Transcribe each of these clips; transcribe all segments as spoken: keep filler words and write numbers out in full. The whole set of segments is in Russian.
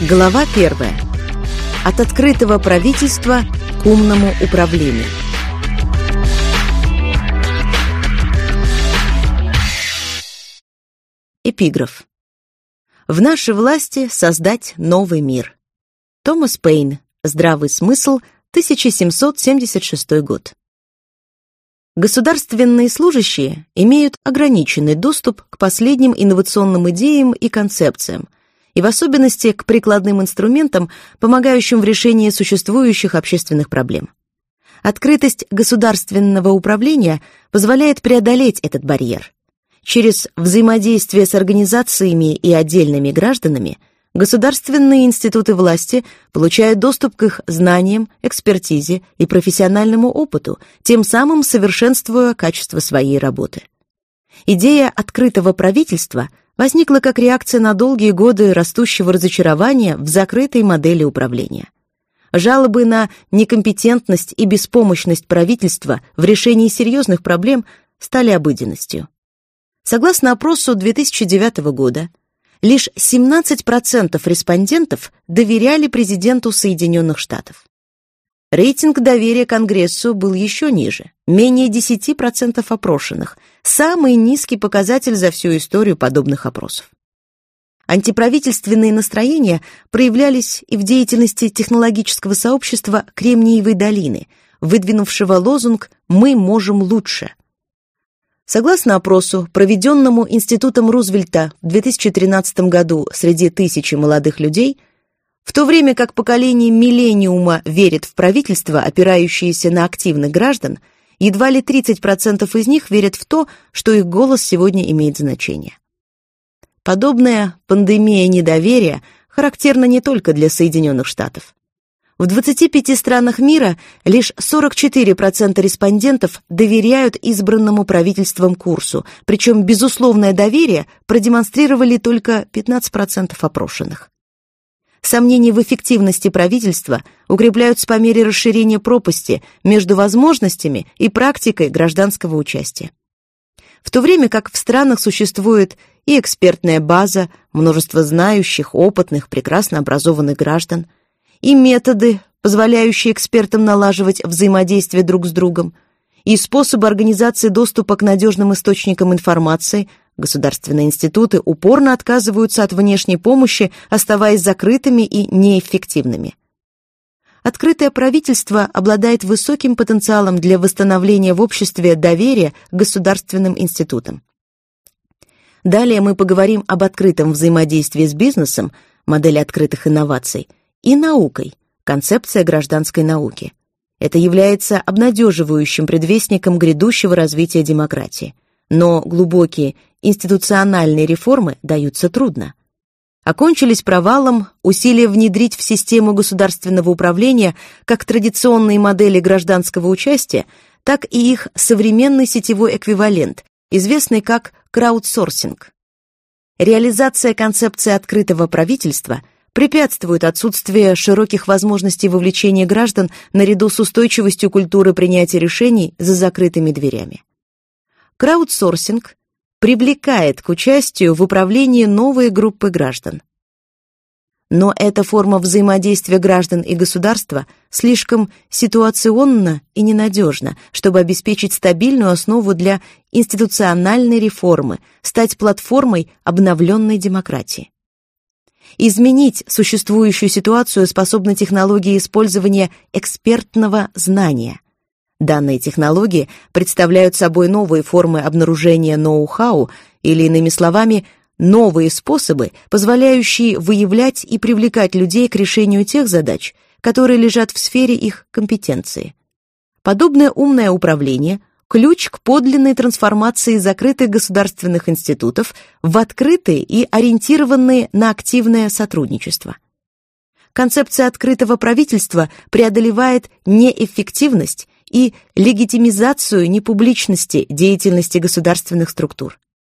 Глава первая. От открытого правительства к умному управлению. Эпиграф. В нашей власти создать новый мир. Томас Пейн. Здравый смысл. тысяча семьсот семьдесят шестой год. Государственные служащие имеют ограниченный доступ к последним инновационным идеям и концепциям, и в особенности к прикладным инструментам, помогающим в решении существующих общественных проблем. Открытость государственного управления позволяет преодолеть этот барьер. Через взаимодействие с организациями и отдельными гражданами государственные институты власти получают доступ к их знаниям, экспертизе и профессиональному опыту, тем самым совершенствуя качество своей работы. Идея открытого правительства возникла как реакция на долгие годы растущего разочарования в закрытой модели управления. Жалобы на некомпетентность и беспомощность правительства в решении серьезных проблем стали обыденностью. Согласно опросу две тысячи девятого года, лишь семнадцать процентов респондентов доверяли президенту Соединенных Штатов. Рейтинг доверия Конгрессу был еще ниже, менее десять процентов опрошенных, самый низкий показатель за всю историю подобных опросов. Антиправительственные настроения проявлялись и в деятельности технологического сообщества Кремниевой долины, выдвинувшего лозунг «Мы можем лучше». Согласно опросу, проведенному Институтом Рузвельта в две тысячи тринадцатом году среди тысячи молодых людей, в то время как поколение миллениума верит в правительство, опирающееся на активных граждан, едва ли тридцать процентов из них верят в то, что их голос сегодня имеет значение. Подобная пандемия недоверия характерна не только для Соединенных Штатов. В двадцати пяти странах мира лишь сорок четыре процента респондентов доверяют избранному правительством курсу, причем безусловное доверие продемонстрировали только пятнадцать процентов опрошенных. Сомнения в эффективности правительства укрепляются по мере расширения пропасти между возможностями и практикой гражданского участия. В то время как в странах существует и экспертная база, множество знающих, опытных, прекрасно образованных граждан, и методы, позволяющие экспертам налаживать взаимодействие друг с другом, и способы организации доступа к надежным источникам информации, государственные институты упорно отказываются от внешней помощи, оставаясь закрытыми и неэффективными. Открытое правительство обладает высоким потенциалом для восстановления в обществе доверия к государственным институтам. Далее мы поговорим об открытом взаимодействии с бизнесом, модели открытых инноваций, и наукой, концепция гражданской науки. Это является обнадеживающим предвестником грядущего развития демократии. Но глубокие институциональные реформы даются трудно. Окончились провалом усилия внедрить в систему государственного управления как традиционные модели гражданского участия, так и их современный сетевой эквивалент, известный как краудсорсинг. Реализация концепции открытого правительства препятствует отсутствию широких возможностей вовлечения граждан наряду с устойчивостью культуры принятия решений за закрытыми дверями. Краудсорсинг привлекает к участию в управлении новые группы граждан. Но эта форма взаимодействия граждан и государства слишком ситуационна и ненадежна, чтобы обеспечить стабильную основу для институциональной реформы, стать платформой обновленной демократии. Изменить существующую ситуацию способны технологии использования экспертного знания. Данные технологии представляют собой новые формы обнаружения ноу-хау, или, иными словами, новые способы, позволяющие выявлять и привлекать людей к решению тех задач, которые лежат в сфере их компетенции. Подобное умное управление – ключ к подлинной трансформации закрытых государственных институтов в открытые и ориентированные на активное сотрудничество. Концепция открытого правительства преодолевает неэффективность и легитимизацию непубличности деятельности государственных структур.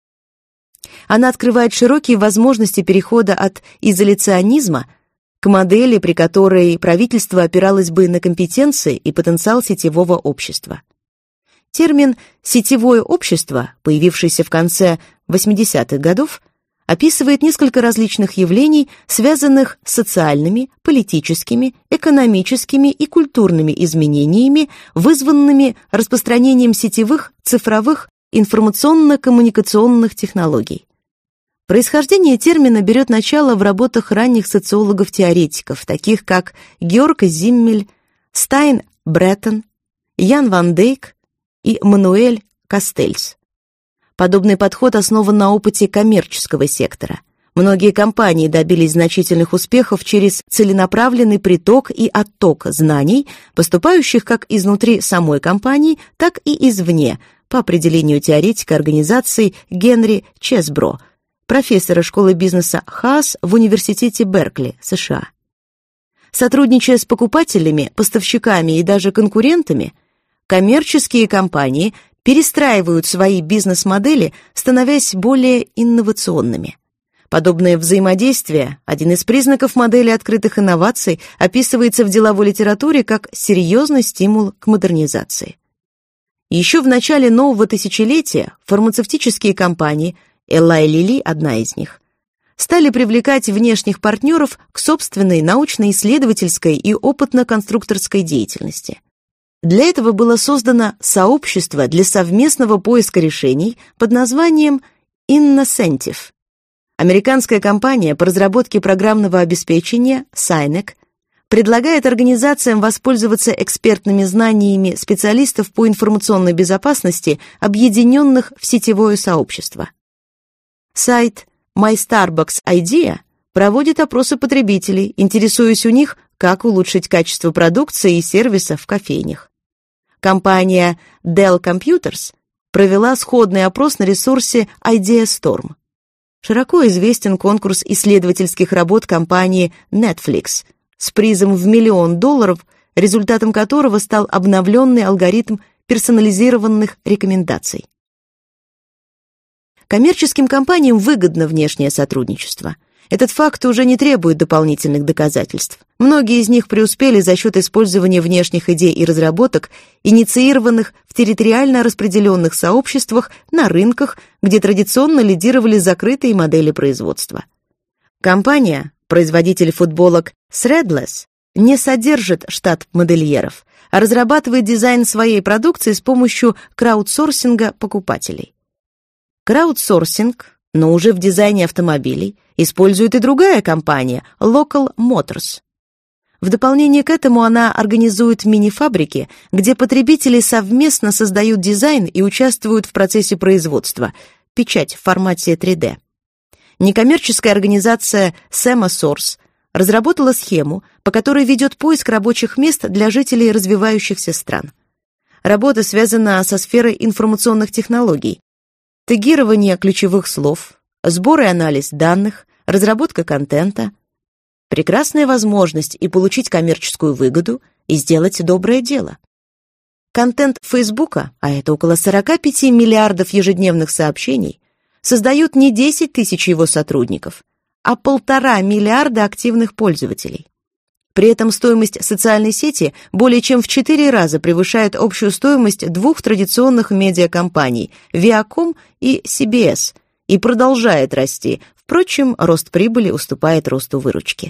Она открывает широкие возможности перехода от изоляционизма к модели, при которой правительство опиралось бы на компетенции и потенциал сетевого общества. Термин «сетевое общество», появившийся в конце восьмидесятых годов, описывает несколько различных явлений, связанных с социальными, политическими, экономическими и культурными изменениями, вызванными распространением сетевых, цифровых, информационно-коммуникационных технологий. Происхождение термина берет начало в работах ранних социологов-теоретиков, таких как Георг Зиммель, Стайн Бреттон, Ян Ван Дейк и Мануэль Кастельс. Подобный подход основан на опыте коммерческого сектора. Многие компании добились значительных успехов через целенаправленный приток и отток знаний, поступающих как изнутри самой компании, так и извне, по определению теоретика организации Генри Чесбро, профессора школы бизнеса Хаас в Университете Беркли, США. Сотрудничая с покупателями, поставщиками и даже конкурентами, коммерческие компании перестраивают свои бизнес-модели, становясь более инновационными. Подобное взаимодействие, один из признаков модели открытых инноваций, описывается в деловой литературе как серьезный стимул к модернизации. Еще в начале нового тысячелетия фармацевтические компании, Элай Лили одна из них, стали привлекать внешних партнеров к собственной научно-исследовательской и опытно-конструкторской деятельности. Для этого было создано сообщество для совместного поиска решений под названием Innocentive. Американская компания по разработке программного обеспечения Сайнек предлагает организациям воспользоваться экспертными знаниями специалистов по информационной безопасности, объединенных в сетевое сообщество. Сайт My Starbucks Idea проводит опросы потребителей, интересуясь у них, как улучшить качество продукции и сервиса в кофейнях. Компания Dell Computers провела сходный опрос на ресурсе IdeaStorm. Широко известен конкурс исследовательских работ компании Netflix с призом в миллион долларов, результатом которого стал обновленный алгоритм персонализированных рекомендаций. Коммерческим компаниям выгодно внешнее сотрудничество. Этот факт уже не требует дополнительных доказательств. Многие из них преуспели за счет использования внешних идей и разработок, инициированных в территориально распределенных сообществах на рынках, где традиционно лидировали закрытые модели производства. Компания, производитель футболок Threadless, не содержит штат модельеров, а разрабатывает дизайн своей продукции с помощью краудсорсинга покупателей. Краудсорсинг, но уже в дизайне автомобилей, использует и другая компания Local Motors. В дополнение к этому она организует мини-фабрики, где потребители совместно создают дизайн и участвуют в процессе производства, печать в формате три дэ. Некоммерческая организация Semasource разработала схему, по которой ведет поиск рабочих мест для жителей развивающихся стран. Работа связана со сферой информационных технологий, тегирование ключевых слов, сбор и анализ данных, разработка контента. Прекрасная возможность и получить коммерческую выгоду, и сделать доброе дело. Контент Фейсбука, а это около сорок пять миллиардов ежедневных сообщений, создают не десять тысяч его сотрудников, а полтора миллиарда активных пользователей. При этом стоимость социальной сети более чем в четыре раза превышает общую стоимость двух традиционных медиакомпаний Viacom и си би эс и продолжает расти. Впрочем, рост прибыли уступает росту выручки.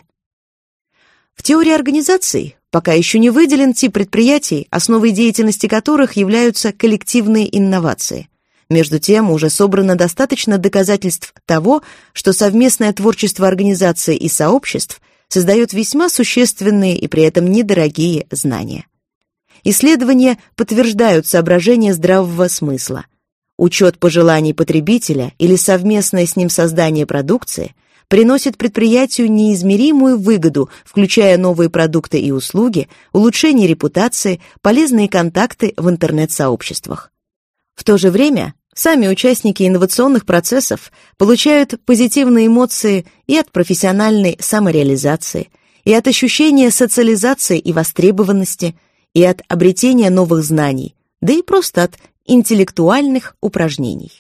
В теории организаций пока еще не выделен тип предприятий, основой деятельности которых являются коллективные инновации. Между тем, уже собрано достаточно доказательств того, что совместное творчество организаций и сообществ создает весьма существенные и при этом недорогие знания. Исследования подтверждают соображения здравого смысла. Учет пожеланий потребителя или совместное с ним создание продукции приносит предприятию неизмеримую выгоду, включая новые продукты и услуги, улучшение репутации, полезные контакты в интернет-сообществах. В то же время сами участники инновационных процессов получают позитивные эмоции и от профессиональной самореализации, и от ощущения социализации и востребованности, и от обретения новых знаний, да и просто от интеллектуальных упражнений.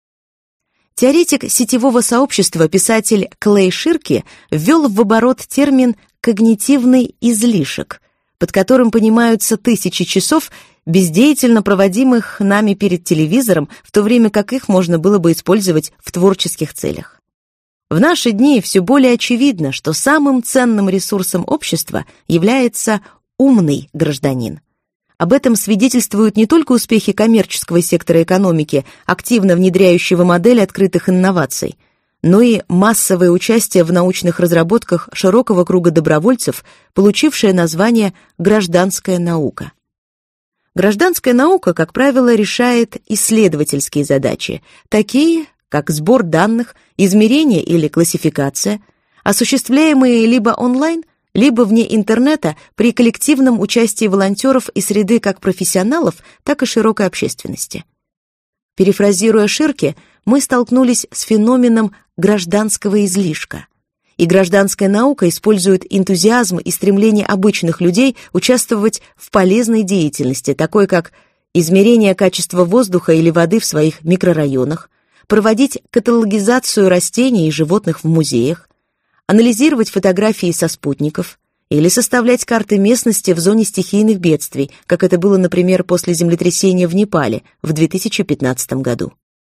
Теоретик сетевого сообщества, писатель Клей Ширки, ввел в оборот термин «когнитивный излишек», под которым понимаются тысячи часов, бездеятельно проводимых нами перед телевизором, в то время как их можно было бы использовать в творческих целях. В наши дни все более очевидно, что самым ценным ресурсом общества является умный гражданин. Об этом свидетельствуют не только успехи коммерческого сектора экономики, активно внедряющего модель открытых инноваций, но и массовое участие в научных разработках широкого круга добровольцев, получившее название «гражданская наука». Гражданская наука, как правило, решает исследовательские задачи, такие как сбор данных, измерение или классификация, осуществляемые либо онлайн, либо вне интернета при коллективном участии волонтеров и среды как профессионалов, так и широкой общественности. Перефразируя Ширки, мы столкнулись с феноменом гражданского излишка. И гражданская наука использует энтузиазм и стремление обычных людей участвовать в полезной деятельности, такой как измерение качества воздуха или воды в своих микрорайонах, проводить каталогизацию растений и животных в музеях, анализировать фотографии со спутников или составлять карты местности в зоне стихийных бедствий, как это было, например, после землетрясения в Непале в две тысячи пятнадцатом году.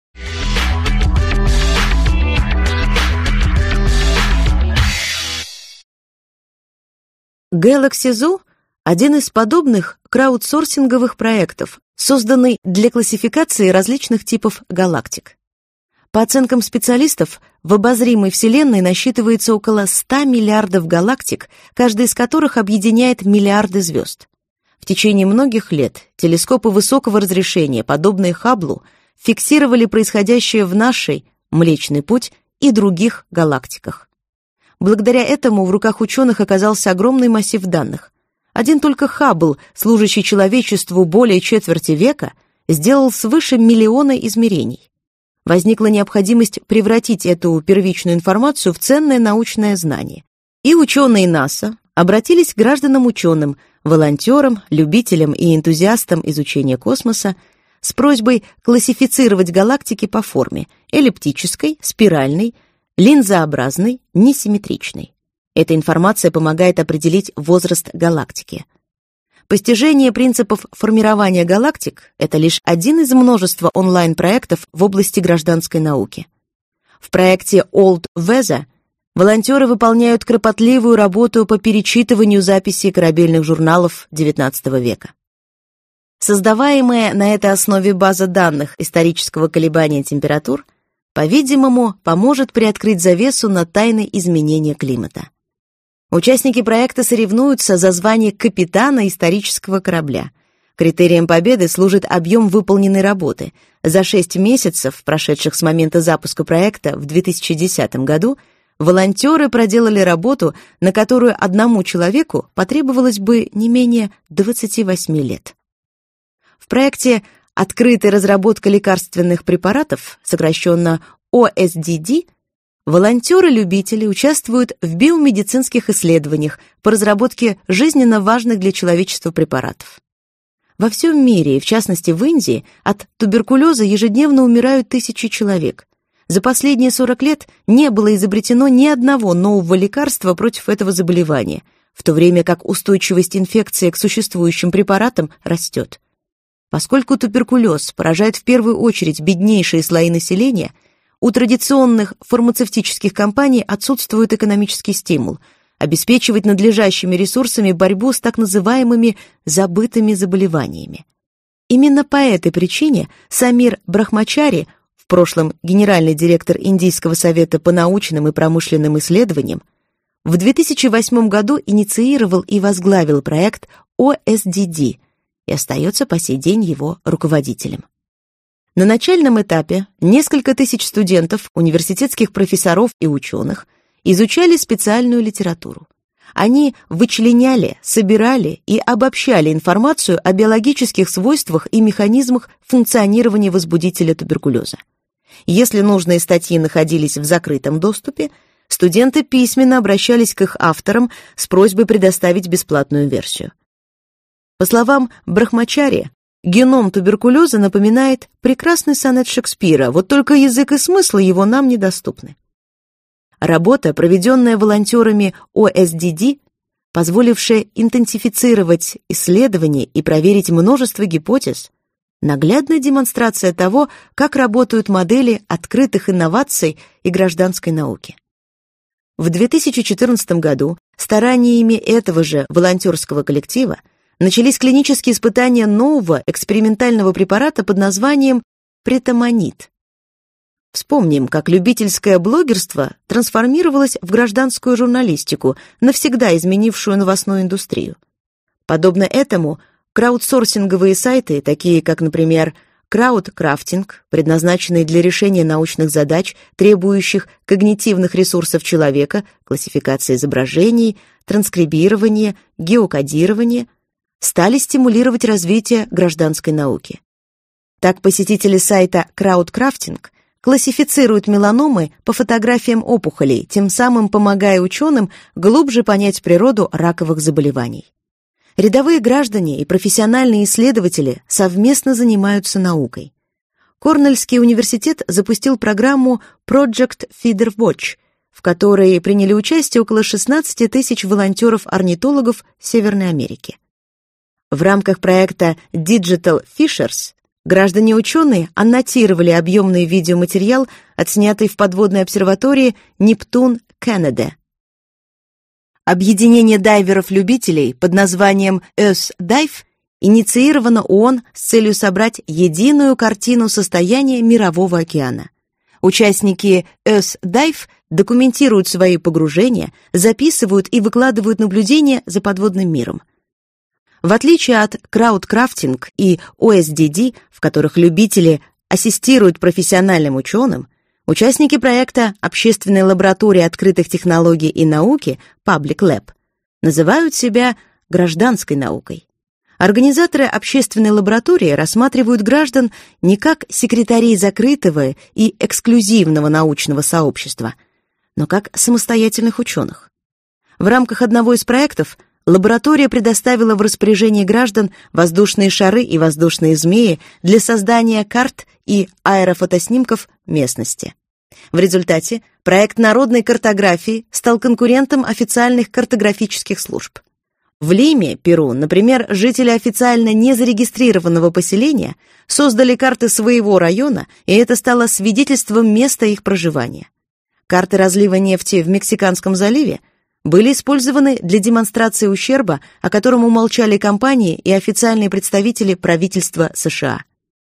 Galaxy Zoo – один из подобных краудсорсинговых проектов, созданный для классификации различных типов галактик. По оценкам специалистов, в обозримой Вселенной насчитывается около ста миллиардов галактик, каждая из которых объединяет миллиарды звезд. В течение многих лет телескопы высокого разрешения, подобные Хабблу, фиксировали происходящее в нашей, Млечный Путь, и других галактиках. Благодаря этому в руках ученых оказался огромный массив данных. Один только Хаббл, служащий человечеству более четверти века, сделал свыше миллиона измерений. Возникла необходимость превратить эту первичную информацию в ценное научное знание. И ученые НАСА обратились к гражданам-ученым, волонтерам, любителям и энтузиастам изучения космоса с просьбой классифицировать галактики по форме – эллиптической, спиральной, линзообразной, несимметричной. Эта информация помогает определить возраст галактики. Постижение принципов формирования галактик – это лишь один из множества онлайн-проектов в области гражданской науки. В проекте Old Weather волонтеры выполняют кропотливую работу по перечитыванию записей корабельных журналов девятнадцатого века. Создаваемая на этой основе база данных исторического колебания температур, по-видимому, поможет приоткрыть завесу на тайны изменения климата. Участники проекта соревнуются за звание капитана исторического корабля. Критерием победы служит объем выполненной работы. За шесть месяцев, прошедших с момента запуска проекта в две тысячи десятом году, волонтеры проделали работу, на которую одному человеку потребовалось бы не менее двадцати восьми лет. В проекте «Открытая разработка лекарственных препаратов», сокращенно о эс ди ди, волонтеры-любители участвуют в биомедицинских исследованиях по разработке жизненно важных для человечества препаратов. Во всем мире, и в частности в Индии, от туберкулеза ежедневно умирают тысячи человек. За последние сорок лет не было изобретено ни одного нового лекарства против этого заболевания, в то время как устойчивость инфекции к существующим препаратам растет. Поскольку туберкулез поражает в первую очередь беднейшие слои населения, у традиционных фармацевтических компаний отсутствует экономический стимул обеспечивать надлежащими ресурсами борьбу с так называемыми забытыми заболеваниями. Именно по этой причине Самир Брахмачари, в прошлом генеральный директор Индийского совета по научным и промышленным исследованиям, в две тысячи восьмом году инициировал и возглавил проект о эс ди ди и остается по сей день его руководителем. На начальном этапе несколько тысяч студентов, университетских профессоров и ученых изучали специальную литературу. Они вычленяли, собирали и обобщали информацию о биологических свойствах и механизмах функционирования возбудителя туберкулеза. Если нужные статьи находились в закрытом доступе, студенты письменно обращались к их авторам с просьбой предоставить бесплатную версию. По словам Брахмачари, геном туберкулеза напоминает прекрасный сонет Шекспира, вот только язык и смысл его нам недоступны. Работа, проведенная волонтерами о эс ди ди, позволившая интенсифицировать исследования и проверить множество гипотез, наглядная демонстрация того, как работают модели открытых инноваций и гражданской науки. В две тысячи четырнадцатом году стараниями этого же волонтерского коллектива начались клинические испытания нового экспериментального препарата под названием претамонид. Вспомним, как любительское блогерство трансформировалось в гражданскую журналистику, навсегда изменившую новостную индустрию. Подобно этому, краудсорсинговые сайты, такие как, например, краудкрафтинг, предназначенные для решения научных задач, требующих когнитивных ресурсов человека, классификации изображений, транскрибирования, геокодирования, стали стимулировать развитие гражданской науки. Так посетители сайта краудкрафтинг классифицируют меланомы по фотографиям опухолей, тем самым помогая ученым глубже понять природу раковых заболеваний. Рядовые граждане и профессиональные исследователи совместно занимаются наукой. Корнельский университет запустил программу Project Feeder Watch, в которой приняли участие около шестнадцать тысяч волонтеров-орнитологов Северной Америки. В рамках проекта Digital Fishers граждане-ученые аннотировали объемный видеоматериал, отснятый в подводной обсерватории Нептун, Канада. Объединение дайверов-любителей под названием Earth Dive инициировано ООН с целью собрать единую картину состояния Мирового океана. Участники Earth Dive документируют свои погружения, записывают и выкладывают наблюдения за подводным миром. В отличие от краудкрафтинг и о эс ди ди, в которых любители ассистируют профессиональным ученым, участники проекта Общественной лаборатории открытых технологий и науки Public Lab называют себя гражданской наукой. Организаторы общественной лаборатории рассматривают граждан не как секретарей закрытого и эксклюзивного научного сообщества, но как самостоятельных ученых. В рамках одного из проектов лаборатория предоставила в распоряжение граждан воздушные шары и воздушные змеи для создания карт и аэрофотоснимков местности. В результате проект народной картографии стал конкурентом официальных картографических служб. В Лиме, Перу, например, жители официально незарегистрированного поселения создали карты своего района, и это стало свидетельством места их проживания. Карты разлива нефти в Мексиканском заливе были использованы для демонстрации ущерба, о котором умолчали компании и официальные представители правительства США.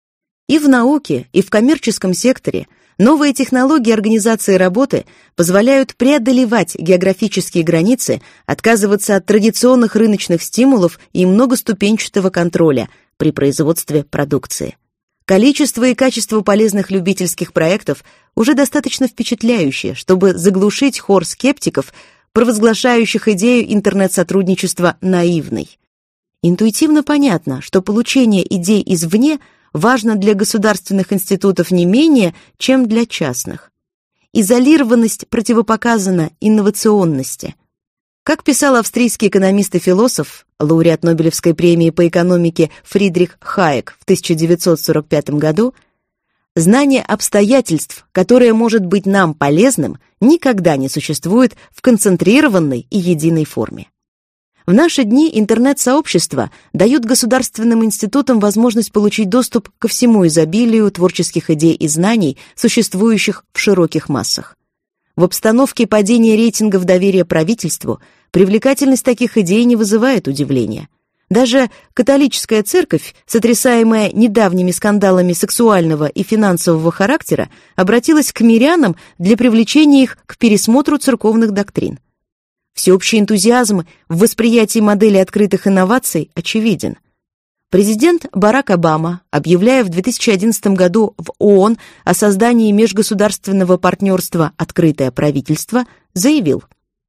И в науке, и в коммерческом секторе новые технологии организации работы позволяют преодолевать географические границы, отказываться от традиционных рыночных стимулов и многоступенчатого контроля при производстве продукции. Количество и качество полезных любительских проектов уже достаточно впечатляющее, чтобы заглушить хор скептиков, провозглашающих идею интернет-сотрудничества наивной. Интуитивно понятно, что получение идей извне важно для государственных институтов не менее, чем для частных. Изолированность противопоказана инновационности. Как писал австрийский экономист и философ, лауреат Нобелевской премии по экономике Фридрих Хайек в тысяча девятьсот сорок пятом году, знание обстоятельств, которое может быть нам полезным, никогда не существует в концентрированной и единой форме. В наши дни интернет-сообщества дают государственным институтам возможность получить доступ ко всему изобилию творческих идей и знаний, существующих в широких массах. В обстановке падения рейтингов доверия правительству привлекательность таких идей не вызывает удивления. Даже католическая церковь, сотрясаемая недавними скандалами сексуального и финансового характера, обратилась к мирянам для привлечения их к пересмотру церковных доктрин. Всеобщий энтузиазм в восприятии модели открытых инноваций очевиден. Президент Барак Обама, объявляя в две тысячи одиннадцатом году в ООН о создании межгосударственного партнерства «Открытое правительство», заявил: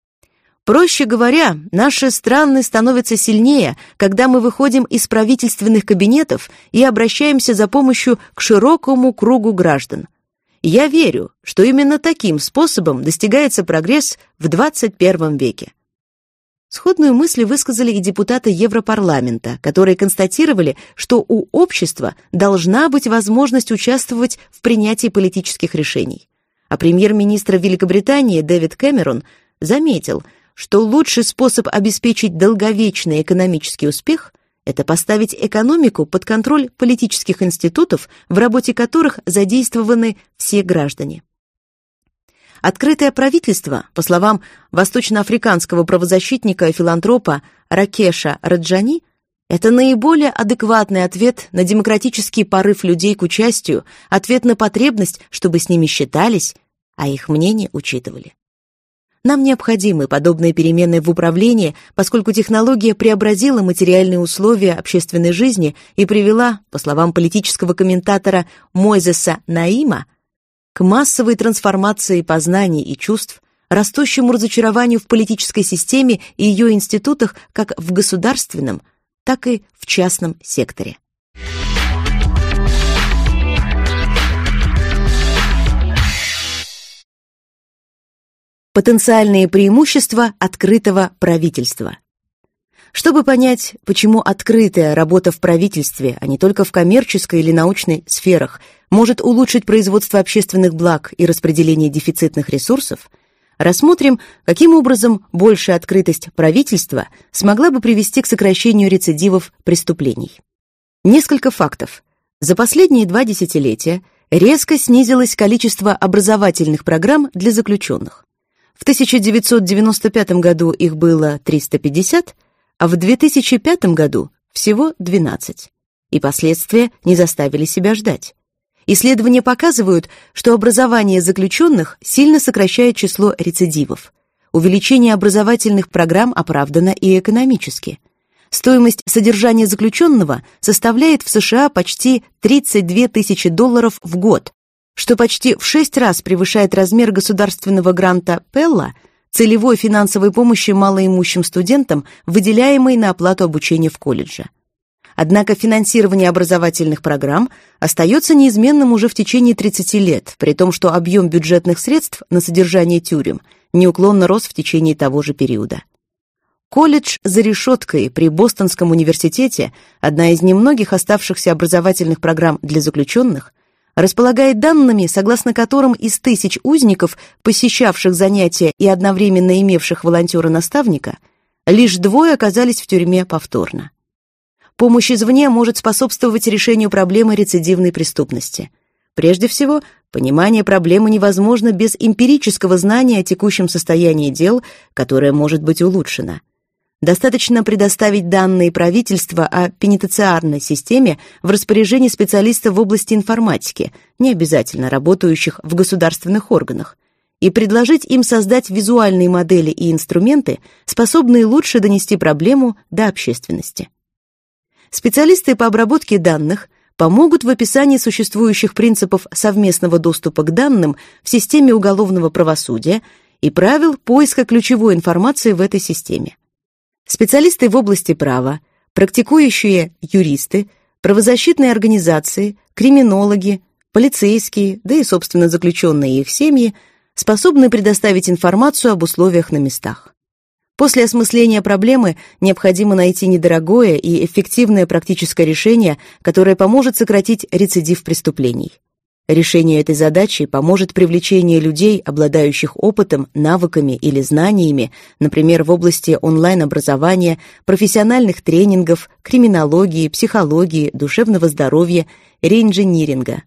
«Проще говоря, наши страны становятся сильнее, когда мы выходим из правительственных кабинетов и обращаемся за помощью к широкому кругу граждан. Я верю, что именно таким способом достигается прогресс в двадцать первом веке». Сходную мысль высказали и депутаты Европарламента, которые констатировали, что у общества должна быть возможность участвовать в принятии политических решений. А премьер-министр Великобритании Дэвид Кэмерон заметил, что лучший способ обеспечить долговечный экономический успех – это поставить экономику под контроль политических институтов, в работе которых задействованы все граждане. Открытое правительство, по словам восточноафриканского правозащитника и филантропа Ракеша Раджани, это наиболее адекватный ответ на демократический порыв людей к участию, ответ на потребность, чтобы с ними считались, а их мнение учитывали. Нам необходимы подобные перемены в управлении, поскольку технология преобразила материальные условия общественной жизни и привела, по словам политического комментатора Мойзеса Наима, к массовой трансформации познаний и чувств, растущему разочарованию в политической системе и ее институтах как в государственном, так и в частном секторе. Потенциальные преимущества открытого правительства. Чтобы понять, почему открытая работа в правительстве, а не только в коммерческой или научной сферах, может улучшить производство общественных благ и распределение дефицитных ресурсов, рассмотрим, каким образом большая открытость правительства смогла бы привести к сокращению рецидивов преступлений. Несколько фактов. За последние два десятилетия резко снизилось количество образовательных программ для заключенных. В тысяча девятьсот девяносто пятом году их было триста пятьдесят, а в две тысячи пятом году всего двенадцать. И последствия не заставили себя ждать. Исследования показывают, что образование заключенных сильно сокращает число рецидивов. Увеличение образовательных программ оправдано и экономически. Стоимость содержания заключенного составляет в США почти тридцать две тысячи долларов в год, что почти в шесть раз превышает размер государственного гранта Пелла, целевой финансовой помощи малоимущим студентам, выделяемой на оплату обучения в колледже. Однако финансирование образовательных программ остается неизменным уже в течение тридцати лет, при том, что объем бюджетных средств на содержание тюрем неуклонно рос в течение того же периода. Колледж за решеткой при Бостонском университете, одна из немногих оставшихся образовательных программ для заключенных, располагает данными, согласно которым из тысяч узников, посещавших занятия и одновременно имевших волонтера-наставника, лишь двое оказались в тюрьме повторно. Помощь извне может способствовать решению проблемы рецидивной преступности. Прежде всего, понимание проблемы невозможно без эмпирического знания о текущем состоянии дел, которое может быть улучшено. Достаточно предоставить данные правительства о пенитенциарной системе в распоряжении специалистов в области информатики, не обязательно работающих в государственных органах, и предложить им создать визуальные модели и инструменты, способные лучше донести проблему до общественности. Специалисты по обработке данных помогут в описании существующих принципов совместного доступа к данным в системе уголовного правосудия и правил поиска ключевой информации в этой системе. Специалисты в области права, практикующие юристы, правозащитные организации, криминологи, полицейские, да и, собственно, заключенные и их семьи способны предоставить информацию об условиях на местах. После осмысления проблемы необходимо найти недорогое и эффективное практическое решение, которое поможет сократить рецидив преступлений. Решение этой задачи поможет привлечению людей, обладающих опытом, навыками или знаниями, например, в области онлайн-образования, профессиональных тренингов, криминологии, психологии, душевного здоровья, реинжиниринга.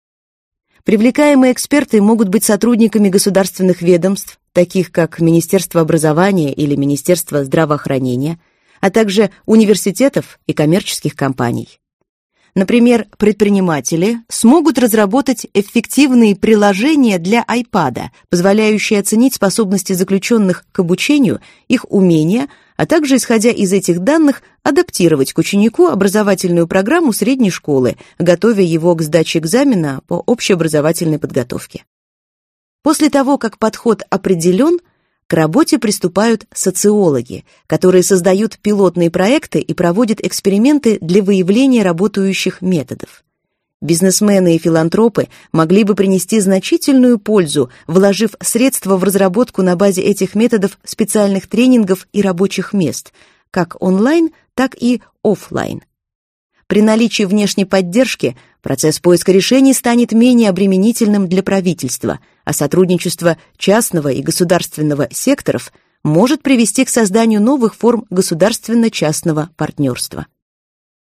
Привлекаемые эксперты могут быть сотрудниками государственных ведомств, таких как Министерство образования или Министерство здравоохранения, а также университетов и коммерческих компаний. Например, предприниматели смогут разработать эффективные приложения для айпада, позволяющие оценить способности заключенных к обучению, их умения, а также, исходя из этих данных, адаптировать к ученику образовательную программу средней школы, готовя его к сдаче экзамена по общеобразовательной подготовке. После того, как подход определен, к работе приступают социологи, которые создают пилотные проекты и проводят эксперименты для выявления работающих методов. Бизнесмены и филантропы могли бы принести значительную пользу, вложив средства в разработку на базе этих методов специальных тренингов и рабочих мест, как онлайн, так и офлайн. При наличии внешней поддержки процесс поиска решений станет менее обременительным для правительства, а сотрудничество частного и государственного секторов может привести к созданию новых форм государственно-частного партнерства.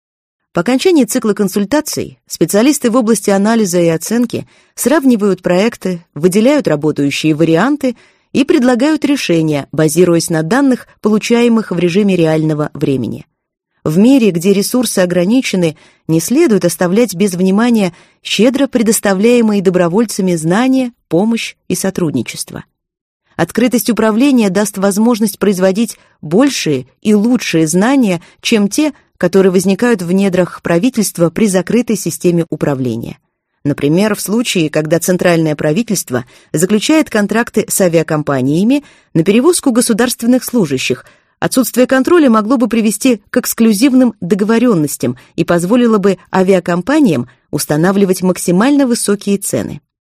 По окончании цикла консультаций специалисты в области анализа и оценки сравнивают проекты, выделяют работающие варианты и предлагают решения, базируясь на данных, получаемых в режиме реального времени. В мире, где ресурсы ограничены, не следует оставлять без внимания щедро предоставляемые добровольцами знания, помощь и сотрудничество. Открытость управления даст возможность производить большие и лучшие знания, чем те, которые возникают в недрах правительства при закрытой системе управления. Например, в случае, когда центральное правительство заключает контракты с авиакомпаниями на перевозку государственных служащих, отсутствие контроля могло бы привести к эксклюзивным договоренностям и позволило бы авиакомпаниям устанавливать максимально высокие цены.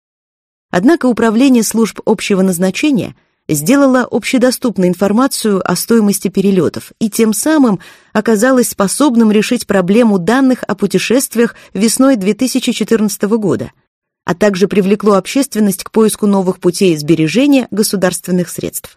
Однако Управление служб общего назначения сделало общедоступной информацию о стоимости перелетов и тем самым оказалось способным решить проблему данных о путешествиях весной две тысячи четырнадцатого года, а также привлекло общественность к поиску новых путей сбережения государственных средств.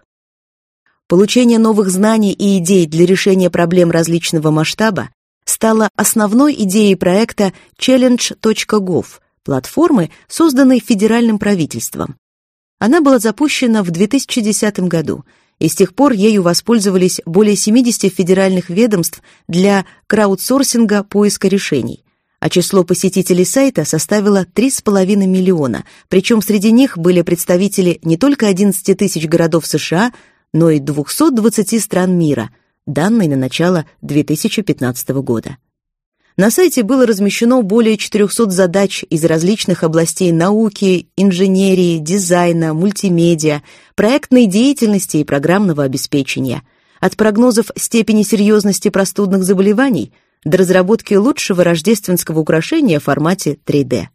Получение новых знаний и идей для решения проблем различного масштаба стало основной идеей проекта челлендж точка гов, платформы, созданной федеральным правительством. Она была запущена в две тысячи десятом году, и с тех пор ею воспользовались более семидесяти федеральных ведомств для краудсорсинга поиска решений, а число посетителей сайта составило три с половиной миллиона, причем среди них были представители не только одиннадцати тысяч городов США, но и двухсот двадцати стран мира, данные на начало две тысячи пятнадцатого года. На сайте было размещено более четырехсот задач из различных областей науки, инженерии, дизайна, мультимедиа, проектной деятельности и программного обеспечения, от прогнозов степени серьезности простудных заболеваний до разработки лучшего рождественского украшения в формате три дэ.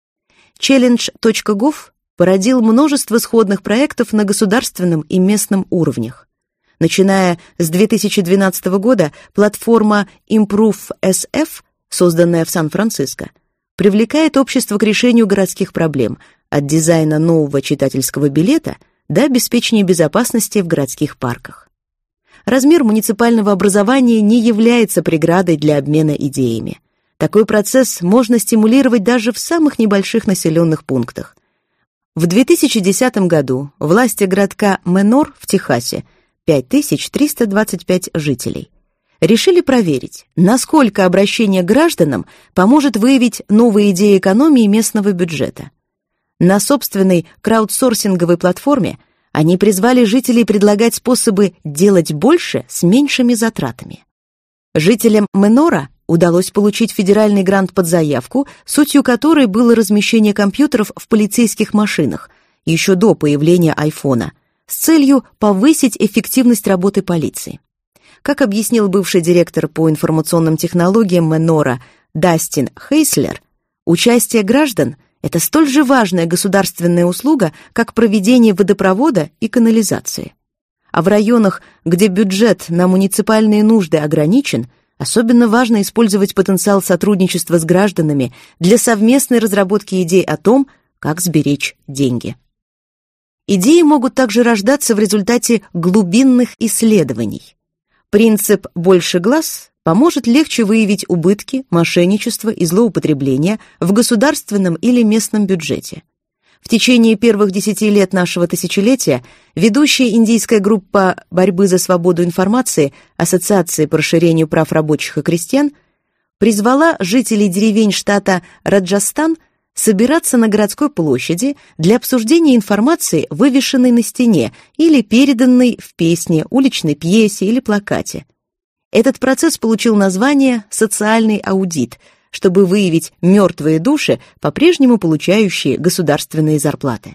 челлендж точка гов породил множество сходных проектов на государственном и местном уровнях. Начиная с две тысячи двенадцатого года платформа Improve эс эф, созданная в Сан-Франциско, привлекает общество к решению городских проблем, от дизайна нового читательского билета до обеспечения безопасности в городских парках. Размер муниципального образования не является преградой для обмена идеями. Такой процесс можно стимулировать даже в самых небольших населенных пунктах. В две тысячи десятом году власти городка Менор в Техасе, пять тысяч триста двадцать пять жителей, решили проверить, насколько обращение к гражданам поможет выявить новые идеи экономии местного бюджета. На собственной краудсорсинговой платформе они призвали жителей предлагать способы делать больше с меньшими затратами. Жителям Менора удалось получить федеральный грант под заявку, сутью которой было размещение компьютеров в полицейских машинах еще до появления айфона, с целью повысить эффективность работы полиции. Как объяснил бывший директор по информационным технологиям Менора Дастин Хейслер, участие граждан – это столь же важная государственная услуга, как проведение водопровода и канализации. А в районах, где бюджет на муниципальные нужды ограничен, особенно важно использовать потенциал сотрудничества с гражданами для совместной разработки идей о том, как сберечь деньги. Идеи могут также рождаться в результате глубинных исследований. Принцип «больше глаз» поможет легче выявить убытки, мошенничество и злоупотребления в государственном или местном бюджете. В течение первых десяти лет нашего тысячелетия ведущая индийская группа борьбы за свободу информации Ассоциации по расширению прав рабочих и крестьян призвала жителей деревень штата Раджастан собираться на городской площади для обсуждения информации, вывешенной на стене или переданной в песне, уличной пьесе или плакате. Этот процесс получил название «социальный аудит», чтобы выявить мертвые души, по-прежнему получающие государственные зарплаты.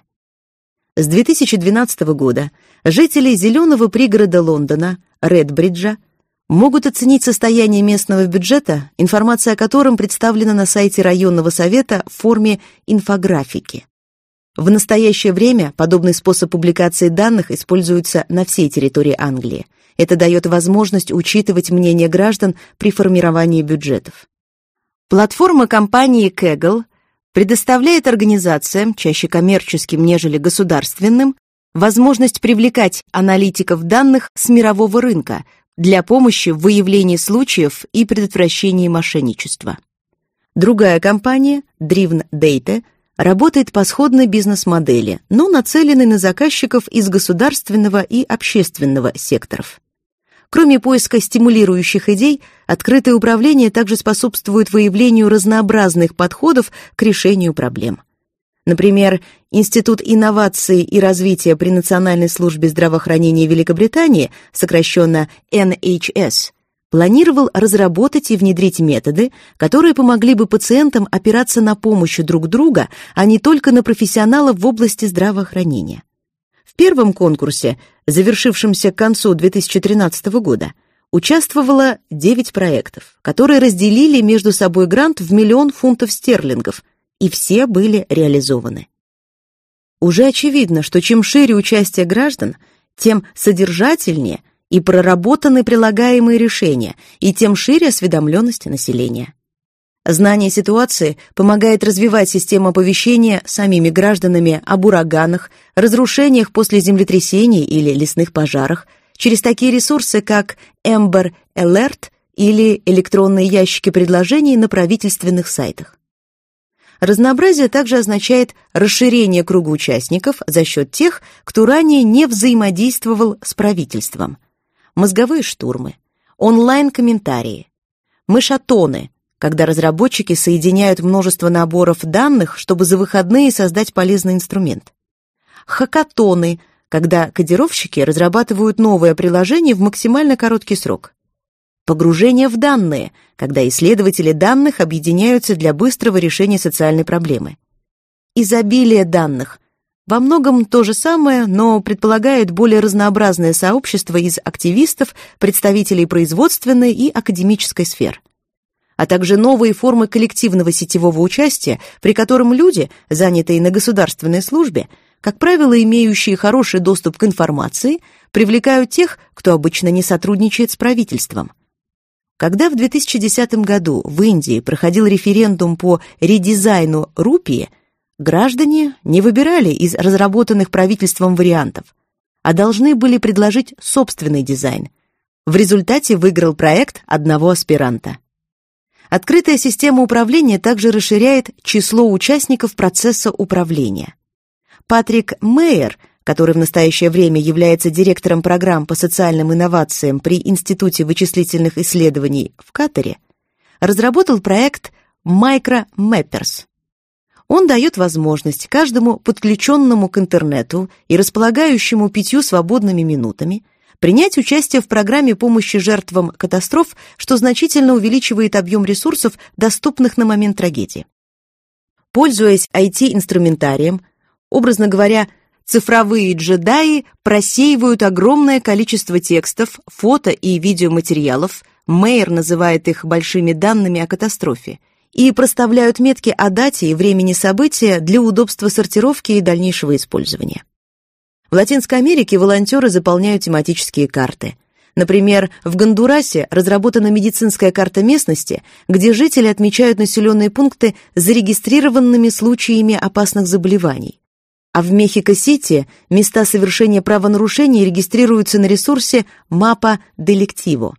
С две тысячи двенадцатого года жители зеленого пригорода Лондона, Редбриджа, могут оценить состояние местного бюджета, информация о котором представлена на сайте районного совета в форме инфографики. В настоящее время подобный способ публикации данных используется на всей территории Англии. Это дает возможность учитывать мнение граждан при формировании бюджетов. Платформа компании Kaggle предоставляет организациям, чаще коммерческим, нежели государственным, возможность привлекать аналитиков данных с мирового рынка, для помощи в выявлении случаев и предотвращении мошенничества. Другая компания, Driven Data, работает по сходной бизнес-модели, но нацеленной на заказчиков из государственного и общественного секторов. Кроме поиска стимулирующих идей, открытое управление также способствует выявлению разнообразных подходов к решению проблем. Например, Институт инноваций и развития при Национальной службе здравоохранения Великобритании, сокращенно эн эйч эс, планировал разработать и внедрить методы, которые помогли бы пациентам опираться на помощь друг друга, а не только на профессионалов в области здравоохранения. В первом конкурсе, завершившемся к концу две тысячи тринадцатого года, участвовало девять проектов, которые разделили между собой грант в миллион фунтов стерлингов, и все были реализованы. Уже очевидно, что чем шире участие граждан, тем содержательнее и проработаны прилагаемые решения, и тем шире осведомленность населения. Знание ситуации помогает развивать систему оповещения самими гражданами об ураганах, разрушениях после землетрясений или лесных пожарах через такие ресурсы, как Amber Alert или электронные ящики предложений на правительственных сайтах. Разнообразие также означает расширение круга участников за счет тех, кто ранее не взаимодействовал с правительством. Мозговые штурмы, онлайн-комментарии, мышатоны, когда разработчики соединяют множество наборов данных, чтобы за выходные создать полезный инструмент. Хакатоны, когда кодировщики разрабатывают новое приложение в максимально короткий срок. Погружение в данные, когда исследователи данных объединяются для быстрого решения социальной проблемы. Изобилие данных. Во многом то же самое, но предполагает более разнообразное сообщество из активистов, представителей производственной и академической сфер. А также новые формы коллективного сетевого участия, при котором люди, занятые на государственной службе, как правило, имеющие хороший доступ к информации, привлекают тех, кто обычно не сотрудничает с правительством. Когда в две тысячи десятом году в Индии проходил референдум по редизайну рупии, граждане не выбирали из разработанных правительством вариантов, а должны были предложить собственный дизайн. В результате выиграл проект одного аспиранта. Открытая система управления также расширяет число участников процесса управления. Патрик Мейер, который в настоящее время является директором программ по социальным инновациям при Институте вычислительных исследований в Катаре, разработал проект MicroMappers. Он дает возможность каждому подключенному к интернету и располагающему пятью свободными минутами принять участие в программе помощи жертвам катастроф, что значительно увеличивает объем ресурсов, доступных на момент трагедии. Пользуясь ай ти-инструментарием, образно говоря, цифровые джедаи просеивают огромное количество текстов, фото и видеоматериалов, Мейер называет их большими данными о катастрофе, и проставляют метки о дате и времени события для удобства сортировки и дальнейшего использования. В Латинской Америке волонтеры заполняют тематические карты. Например, в Гондурасе разработана медицинская карта местности, где жители отмечают населенные пункты с зарегистрированными случаями опасных заболеваний. А в Мехико-Сити места совершения правонарушений регистрируются на ресурсе Mapa Delictivo.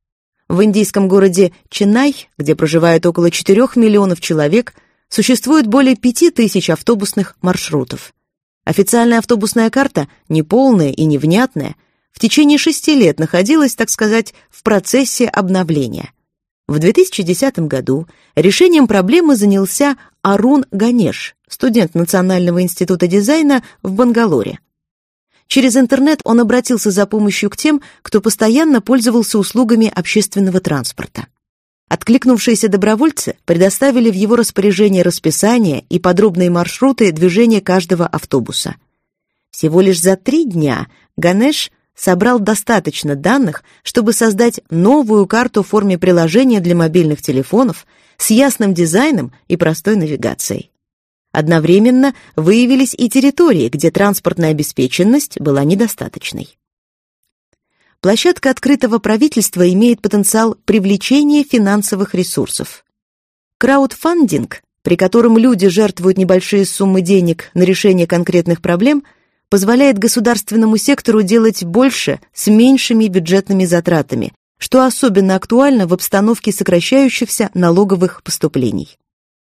В индийском городе Ченнай, где проживает около четырёх миллионов человек, существует более пяти тысяч автобусных маршрутов. Официальная автобусная карта, неполная и невнятная, в течение шести лет находилась, так сказать, в процессе обновления. В две тысячи десятом году решением проблемы занялся Арун Ганеш, студент Национального института дизайна в Бангалоре. Через интернет он обратился за помощью к тем, кто постоянно пользовался услугами общественного транспорта. Откликнувшиеся добровольцы предоставили в его распоряжение расписание и подробные маршруты движения каждого автобуса. Всего лишь за три дня Ганеш собрал достаточно данных, чтобы создать новую карту в форме приложения для мобильных телефонов с ясным дизайном и простой навигацией. Одновременно выявились и территории, где транспортная обеспеченность была недостаточной. Площадка открытого правительства имеет потенциал привлечения финансовых ресурсов. Краудфандинг, при котором люди жертвуют небольшие суммы денег на решение конкретных проблем, позволяет государственному сектору делать больше с меньшими бюджетными затратами, что особенно актуально в обстановке сокращающихся налоговых поступлений.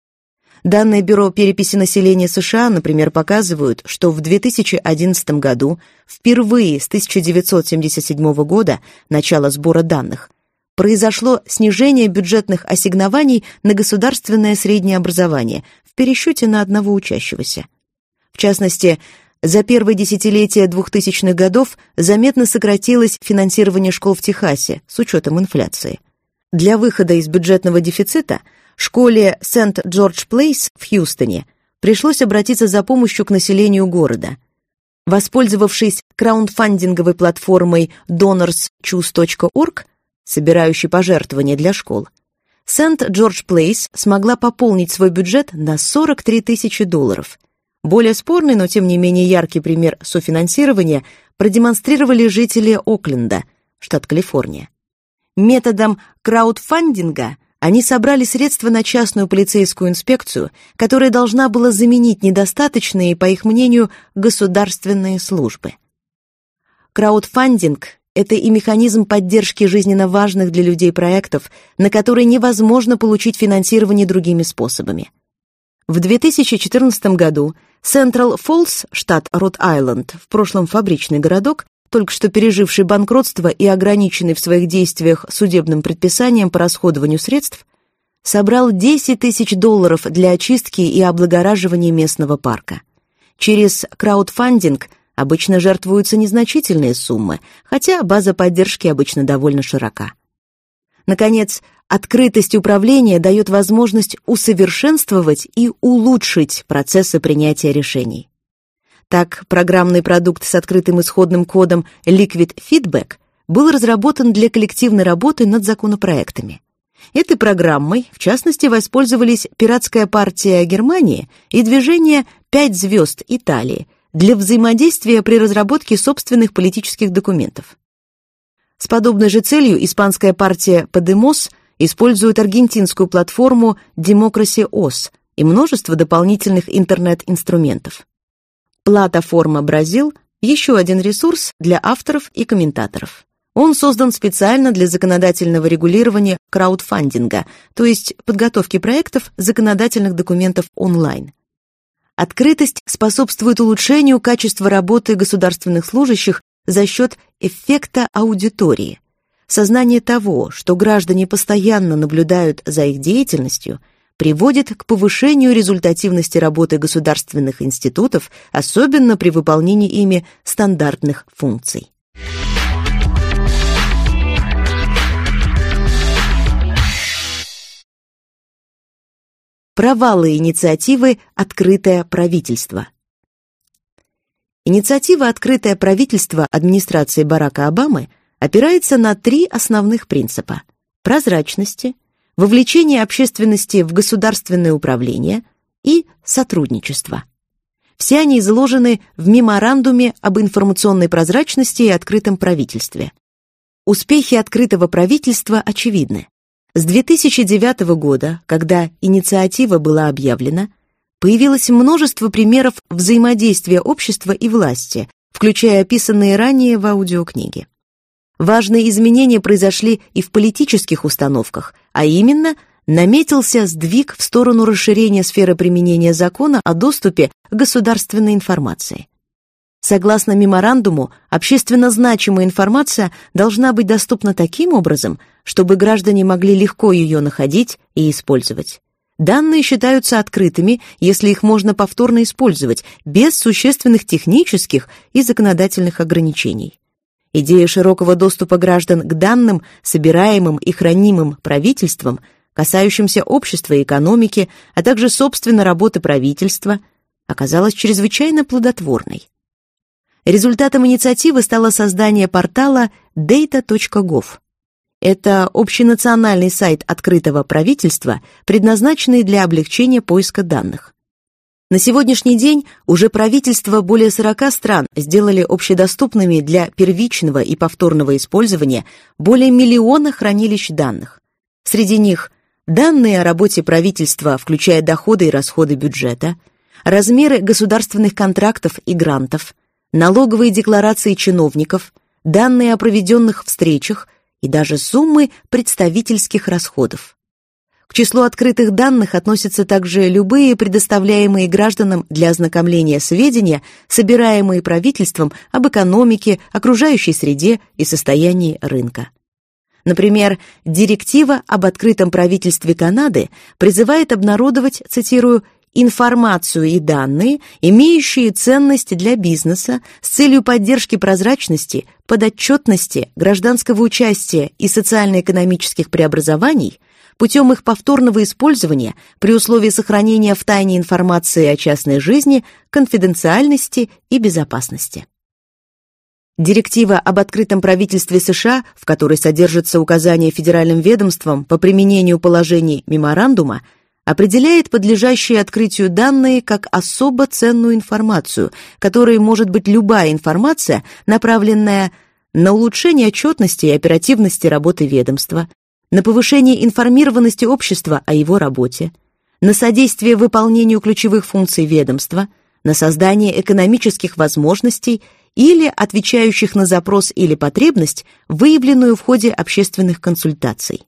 Данные Бюро переписи населения США, например, показывают, что в две тысячи одиннадцатом году, впервые с тысяча девятьсот семьдесят седьмого года, начала сбора данных, произошло снижение бюджетных ассигнований на государственное среднее образование в пересчете на одного учащегося. В частности, за первое десятилетие двухтысячных годов заметно сократилось финансирование школ в Техасе с учетом инфляции. Для выхода из бюджетного дефицита школе Сент-Джордж-Плейс в Хьюстоне пришлось обратиться за помощью к населению города. Воспользовавшись краундфандинговой платформой донорс чуз точка орг, собирающей пожертвования для школ, Сент-Джордж-Плейс смогла пополнить свой бюджет на сорок три тысячи долларов. Более спорный, но тем не менее яркий пример софинансирования продемонстрировали жители Окленда, штат Калифорния. Методом краудфандинга они собрали средства на частную полицейскую инспекцию, которая должна была заменить недостаточные, по их мнению, государственные службы. Краудфандинг — это и механизм поддержки жизненно важных для людей проектов, на которые невозможно получить финансирование другими способами. В две тысячи четырнадцатом году Централ Фоллс, штат Род-Айленд, в прошлом фабричный городок, только что переживший банкротство и ограниченный в своих действиях судебным предписанием по расходованию средств, собрал десять тысяч долларов для очистки и облагораживания местного парка. Через краудфандинг обычно жертвуются незначительные суммы, хотя база поддержки обычно довольно широка. Наконец, открытость управления дает возможность усовершенствовать и улучшить процессы принятия решений. Так, программный продукт с открытым исходным кодом Liquid Feedback был разработан для коллективной работы над законопроектами. Этой программой, в частности, воспользовались Пиратская партия Германии и движение «Пять звезд» Италии для взаимодействия при разработке собственных политических документов. С подобной же целью Испанская партия Podemos использует аргентинскую платформу Democracy Os и множество дополнительных интернет-инструментов. Платформа Бразил – еще один ресурс для авторов и комментаторов. Он создан специально для законодательного регулирования краудфандинга, то есть подготовки проектов законодательных документов онлайн. Открытость способствует улучшению качества работы государственных служащих за счет эффекта аудитории. Сознание того, что граждане постоянно наблюдают за их деятельностью, приводит к повышению результативности работы государственных институтов, особенно при выполнении ими стандартных функций. Провалы инициативы «Открытое правительство». Инициатива «Открытое правительство» администрации Барака Обамы опирается на три основных принципа: прозрачности, вовлечение общественности в государственное управление и сотрудничество. Все они изложены в меморандуме об информационной прозрачности и открытом правительстве. Успехи открытого правительства очевидны. С две тысячи девятого года, когда инициатива была объявлена, появилось множество примеров взаимодействия общества и власти, включая описанные ранее в аудиокниге. Важные изменения произошли и в политических установках, а именно наметился сдвиг в сторону расширения сферы применения закона о доступе к государственной информации. Согласно меморандуму, общественно значимая информация должна быть доступна таким образом, чтобы граждане могли легко ее находить и использовать. Данные считаются открытыми, если их можно повторно использовать, без существенных технических и законодательных ограничений. Идея широкого доступа граждан к данным, собираемым и хранимым правительством, касающимся общества и экономики, а также собственно работы правительства, оказалась чрезвычайно плодотворной. Результатом инициативы стало создание портала дейта точка гов. Это общенациональный сайт открытого правительства, предназначенный для облегчения поиска данных. На сегодняшний день уже правительства более сорока стран сделали общедоступными для первичного и повторного использования более миллиона хранилищ данных. Среди них данные о работе правительства, включая доходы и расходы бюджета, размеры государственных контрактов и грантов, налоговые декларации чиновников, данные о проведенных встречах и даже суммы представительских расходов. К числу открытых данных относятся также любые предоставляемые гражданам для ознакомления сведения, собираемые правительством об экономике, окружающей среде и состоянии рынка. Например, директива об открытом правительстве Канады призывает обнародовать, цитирую, «информацию и данные, имеющие ценность для бизнеса с целью поддержки прозрачности, подотчетности, гражданского участия и социально-экономических преобразований путем их повторного использования при условии сохранения в тайне информации о частной жизни, конфиденциальности и безопасности». Директива об открытом правительстве США, в которой содержится указание федеральным ведомствам по применению положений меморандума, определяет подлежащие открытию данные как особо ценную информацию, которой может быть любая информация, направленная на улучшение отчетности и оперативности работы ведомства, на повышение информированности общества о его работе, на содействие выполнению ключевых функций ведомства, на создание экономических возможностей или отвечающих на запрос или потребность, выявленную в ходе общественных консультаций.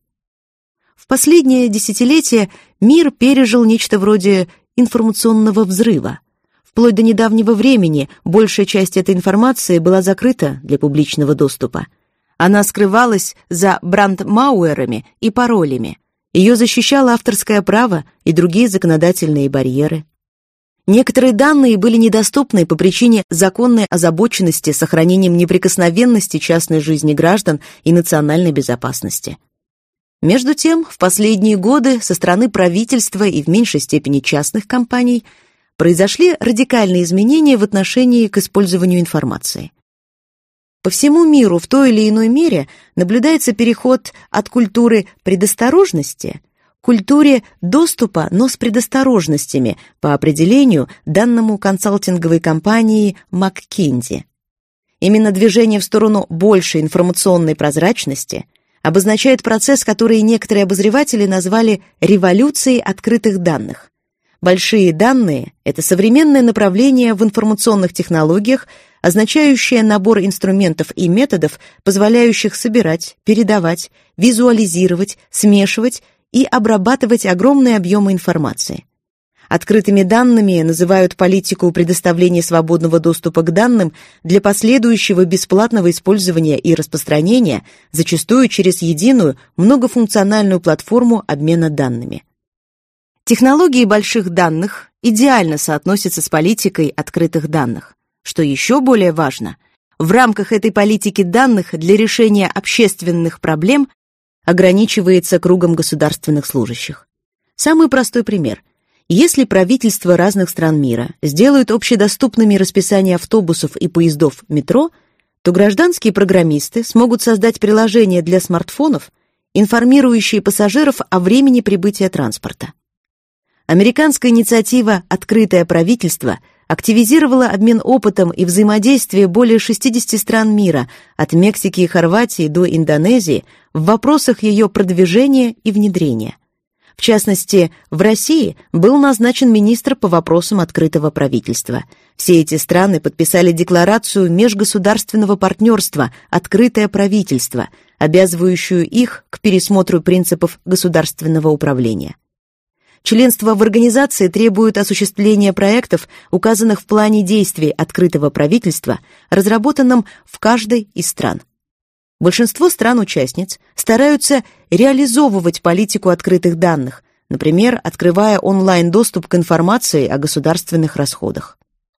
В последнее десятилетие мир пережил нечто вроде информационного взрыва. Вплоть до недавнего времени большая часть этой информации была закрыта для публичного доступа. Она скрывалась за брандмауэрами и паролями. Ее защищало авторское право и другие законодательные барьеры. Некоторые данные были недоступны по причине законной озабоченности сохранением неприкосновенности частной жизни граждан и национальной безопасности. Между тем, в последние годы со стороны правительства и в меньшей степени частных компаний произошли радикальные изменения в отношении к использованию информации. По всему миру в той или иной мере наблюдается переход от культуры предосторожности к культуре доступа, но с предосторожностями, по определению, данному консалтинговой компанией McKinsey. Именно движение в сторону большей информационной прозрачности обозначает процесс, который некоторые обозреватели назвали «революцией открытых данных». Большие данные — это современное направление в информационных технологиях, означающее набор инструментов и методов, позволяющих собирать, передавать, визуализировать, смешивать и обрабатывать огромные объемы информации. Открытыми данными называют политику предоставления свободного доступа к данным для последующего бесплатного использования и распространения, зачастую через единую многофункциональную платформу обмена данными. Технологии больших данных идеально соотносятся с политикой открытых данных. Что еще более важно, в рамках этой политики данных для решения общественных проблем ограничивается кругом государственных служащих. Самый простой пример. Если правительства разных стран мира сделают общедоступными расписание автобусов и поездов метро, то гражданские программисты смогут создать приложения для смартфонов, информирующие пассажиров о времени прибытия транспорта. Американская инициатива «Открытое правительство» активизировала обмен опытом и взаимодействие более шестидесяти стран мира, от Мексики и Хорватии до Индонезии, в вопросах ее продвижения и внедрения. В частности, в России был назначен министр по вопросам открытого правительства. Все эти страны подписали декларацию межгосударственного партнерства «Открытое правительство», обязывающую их к пересмотру принципов государственного управления. Членство в организации требует осуществления проектов, указанных в плане действий открытого правительства, разработанном в каждой из стран. Большинство стран-участниц стараются реализовывать политику открытых данных, например, открывая онлайн-доступ к информации о государственных расходах.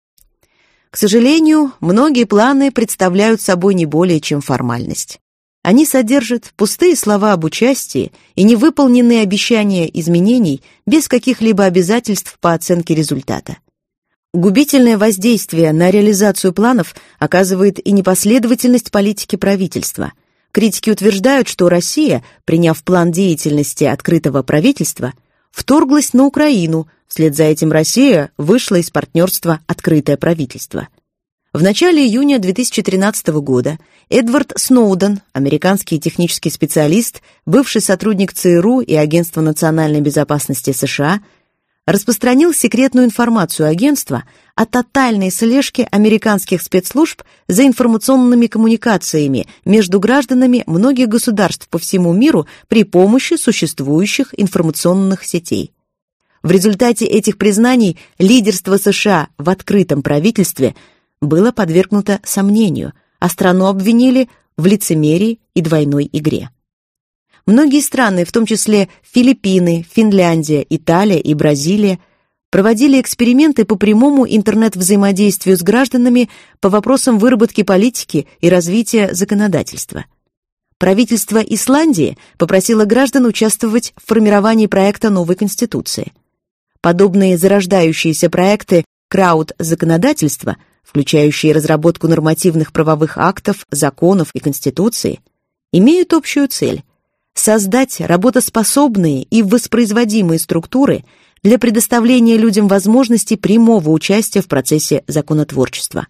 К сожалению, многие планы представляют собой не более чем формальность. Они содержат пустые слова об участии и невыполненные обещания изменений без каких-либо обязательств по оценке результата. Губительное воздействие на реализацию планов оказывает и непоследовательность политики правительства. Критики утверждают, что Россия, приняв план деятельности открытого правительства, вторглась на Украину, вслед за этим Россия вышла из партнерства «Открытое правительство». В начале июня две тысячи тринадцатого года Эдвард Сноуден, американский технический специалист, бывший сотрудник ЦРУ и Агентства национальной безопасности США, распространил секретную информацию агентства о тотальной слежке американских спецслужб за информационными коммуникациями между гражданами многих государств по всему миру при помощи существующих информационных сетей. В результате этих признаний лидерство США в открытом правительстве было подвергнуто сомнению, а страну обвинили в лицемерии и двойной игре. Многие страны, в том числе Филиппины, Финляндия, Италия и Бразилия, проводили эксперименты по прямому интернет-взаимодействию с гражданами по вопросам выработки политики и развития законодательства. Правительство Исландии попросило граждан участвовать в формировании проекта новой конституции. Подобные зарождающиеся проекты крауд-законодательства, включающие разработку нормативных правовых актов, законов и конституции, имеют общую цель – создать работоспособные и воспроизводимые структуры для предоставления людям возможности прямого участия в процессе законотворчества.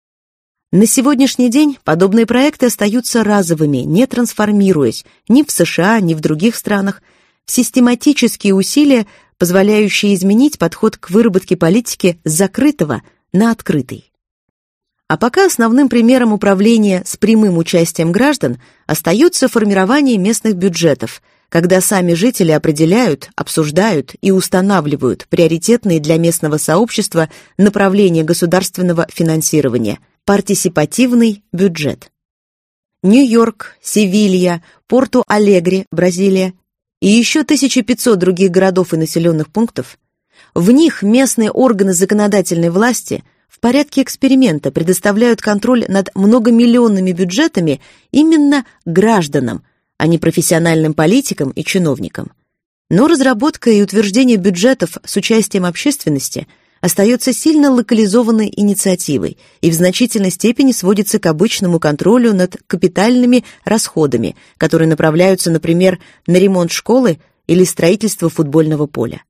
На сегодняшний день подобные проекты остаются разовыми, не трансформируясь ни в США, ни в других странах в систематические усилия, позволяющие изменить подход к выработке политики с закрытого на открытый. А пока основным примером управления с прямым участием граждан остается формирование местных бюджетов, когда сами жители определяют, обсуждают и устанавливают приоритетные для местного сообщества направления государственного финансирования – партисипативный бюджет. Нью-Йорк, Севилья, Порту-Алегре, Бразилия и еще тысяча пятьсот других городов и населенных пунктов, в них местные органы законодательной власти в порядке эксперимента предоставляют контроль над многомиллионными бюджетами именно гражданам, а не профессиональным политикам и чиновникам. Но разработка и утверждение бюджетов с участием общественности остается сильно локализованной инициативой и в значительной степени сводится к обычному контролю над капитальными расходами, которые направляются, например, на ремонт школы или строительство футбольного поля.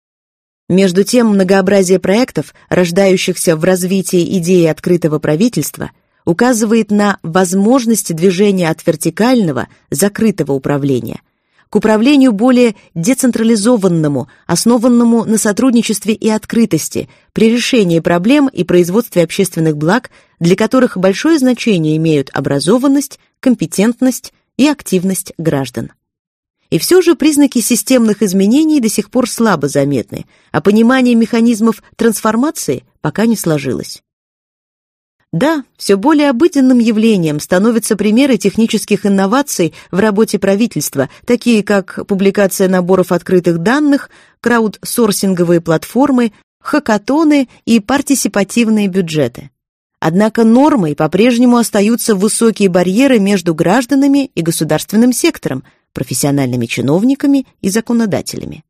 Между тем, многообразие проектов, рождающихся в развитии идеи открытого правительства, указывает на возможности движения от вертикального, закрытого управления к управлению более децентрализованному, основанному на сотрудничестве и открытости при решении проблем и производстве общественных благ, для которых большое значение имеют образованность, компетентность и активность граждан. И все же признаки системных изменений до сих пор слабо заметны, а понимание механизмов трансформации пока не сложилось. Да, все более обыденным явлением становятся примеры технических инноваций в работе правительства, такие как публикация наборов открытых данных, краудсорсинговые платформы, хакатоны и партисипативные бюджеты. Однако нормой по-прежнему остаются высокие барьеры между гражданами и государственным сектором, профессиональными чиновниками и законодателями.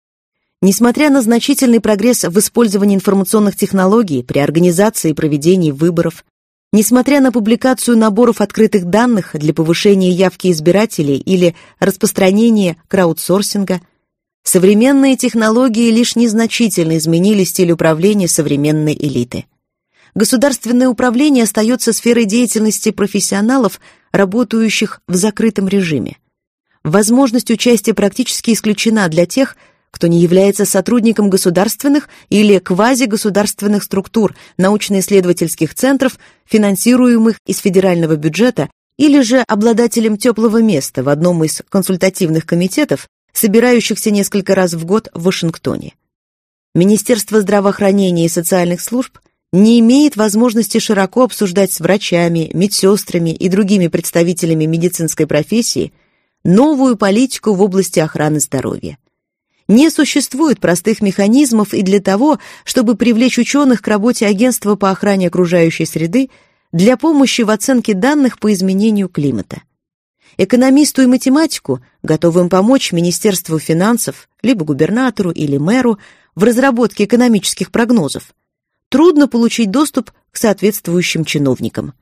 Несмотря на значительный прогресс в использовании информационных технологий при организации и проведении выборов, несмотря на публикацию наборов открытых данных для повышения явки избирателей или распространения краудсорсинга, современные технологии лишь незначительно изменили стиль управления современной элиты. Государственное управление остается сферой деятельности профессионалов, работающих в закрытом режиме. Возможность участия практически исключена для тех, кто не является сотрудником государственных или квазигосударственных структур, научно-исследовательских центров, финансируемых из федерального бюджета, или же обладателем теплого места в одном из консультативных комитетов, собирающихся несколько раз в год в Вашингтоне. Министерство здравоохранения и социальных служб не имеет возможности широко обсуждать с врачами, медсестрами и другими представителями медицинской профессии новую политику в области охраны здоровья. Не существует простых механизмов и для того, чтобы привлечь ученых к работе агентства по охране окружающей среды для помощи в оценке данных по изменению климата. Экономисту и математику, готовым помочь Министерству финансов, либо губернатору или мэру в разработке экономических прогнозов, трудно получить доступ к соответствующим чиновникам.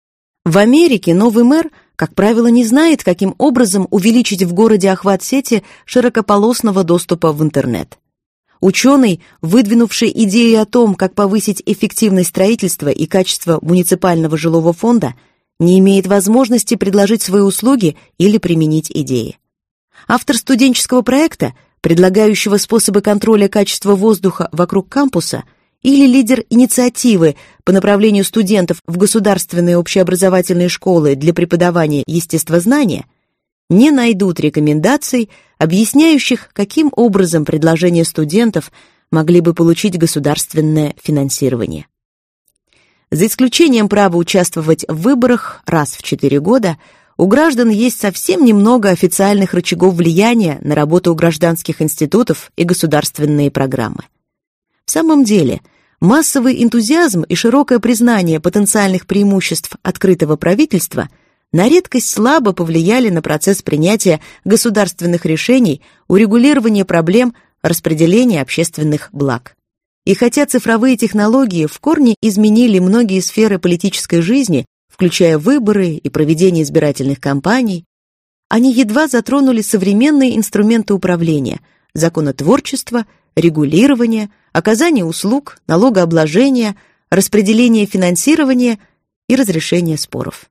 В Америке новый мэр, как правило, не знает, каким образом увеличить в городе охват сети широкополосного доступа в интернет. Ученый, выдвинувший идею о том, как повысить эффективность строительства и качество муниципального жилого фонда, не имеет возможности предложить свои услуги или применить идеи. Автор студенческого проекта предлагающего способы контроля качества воздуха вокруг кампуса, или лидер инициативы по направлению студентов в государственные общеобразовательные школы для преподавания естествознания, не найдут рекомендаций, объясняющих, каким образом предложения студентов могли бы получить государственное финансирование. За исключением права участвовать в выборах раз в четыре года, у граждан есть совсем немного официальных рычагов влияния на работу гражданских институтов и государственные программы. В самом деле, массовый энтузиазм и широкое признание потенциальных преимуществ открытого правительства на редкость слабо повлияли на процесс принятия государственных решений, урегулирования проблем распределения общественных благ. И хотя цифровые технологии в корне изменили многие сферы политической жизни, включая выборы и проведение избирательных кампаний, они едва затронули современные инструменты управления, законотворчество, регулирование, оказание услуг, налогообложение, распределение финансирования и разрешение споров.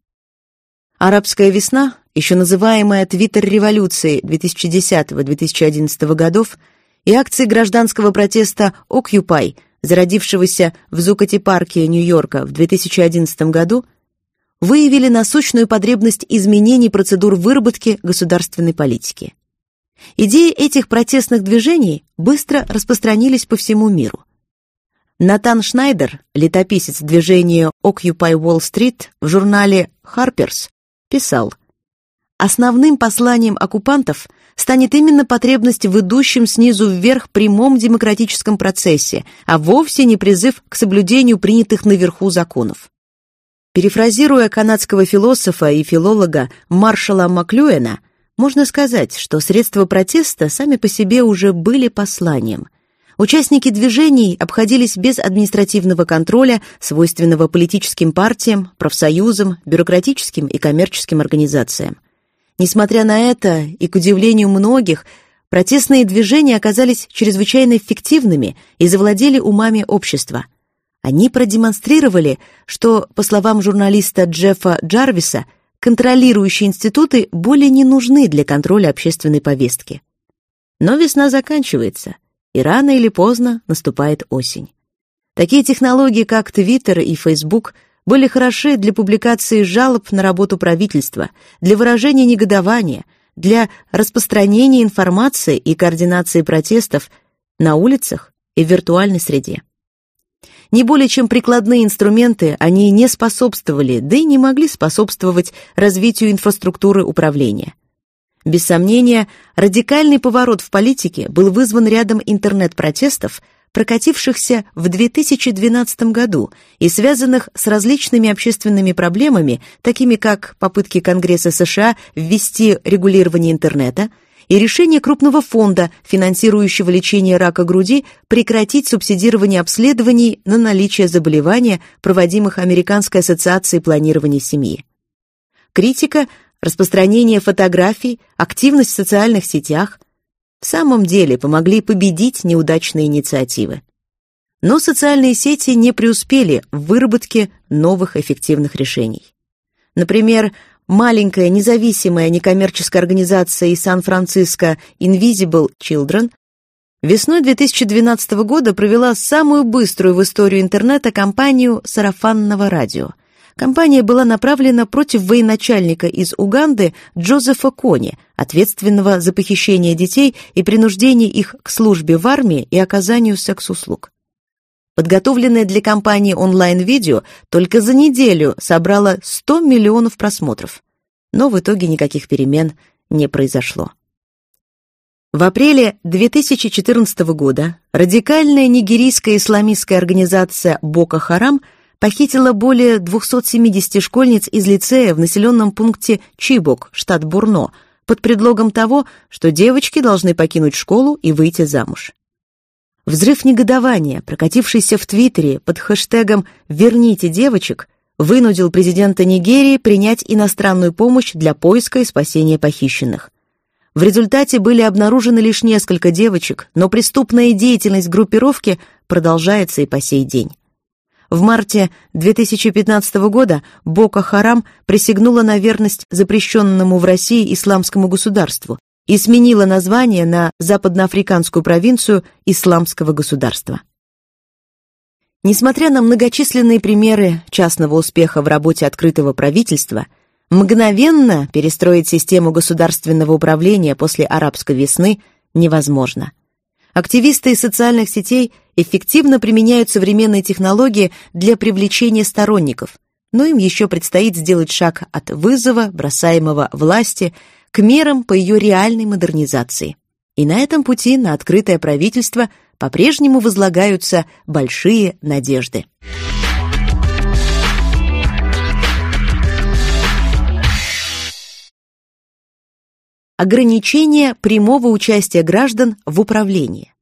Арабская весна, еще называемая Твиттер-революцией две тысячи десятого — две тысячи одиннадцатого годов, и акции гражданского протеста Occupy, зародившегося в Зукати-парке Нью-Йорка в две тысячи одиннадцатом году, выявили насущную потребность изменений процедур выработки государственной политики. Идеи этих протестных движений быстро распространились по всему миру. Натан Шнайдер, летописец движения Occupy Wall Street, в журнале Harper's писал: «Основным посланием оккупантов станет именно потребность в идущем снизу вверх прямом демократическом процессе, а вовсе не призыв к соблюдению принятых наверху законов». Перефразируя канадского философа и филолога Маршалла Маклюэна, можно сказать, что средства протеста сами по себе уже были посланием. Участники движений обходились без административного контроля, свойственного политическим партиям, профсоюзам, бюрократическим и коммерческим организациям. Несмотря на это, и к удивлению многих, протестные движения оказались чрезвычайно эффективными и завладели умами общества. Они продемонстрировали, что, по словам журналиста Джеффа Джарвиса, контролирующие институты более не нужны для контроля общественной повестки. Но весна заканчивается, и рано или поздно наступает осень. Такие технологии, как Твиттер и Фейсбук, были хороши для публикации жалоб на работу правительства, для выражения негодования, для распространения информации и координации протестов на улицах и в виртуальной среде. Не более чем прикладные инструменты, они не способствовали, да и не могли способствовать развитию инфраструктуры управления. Без сомнения, радикальный поворот в политике был вызван рядом интернет-протестов, прокатившихся в две тысячи двенадцатом году и связанных с различными общественными проблемами, такими как попытки Конгресса США ввести регулирование интернета и решение крупного фонда, финансирующего лечение рака груди, прекратить субсидирование обследований на наличие заболевания, проводимых Американской ассоциацией планирования семьи. Критика, распространение фотографий, активность в социальных сетях в самом деле помогли победить неудачные инициативы. Но социальные сети не преуспели в выработке новых эффективных решений. Например, маленькая независимая некоммерческая организация из Сан-Франциско Invisible Children весной две тысячи двенадцатого года провела самую быструю в историю интернета кампанию сарафанного радио. Кампания была направлена против военачальника из Уганды Джозефа Кони, ответственного за похищение детей и принуждение их к службе в армии и оказанию секс-услуг. Подготовленное для кампании онлайн-видео только за неделю собрало сто миллионов просмотров, но в итоге никаких перемен не произошло. В апреле две тысячи четырнадцатого года радикальная нигерийская исламистская организация Боко Харам похитила более двухсот семидесяти школьниц из лицея в населенном пункте Чибок, штат Борно, под предлогом того, что девочки должны покинуть школу и выйти замуж. Взрыв негодования, прокатившийся в Твиттере под хэштегом «Верните девочек», вынудил президента Нигерии принять иностранную помощь для поиска и спасения похищенных. В результате были обнаружены лишь несколько девочек, но преступная деятельность группировки продолжается и по сей день. В марте две тысячи пятнадцатого года Боко Харам присягнула на верность запрещенному в России исламскому государству, и сменила название на западноафриканскую провинцию Исламского государства. Несмотря на многочисленные примеры частного успеха в работе открытого правительства, мгновенно перестроить систему государственного управления после арабской весны невозможно. Активисты из социальных сетей эффективно применяют современные технологии для привлечения сторонников, но им еще предстоит сделать шаг от вызова, бросаемого власти, к мерам по ее реальной модернизации. И на этом пути на открытое правительство по-прежнему возлагаются большие надежды. Ограничение прямого участия граждан в управлении.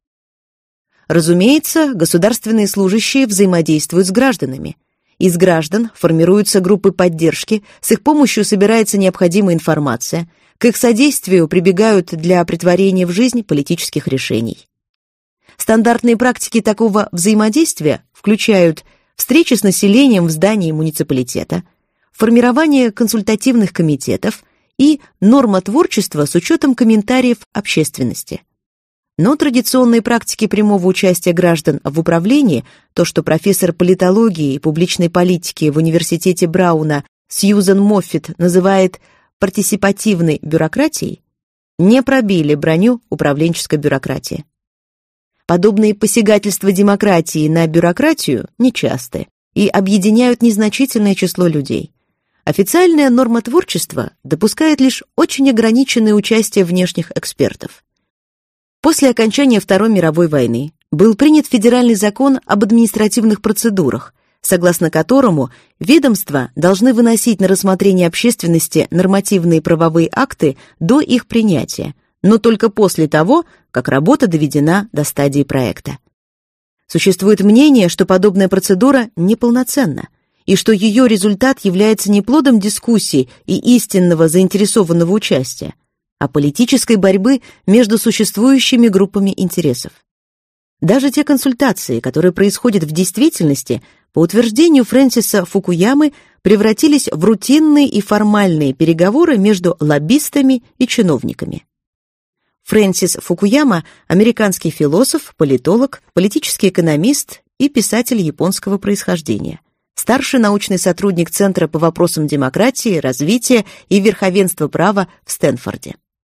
Разумеется, государственные служащие взаимодействуют с гражданами. Из граждан формируются группы поддержки, с их помощью собирается необходимая информация, к их содействию прибегают для претворения в жизнь политических решений. Стандартные практики такого взаимодействия включают встречи с населением в здании муниципалитета, формирование консультативных комитетов и нормотворчество с учетом комментариев общественности. Но традиционные практики прямого участия граждан в управлении, то, что профессор политологии и публичной политики в университете Брауна Сьюзен Моффит называет партисипативной бюрократией, не пробили броню управленческой бюрократии. Подобные посягательства демократии на бюрократию нечасты и объединяют незначительное число людей. Официальное нормотворчество допускает лишь очень ограниченное участие внешних экспертов. После окончания Второй мировой войны был принят федеральный закон об административных процедурах, согласно которому ведомства должны выносить на рассмотрение общественности нормативные правовые акты до их принятия, но только после того, как работа доведена до стадии проекта. Существует мнение, что подобная процедура неполноценна, и что ее результат является не плодом дискуссий и истинного заинтересованного участия, а политической борьбы между существующими группами интересов. Даже те консультации, которые происходят в действительности, по утверждению Фрэнсиса Фукуямы, превратились в рутинные и формальные переговоры между лоббистами и чиновниками. Фрэнсис Фукуяма – американский философ, политолог, политический экономист и писатель японского происхождения, старший научный сотрудник Центра по вопросам демократии, развития и верховенства права в Стэнфорде.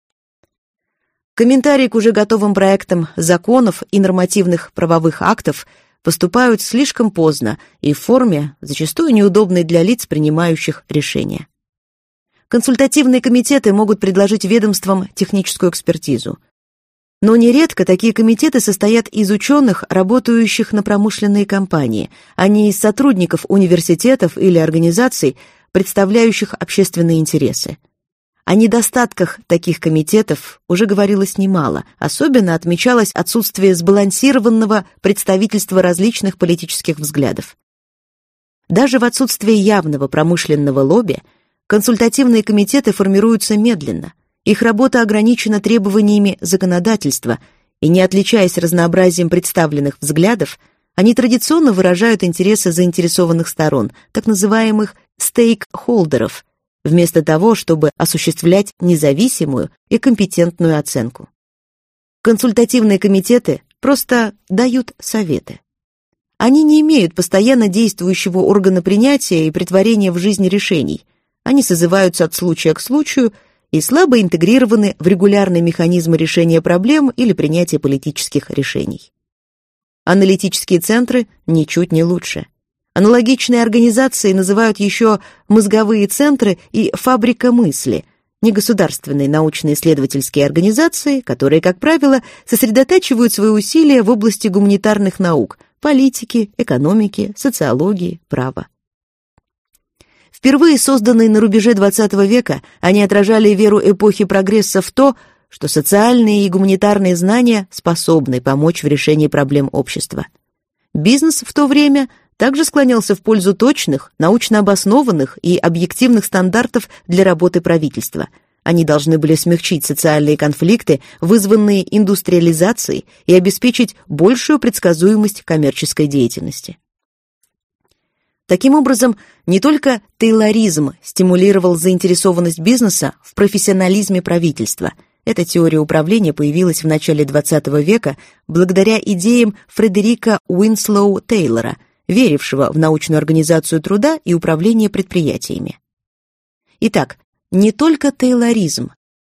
Комментарии к уже готовым проектам законов и нормативных правовых актов поступают слишком поздно и в форме, зачастую неудобной для лиц, принимающих решения. Консультативные комитеты могут предложить ведомствам техническую экспертизу. Но нередко такие комитеты состоят из ученых, работающих на промышленные компании, а не из сотрудников университетов или организаций, представляющих общественные интересы. О недостатках таких комитетов уже говорилось немало, особенно отмечалось отсутствие сбалансированного представительства различных политических взглядов. Даже в отсутствие явного промышленного лобби консультативные комитеты формируются медленно, их работа ограничена требованиями законодательства, и, не отличаясь разнообразием представленных взглядов, они традиционно выражают интересы заинтересованных сторон, так называемых стейкхолдеров, вместо того, чтобы осуществлять независимую и компетентную оценку. Консультативные комитеты просто дают советы. Они не имеют постоянно действующего органа принятия и претворения в жизнь решений. Они созываются от случая к случаю и слабо интегрированы в регулярные механизмы решения проблем или принятия политических решений. Аналитические центры ничуть не лучше. Аналогичные организации называют еще мозговые центры и фабрика мысли, негосударственные научно-исследовательские организации, которые, как правило, сосредотачивают свои усилия в области гуманитарных наук, политики, экономики, социологии, права. Впервые созданные на рубеже двадцатого века, они отражали веру эпохи прогресса в то, что социальные и гуманитарные знания способны помочь в решении проблем общества. Бизнес в то время также склонялся в пользу точных, научно обоснованных и объективных стандартов для работы правительства. Они должны были смягчить социальные конфликты, вызванные индустриализацией, и обеспечить большую предсказуемость коммерческой деятельности. Таким образом, не только тейлоризм стимулировал заинтересованность бизнеса в профессионализме правительства, Эта теория управления появилась в начале двадцатого века благодаря идеям Фредерика Уинслоу Тейлора, верившего в научную организацию труда и управление предприятиями. Итак, не только тейлоризм.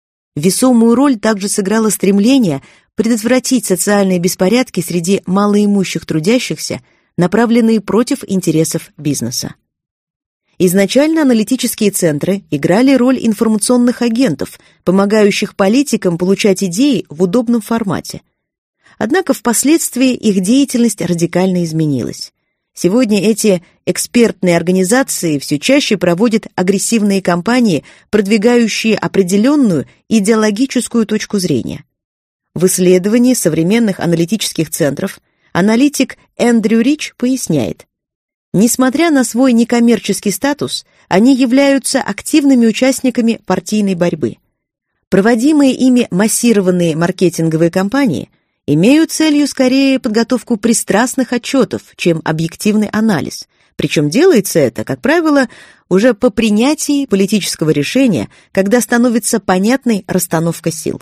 Весомую роль также сыграло стремление предотвратить социальные беспорядки среди малоимущих трудящихся, направленные против интересов бизнеса. Изначально аналитические центры играли роль информационных агентов, помогающих политикам получать идеи в удобном формате. Однако впоследствии их деятельность радикально изменилась. Сегодня эти экспертные организации все чаще проводят агрессивные кампании, продвигающие определенную идеологическую точку зрения. В исследовании современных аналитических центров аналитик Эндрю Рич поясняет: несмотря на свой некоммерческий статус, они являются активными участниками партийной борьбы. Проводимые ими массированные маркетинговые кампании имеют целью скорее подготовку пристрастных отчетов, чем объективный анализ. Причем делается это, как правило, уже по принятии политического решения, когда становится понятной расстановка сил.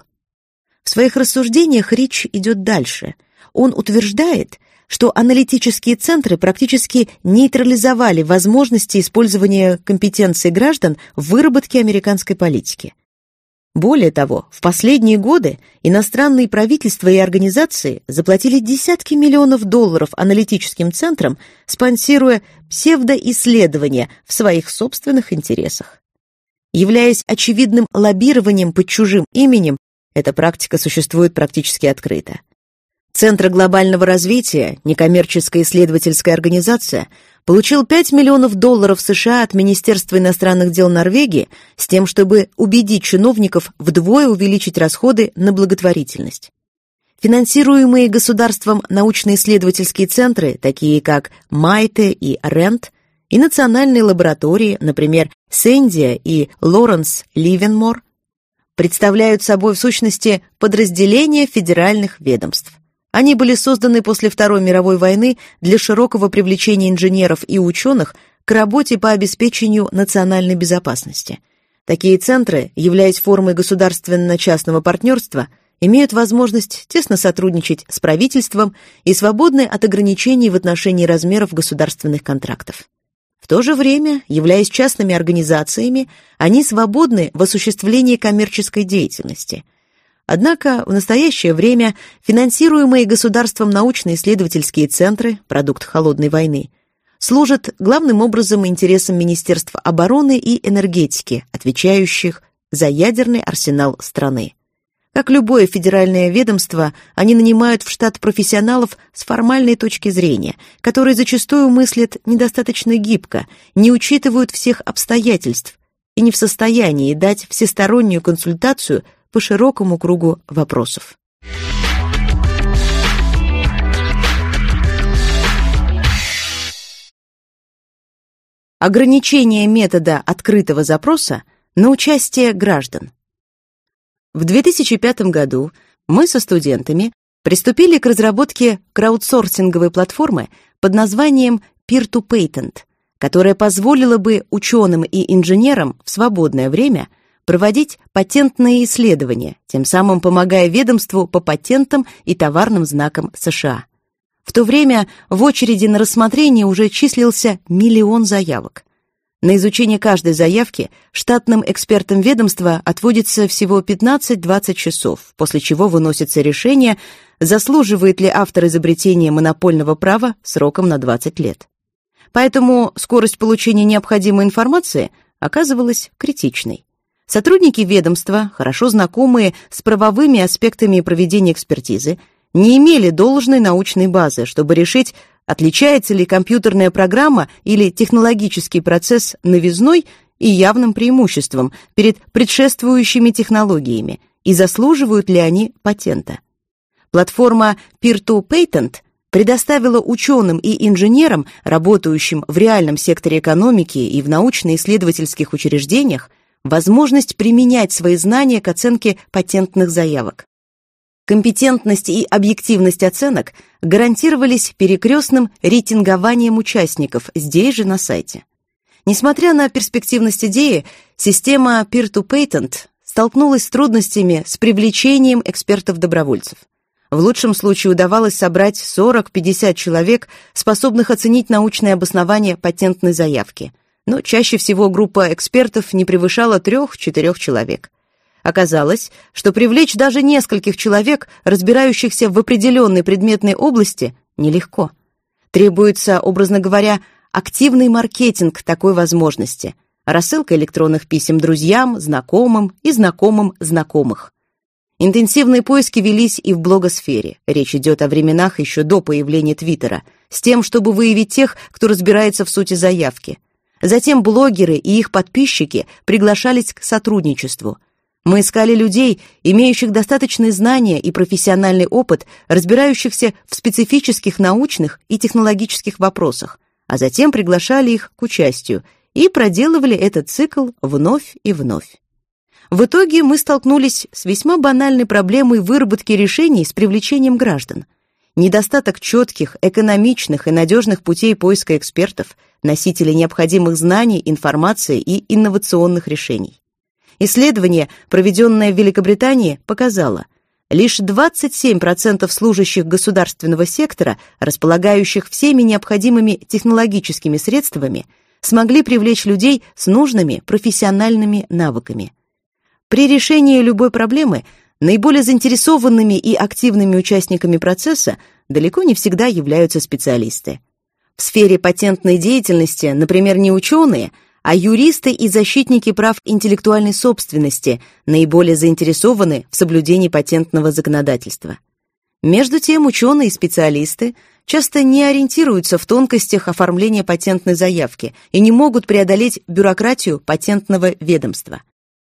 В своих рассуждениях Рич идет дальше. Он утверждает, что аналитические центры практически нейтрализовали возможности использования компетенций граждан в выработке американской политики. Более того, в последние годы иностранные правительства и организации заплатили десятки миллионов долларов аналитическим центрам, спонсируя псевдоисследования в своих собственных интересах. Являясь очевидным лоббированием под чужим именем, эта практика существует практически открыто. Центр глобального развития, некоммерческая исследовательская организация, получил пять миллионов долларов США от Министерства иностранных дел Норвегии с тем, чтобы убедить чиновников вдвое увеличить расходы на благотворительность. Финансируемые государством научно-исследовательские центры, такие как Майте и Рент, и национальные лаборатории, например, Сэндия и Лоренс Ливенмор, представляют собой в сущности подразделения федеральных ведомств. Они были созданы после Второй мировой войны для широкого привлечения инженеров и ученых к работе по обеспечению национальной безопасности. Такие центры, являясь формой государственно-частного партнерства, имеют возможность тесно сотрудничать с правительством и свободны от ограничений в отношении размеров государственных контрактов. В то же время, являясь частными организациями, они свободны в осуществлении коммерческой деятельности. Однако в настоящее время финансируемые государством научно-исследовательские центры, продукт холодной войны, служат главным образом интересам Министерства обороны и энергетики, отвечающих за ядерный арсенал страны. Как любое федеральное ведомство, они нанимают в штат профессионалов с формальной точки зрения, которые зачастую мыслят недостаточно гибко, не учитывают всех обстоятельств и не в состоянии дать всестороннюю консультацию по широкому кругу вопросов. Ограничение метода открытого запроса на участие граждан. В две тысячи пятом году мы со студентами приступили к разработке краудсорсинговой платформы под названием Peer to Patent, которая позволила бы ученым и инженерам в свободное время проводить патентные исследования, тем самым помогая ведомству по патентам и товарным знакам США. В то время в очереди на рассмотрение уже числился миллион заявок. На изучение каждой заявки штатным экспертам ведомства отводится всего пятнадцать-двадцать часов, после чего выносится решение, заслуживает ли автор изобретения монопольного права сроком на двадцать лет. Поэтому скорость получения необходимой информации оказывалась критичной. Сотрудники ведомства, хорошо знакомые с правовыми аспектами проведения экспертизы, не имели должной научной базы, чтобы решить, отличается ли компьютерная программа или технологический процесс новизной и явным преимуществом перед предшествующими технологиями, и заслуживают ли они патента. Платформа Peer to Patent предоставила ученым и инженерам, работающим в реальном секторе экономики и в научно-исследовательских учреждениях, возможность применять свои знания к оценке патентных заявок. Компетентность и объективность оценок гарантировались перекрестным рейтингованием участников здесь же на сайте. Несмотря на перспективность идеи, система Peer to Patent столкнулась с трудностями с привлечением экспертов-добровольцев. В лучшем случае удавалось собрать сорок-пятьдесят человек, способных оценить научное обоснование патентной заявки, но чаще всего группа экспертов не превышала трех-четырех человек. Оказалось, что привлечь даже нескольких человек, разбирающихся в определенной предметной области, нелегко. Требуется, образно говоря, активный маркетинг такой возможности, рассылка электронных писем друзьям, знакомым и знакомым знакомых. Интенсивные поиски велись и в блогосфере. Речь идет о временах еще до появления Твиттера, с тем, чтобы выявить тех, кто разбирается в сути заявки. Затем блогеры и их подписчики приглашались к сотрудничеству. Мы искали людей, имеющих достаточные знания и профессиональный опыт, разбирающихся в специфических научных и технологических вопросах, а затем приглашали их к участию и проделывали этот цикл вновь и вновь. В итоге мы столкнулись с весьма банальной проблемой выработки решений с привлечением граждан. Недостаток четких, экономичных и надежных путей поиска экспертов, носителей необходимых знаний, информации и инновационных решений. Исследование, проведенное в Великобритании, показало, лишь двадцать семь процентов служащих государственного сектора, располагающих всеми необходимыми технологическими средствами, смогли привлечь людей с нужными профессиональными навыками. При решении любой проблемы наиболее заинтересованными и активными участниками процесса далеко не всегда являются специалисты. В сфере патентной деятельности, например, не ученые, а юристы и защитники прав интеллектуальной собственности наиболее заинтересованы в соблюдении патентного законодательства. Между тем, ученые и специалисты часто не ориентируются в тонкостях оформления патентной заявки и не могут преодолеть бюрократию патентного ведомства.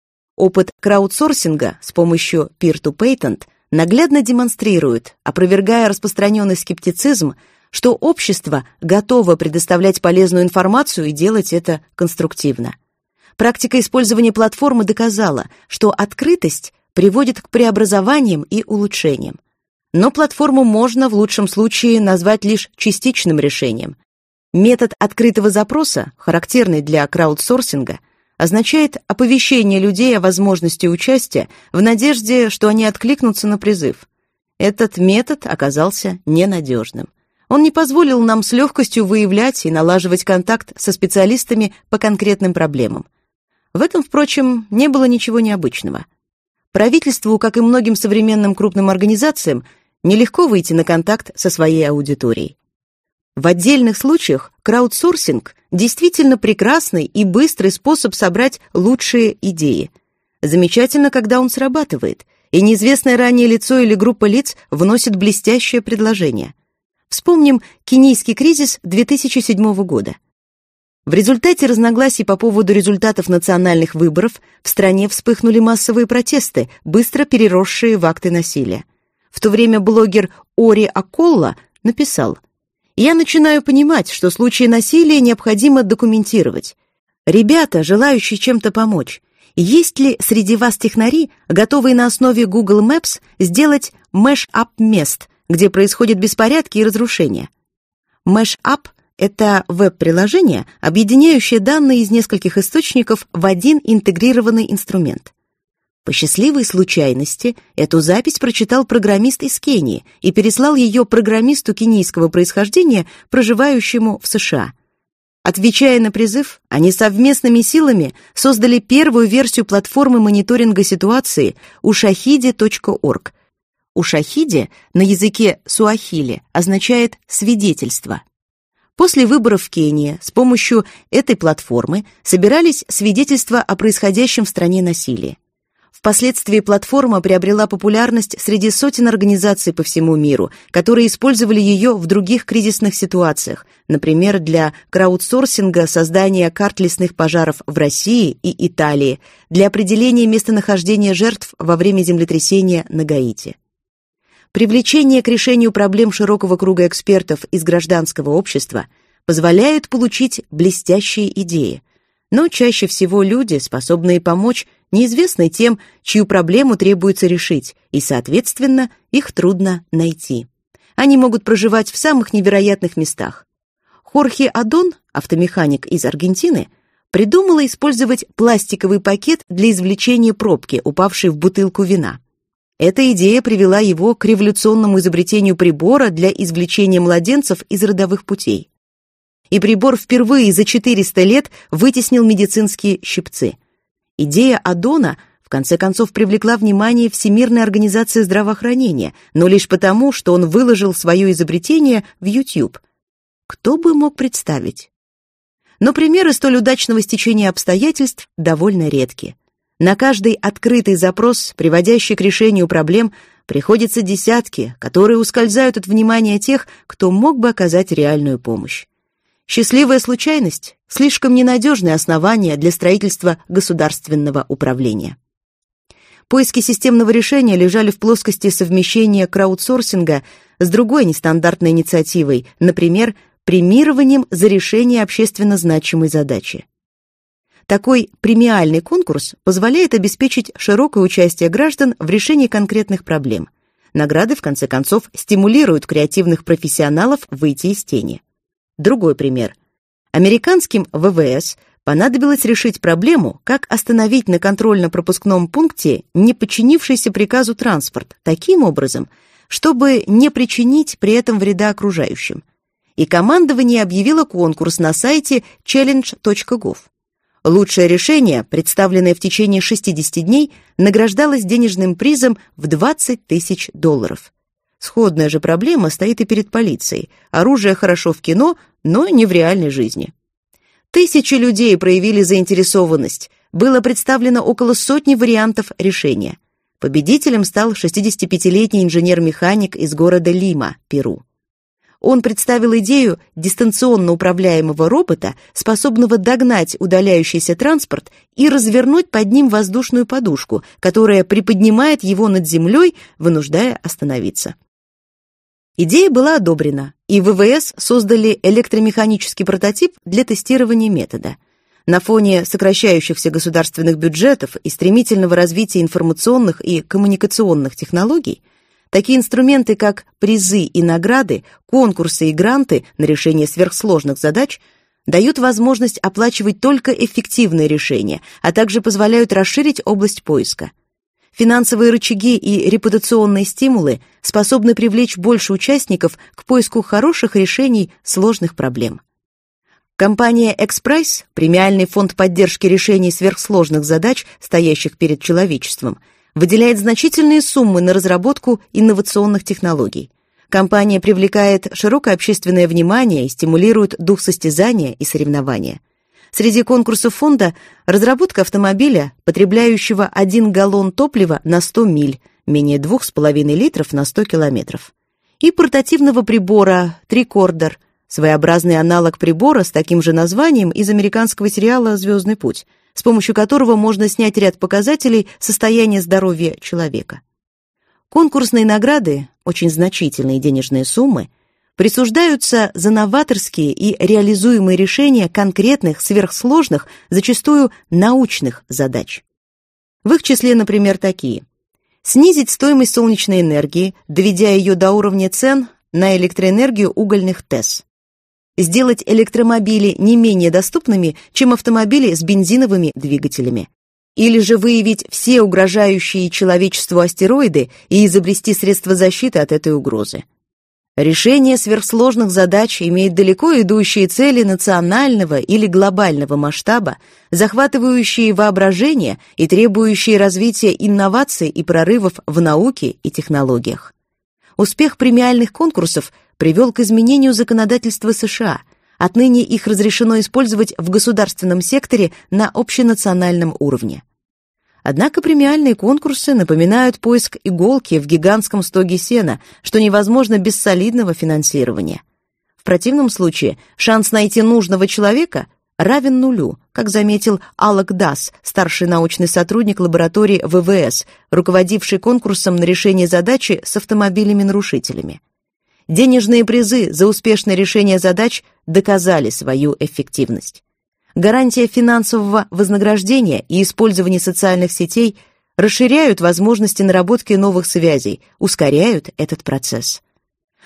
Опыт краудсорсинга с помощью peer-to-patent наглядно демонстрирует, опровергая распространенный скептицизм, что общество готово предоставлять полезную информацию и делать это конструктивно. Практика использования платформы доказала, что открытость приводит к преобразованиям и улучшениям. Но платформу можно в лучшем случае назвать лишь частичным решением. Метод открытого запроса, характерный для краудсорсинга, означает оповещение людей о возможности участия в надежде, что они откликнутся на призыв. Этот метод оказался ненадежным. Он не позволил нам с легкостью выявлять и налаживать контакт со специалистами по конкретным проблемам. В этом, впрочем, не было ничего необычного. Правительству, как и многим современным крупным организациям, нелегко выйти на контакт со своей аудиторией. В отдельных случаях краудсорсинг действительно прекрасный и быстрый способ собрать лучшие идеи. Замечательно, когда он срабатывает, и неизвестное ранее лицо или группа лиц вносит блестящее предложение. Вспомним кенийский кризис две тысячи седьмого года. В результате разногласий по поводу результатов национальных выборов в стране вспыхнули массовые протесты, быстро переросшие в акты насилия. В то время блогер Ори Аколла написал: «Я начинаю понимать, что случаи насилия необходимо документировать. Ребята, желающие чем-то помочь, есть ли среди вас технари, готовые на основе Google Maps сделать мэш-ап мест, где происходят беспорядки и разрушения?» Мэш-ап — это веб-приложение, объединяющее данные из нескольких источников в один интегрированный инструмент. По счастливой случайности эту запись прочитал программист из Кении и переслал ее программисту кенийского происхождения, проживающему в США. Отвечая на призыв, они совместными силами создали первую версию платформы мониторинга ситуации ушахиди точка орг. Ушахиди на языке суахили означает «свидетельство». После выборов в Кении с помощью этой платформы собирались свидетельства о происходящем в стране насилии. Впоследствии платформа приобрела популярность среди сотен организаций по всему миру, которые использовали ее в других кризисных ситуациях, например, для краудсорсинга создания карт лесных пожаров в России и Италии, для определения местонахождения жертв во время землетрясения на Гаити. Привлечение к решению проблем широкого круга экспертов из гражданского общества позволяет получить блестящие идеи, но чаще всего люди, способные помочь, неизвестны тем, чью проблему требуется решить, и, соответственно, их трудно найти. Они могут проживать в самых невероятных местах. Хорхе Адон, автомеханик из Аргентины, придумала использовать пластиковый пакет для извлечения пробки, упавшей в бутылку вина. Эта идея привела его к революционному изобретению прибора для извлечения младенцев из родовых путей. И прибор впервые за четыреста лет вытеснил медицинские щипцы. Идея Аддона в конце концов привлекла внимание Всемирной организации здравоохранения, но лишь потому, что он выложил свое изобретение в YouTube. Кто бы мог представить? Но примеры столь удачного стечения обстоятельств довольно редки. На каждый открытый запрос, приводящий к решению проблем, приходится десятки, которые ускользают от внимания тех, кто мог бы оказать реальную помощь. Счастливая случайность – слишком ненадежное основание для строительства государственного управления. Поиски системного решения лежали в плоскости совмещения краудсорсинга с другой нестандартной инициативой, например, премированием за решение общественно значимой задачи. Такой премиальный конкурс позволяет обеспечить широкое участие граждан в решении конкретных проблем. Награды, в конце концов, стимулируют креативных профессионалов выйти из тени. Другой пример. Американским вэ вэ эс понадобилось решить проблему, как остановить на контрольно-пропускном пункте не подчинившийся приказу транспорт таким образом, чтобы не причинить при этом вреда окружающим. И командование объявило конкурс на сайте челлендж точка гов. Лучшее решение, представленное в течение шестидесяти дней, награждалось денежным призом в двадцать тысяч долларов. Сходная же проблема стоит и перед полицией. Оружие хорошо в кино, но не в реальной жизни. Тысячи людей проявили заинтересованность. Было представлено около сотни вариантов решения. Победителем стал шестидесятипятилетний инженер-механик из города Лима, Перу. Он представил идею дистанционно управляемого робота, способного догнать удаляющийся транспорт и развернуть под ним воздушную подушку, которая приподнимает его над землей, вынуждая остановиться. Идея была одобрена, и вэ вэ эс создали электромеханический прототип для тестирования метода. На фоне сокращающихся государственных бюджетов и стремительного развития информационных и коммуникационных технологий такие инструменты, как призы и награды, конкурсы и гранты на решение сверхсложных задач, дают возможность оплачивать только эффективные решения, а также позволяют расширить область поиска. Финансовые рычаги и репутационные стимулы способны привлечь больше участников к поиску хороших решений сложных проблем. Компания X-Prize, премиальный фонд поддержки решений сверхсложных задач, стоящих перед человечеством, выделяет значительные суммы на разработку инновационных технологий. Компания привлекает широкое общественное внимание и стимулирует дух состязания и соревнования. Среди конкурсов фонда разработка автомобиля, потребляющего один галлон топлива на сто миль, менее двух с половиной литров на сто километров, и портативного прибора «Трикордер», своеобразный аналог прибора с таким же названием из американского сериала «Звездный путь», с помощью которого можно снять ряд показателей состояния здоровья человека. Конкурсные награды, очень значительные денежные суммы, присуждаются за новаторские и реализуемые решения конкретных, сверхсложных, зачастую научных задач. В их числе, например, такие: снизить стоимость солнечной энергии, доведя ее до уровня цен на электроэнергию угольных ТЭС, сделать электромобили не менее доступными, чем автомобили с бензиновыми двигателями, или же выявить все угрожающие человечеству астероиды и изобрести средства защиты от этой угрозы. Решение сверхсложных задач имеет далеко идущие цели национального или глобального масштаба, захватывающие воображение и требующие развития инноваций и прорывов в науке и технологиях. Успех премиальных конкурсов привел к изменению законодательства США. Отныне их разрешено использовать в государственном секторе на общенациональном уровне. Однако премиальные конкурсы напоминают поиск иголки в гигантском стоге сена, что невозможно без солидного финансирования. В противном случае шанс найти нужного человека равен нулю, как заметил Алек Дас, старший научный сотрудник лаборатории вэ вэ эс, руководивший конкурсом на решение задачи с автомобилями-нарушителями. Денежные призы за успешное решение задач доказали свою эффективность. Гарантия финансового вознаграждения и использование социальных сетей расширяют возможности наработки новых связей, ускоряют этот процесс.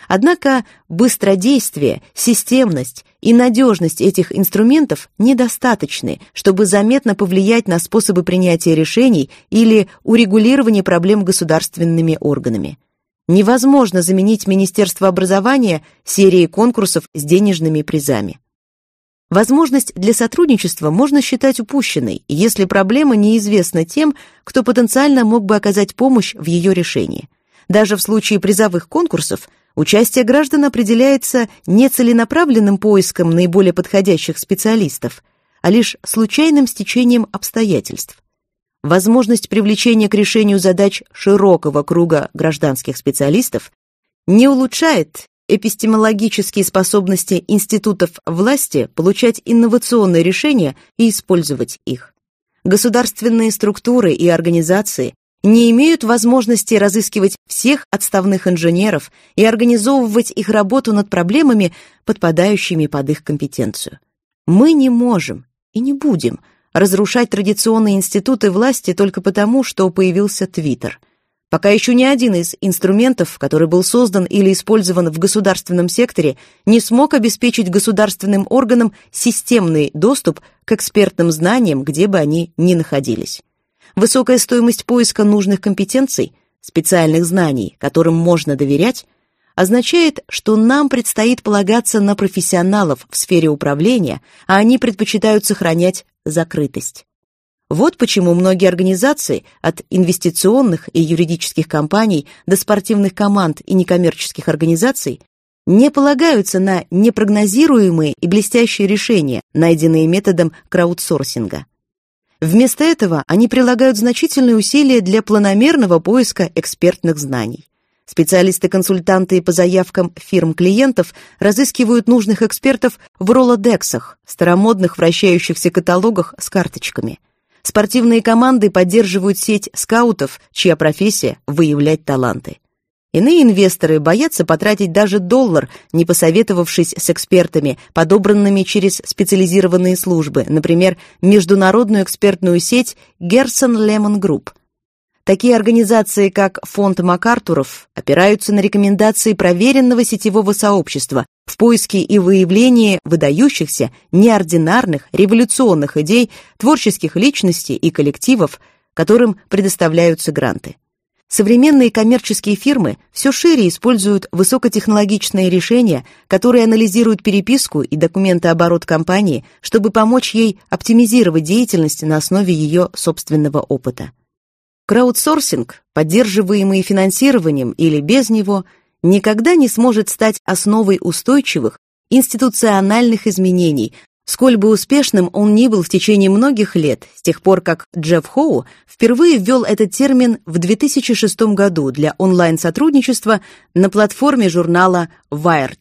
Однако быстродействие, системность и надежность этих инструментов недостаточны, чтобы заметно повлиять на способы принятия решений или урегулирования проблем государственными органами. Невозможно заменить Министерство образования серией конкурсов с денежными призами. Возможность для сотрудничества можно считать упущенной, если проблема неизвестна тем, кто потенциально мог бы оказать помощь в ее решении. Даже в случае призовых конкурсов участие граждан определяется не целенаправленным поиском наиболее подходящих специалистов, а лишь случайным стечением обстоятельств. Возможность привлечения к решению задач широкого круга гражданских специалистов не улучшает эпистемологические способности институтов власти получать инновационные решения и использовать их. Государственные структуры и организации не имеют возможности разыскивать всех отставных инженеров и организовывать их работу над проблемами, подпадающими под их компетенцию. Мы не можем и не будем разрушать традиционные институты власти только потому, что появился Твиттер. Пока еще ни один из инструментов, который был создан или использован в государственном секторе, не смог обеспечить государственным органам системный доступ к экспертным знаниям, где бы они ни находились. Высокая стоимость поиска нужных компетенций, специальных знаний, которым можно доверять, означает, что нам предстоит полагаться на профессионалов в сфере управления, а они предпочитают сохранять закрытость. Вот почему многие организации, от инвестиционных и юридических компаний до спортивных команд и некоммерческих организаций, не полагаются на непрогнозируемые и блестящие решения, найденные методом краудсорсинга. Вместо этого они прилагают значительные усилия для планомерного поиска экспертных знаний. Специалисты-консультанты по заявкам фирм-клиентов разыскивают нужных экспертов в ролодексах, старомодных вращающихся каталогах с карточками. Спортивные команды поддерживают сеть скаутов, чья профессия – выявлять таланты. Иные инвесторы боятся потратить даже доллар, не посоветовавшись с экспертами, подобранными через специализированные службы, например, международную экспертную сеть Gerson Lehman Group. Такие организации, как Фонд МакАртуров, опираются на рекомендации проверенного сетевого сообщества в поиске и выявлении выдающихся, неординарных, революционных идей, творческих личностей и коллективов, которым предоставляются гранты. Современные коммерческие фирмы все шире используют высокотехнологичные решения, которые анализируют переписку и документооборот компании, чтобы помочь ей оптимизировать деятельность на основе ее собственного опыта. Краудсорсинг, поддерживаемый финансированием или без него, никогда не сможет стать основой устойчивых институциональных изменений, сколь бы успешным он ни был в течение многих лет, с тех пор, как Джефф Хоу впервые ввел этот термин в две тысячи шестом году для онлайн-сотрудничества на платформе журнала Wired.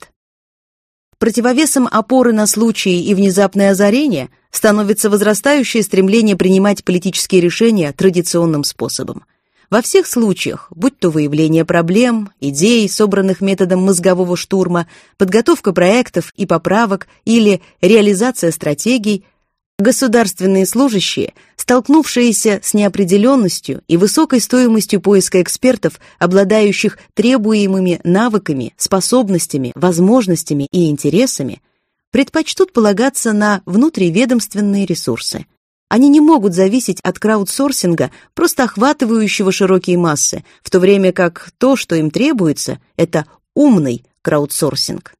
Противовесом опоры на случаи и внезапное озарение становится возрастающее стремление принимать политические решения традиционным способом. Во всех случаях, будь то выявление проблем, идей, собранных методом мозгового штурма, подготовка проектов и поправок или реализация стратегий, государственные служащие, столкнувшиеся с неопределенностью и высокой стоимостью поиска экспертов, обладающих требуемыми навыками, способностями, возможностями и интересами, предпочтут полагаться на внутриведомственные ресурсы. Они не могут зависеть от краудсорсинга, просто охватывающего широкие массы, в то время как то, что им требуется, это умный краудсорсинг.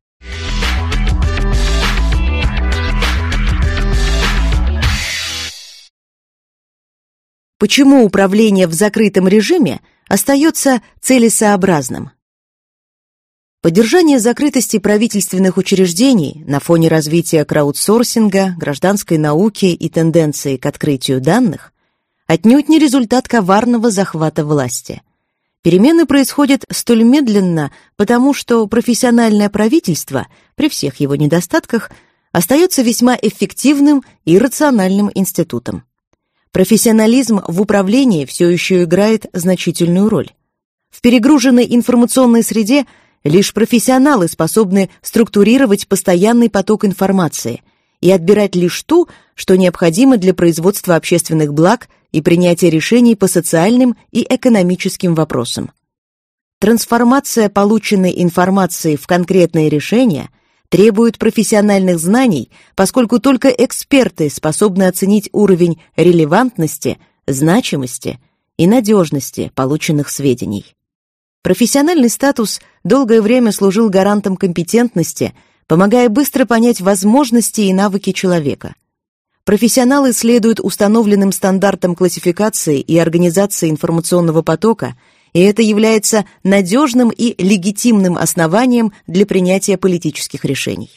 Почему управление в закрытом режиме остается целесообразным? Поддержание закрытости правительственных учреждений на фоне развития краудсорсинга, гражданской науки и тенденции к открытию данных отнюдь не результат коварного захвата власти. Перемены происходят столь медленно, потому что профессиональное правительство, при всех его недостатках, остается весьма эффективным и рациональным институтом. Профессионализм в управлении все еще играет значительную роль. В перегруженной информационной среде лишь профессионалы способны структурировать постоянный поток информации и отбирать лишь ту, что необходимо для производства общественных благ и принятия решений по социальным и экономическим вопросам. Трансформация полученной информации в конкретные решения требует профессиональных знаний, поскольку только эксперты способны оценить уровень релевантности, значимости и надежности полученных сведений. Профессиональный статус долгое время служил гарантом компетентности, помогая быстро понять возможности и навыки человека. Профессионалы следуют установленным стандартам классификации и организации информационного потока, и это является надежным и легитимным основанием для принятия политических решений.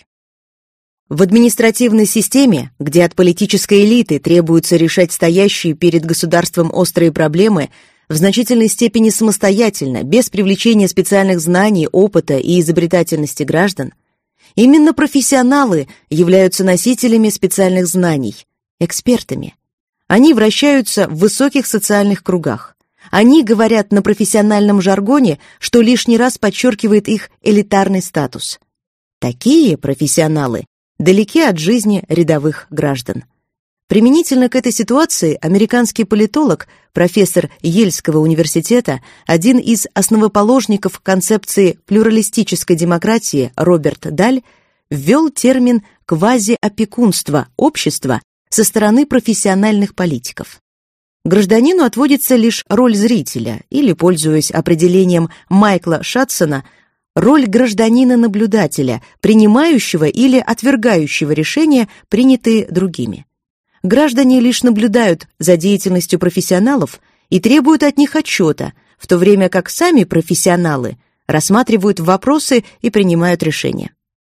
В административной системе, где от политической элиты требуется решать стоящие перед государством острые проблемы, в значительной степени самостоятельно, без привлечения специальных знаний, опыта и изобретательности граждан, именно профессионалы являются носителями специальных знаний, экспертами. Они вращаются в высоких социальных кругах. Они говорят на профессиональном жаргоне, что лишний раз подчеркивает их элитарный статус. Такие профессионалы далеки от жизни рядовых граждан. Применительно к этой ситуации американский политолог, профессор Ельского университета, один из основоположников концепции плюралистической демократии Роберт Даль, ввел термин «квазиопекунство общества» со стороны профессиональных политиков. Гражданину отводится лишь роль зрителя или, пользуясь определением Майкла Шатсона, роль гражданина-наблюдателя, принимающего или отвергающего решения, принятые другими. Граждане лишь наблюдают за деятельностью профессионалов и требуют от них отчета, в то время как сами профессионалы рассматривают вопросы и принимают решения.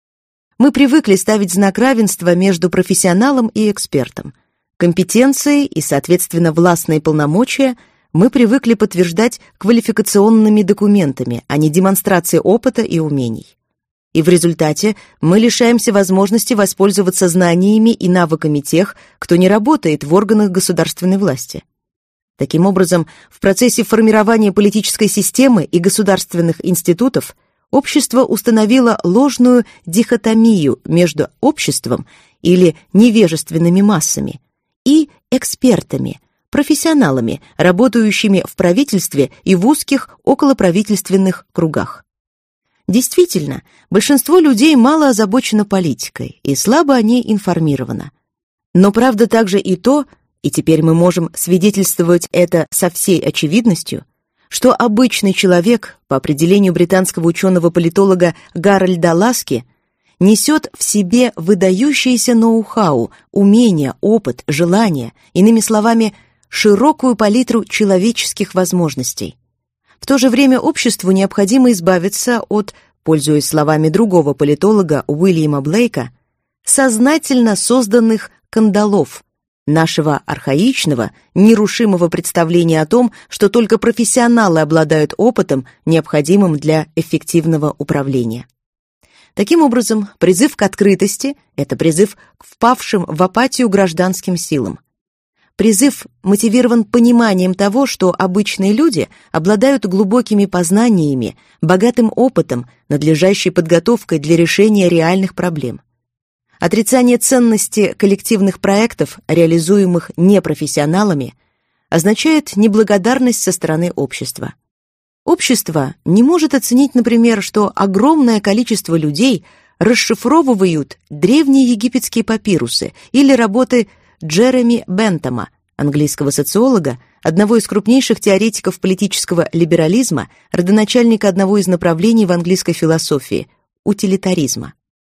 Мы привыкли ставить знак равенства между профессионалом и экспертом. Компетенции и, соответственно, властные полномочия мы привыкли подтверждать квалификационными документами, а не демонстрацией опыта и умений. И в результате мы лишаемся возможности воспользоваться знаниями и навыками тех, кто не работает в органах государственной власти. Таким образом, в процессе формирования политической системы и государственных институтов общество установило ложную дихотомию между обществом или невежественными массами и экспертами, профессионалами, работающими в правительстве и в узких околоправительственных кругах. Действительно, большинство людей мало озабочено политикой и слабо о ней информировано. Но правда также и то, и теперь мы можем свидетельствовать это со всей очевидностью, что обычный человек, по определению британского ученого-политолога Гарольда Ласки, несет в себе выдающееся ноу-хау, умения, опыт, желания, иными словами, широкую палитру человеческих возможностей. В то же время обществу необходимо избавиться от, пользуясь словами другого политолога Уильяма Блейка, сознательно созданных кандалов, нашего архаичного, нерушимого представления о том, что только профессионалы обладают опытом, необходимым для эффективного управления. Таким образом, призыв к открытости – это призыв к впавшим в апатию гражданским силам. Призыв мотивирован пониманием того, что обычные люди обладают глубокими познаниями, богатым опытом, надлежащей подготовкой для решения реальных проблем. Отрицание ценности коллективных проектов, реализуемых непрофессионалами, означает неблагодарность со стороны общества. Общество не может оценить, например, что огромное количество людей расшифровывают древние египетские папирусы или работы Джереми Бентама, английского социолога, одного из крупнейших теоретиков политического либерализма, родоначальника одного из направлений в английской философии – утилитаризма.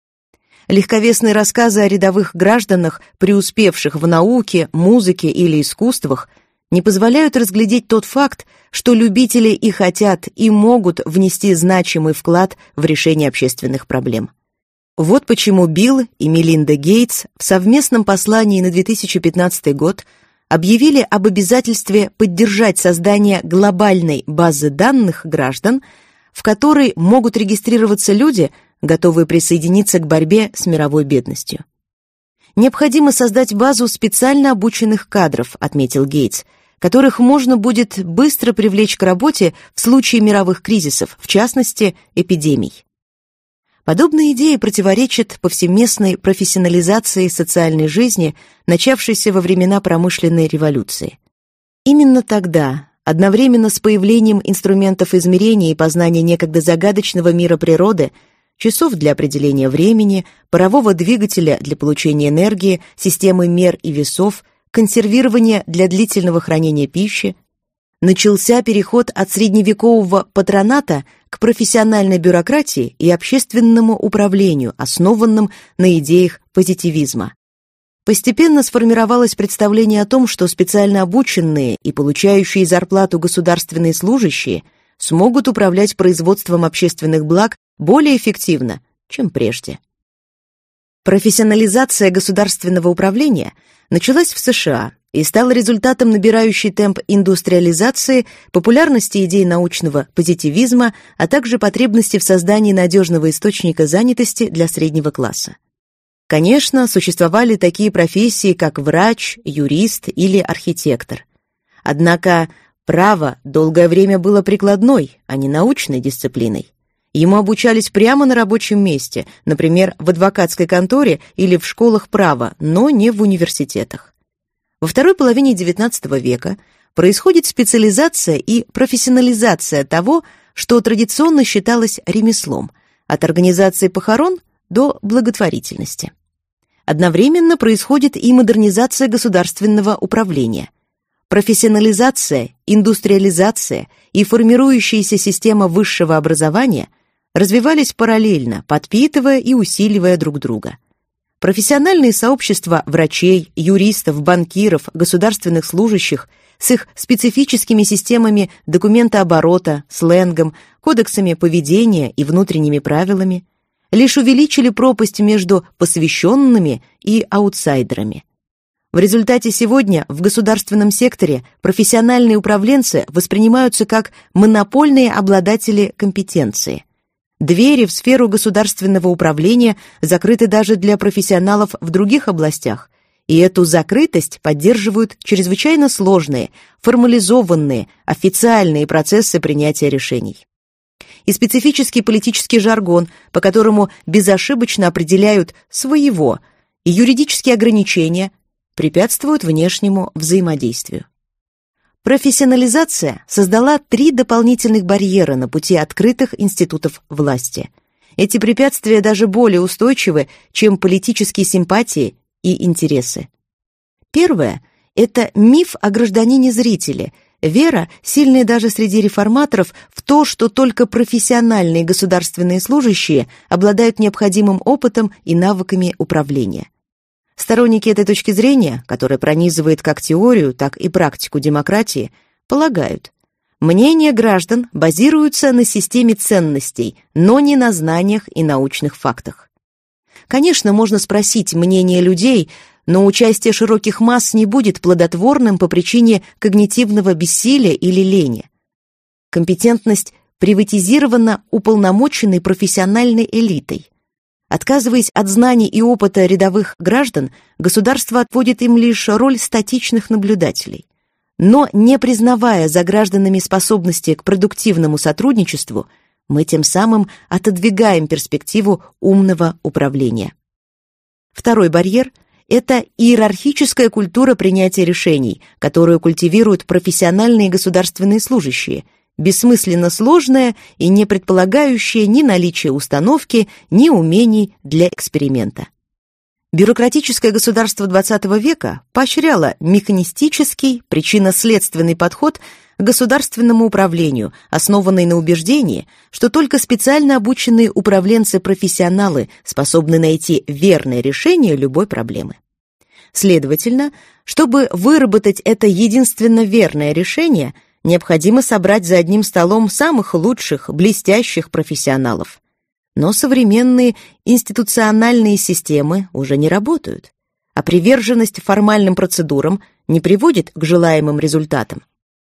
Легковесные рассказы о рядовых гражданах, преуспевших в науке, музыке или искусствах, не позволяют разглядеть тот факт, что любители и хотят, и могут внести значимый вклад в решение общественных проблем. Вот почему Билл и Мелинда Гейтс в совместном послании на две тысячи пятнадцатый год объявили об обязательстве поддержать создание глобальной базы данных граждан, в которой могут регистрироваться люди, готовые присоединиться к борьбе с мировой бедностью. Необходимо создать базу специально обученных кадров, отметил Гейтс, которых можно будет быстро привлечь к работе в случае мировых кризисов, в частности, эпидемий. Подобная идея противоречит повсеместной профессионализации социальной жизни, начавшейся во времена промышленной революции. Именно тогда, Одновременно с появлением инструментов измерения и познания некогда загадочного мира природы, часов для определения времени, парового двигателя для получения энергии, системы мер и весов, консервирования для длительного хранения пищи, начался переход от средневекового патроната к профессиональной бюрократии и общественному управлению, основанным на идеях позитивизма. Постепенно сформировалось представление о том, что специально обученные и получающие зарплату государственные служащие смогут управлять производством общественных благ более эффективно, чем прежде. Профессионализация государственного управления началась в США и стала результатом набирающей темп индустриализации, популярности идей научного позитивизма, а также потребности в создании надежного источника занятости для среднего класса. Конечно, существовали такие профессии, как врач, юрист или архитектор. Однако право долгое время было прикладной, а не научной дисциплиной. Ему обучались прямо на рабочем месте, например, в адвокатской конторе или в школах права, но не в университетах. Во второй половине девятнадцатого века происходит специализация и профессионализация того, что традиционно считалось ремеслом, от организации похорон до благотворительности. Одновременно происходит и модернизация государственного управления. Профессионализация, индустриализация и формирующаяся система высшего образования развивались параллельно, подпитывая и усиливая друг друга. Профессиональные сообщества врачей, юристов, банкиров, государственных служащих с их специфическими системами документооборота, сленгом, кодексами поведения и внутренними правилами лишь увеличили пропасть между посвященными и аутсайдерами. В результате сегодня в государственном секторе профессиональные управленцы воспринимаются как монопольные обладатели компетенции. Двери в сферу государственного управления закрыты даже для профессионалов в других областях, и эту закрытость поддерживают чрезвычайно сложные, формализованные, официальные процессы принятия решений. И специфический политический жаргон, по которому безошибочно определяют своего, и юридические ограничения препятствуют внешнему взаимодействию. Профессионализация создала три дополнительных барьера на пути открытых институтов власти. Эти препятствия даже более устойчивы, чем политические симпатии и интересы. Первое – это миф о гражданине-зрителе, вера, сильная даже среди реформаторов, в то, что только профессиональные государственные служащие обладают необходимым опытом и навыками управления. Сторонники этой точки зрения, которая пронизывает как теорию, так и практику демократии, полагают, мнения граждан базируются на системе ценностей, но не на знаниях и научных фактах. Конечно, можно спросить мнение людей, но участие широких масс не будет плодотворным по причине когнитивного бессилия или лени. Компетентность приватизирована уполномоченной профессиональной элитой. Отказываясь от знаний и опыта рядовых граждан, государство отводит им лишь роль статичных наблюдателей. Но не признавая за гражданами способности к продуктивному сотрудничеству, мы тем самым отодвигаем перспективу умного управления. Второй барьер – это иерархическая культура принятия решений, которую культивируют профессиональные государственные служащие, бессмысленно сложная и не предполагающая ни наличия установки, ни умений для эксперимента. Бюрократическое государство двадцатого века поощряло механистический, причинно-следственный подход к государственному управлению, основанный на убеждении, что только специально обученные управленцы-профессионалы способны найти верное решение любой проблемы. Следовательно, чтобы выработать это единственно верное решение, необходимо собрать за одним столом самых лучших, блестящих профессионалов. Но современные институциональные системы уже не работают, а приверженность формальным процедурам не приводит к желаемым результатам.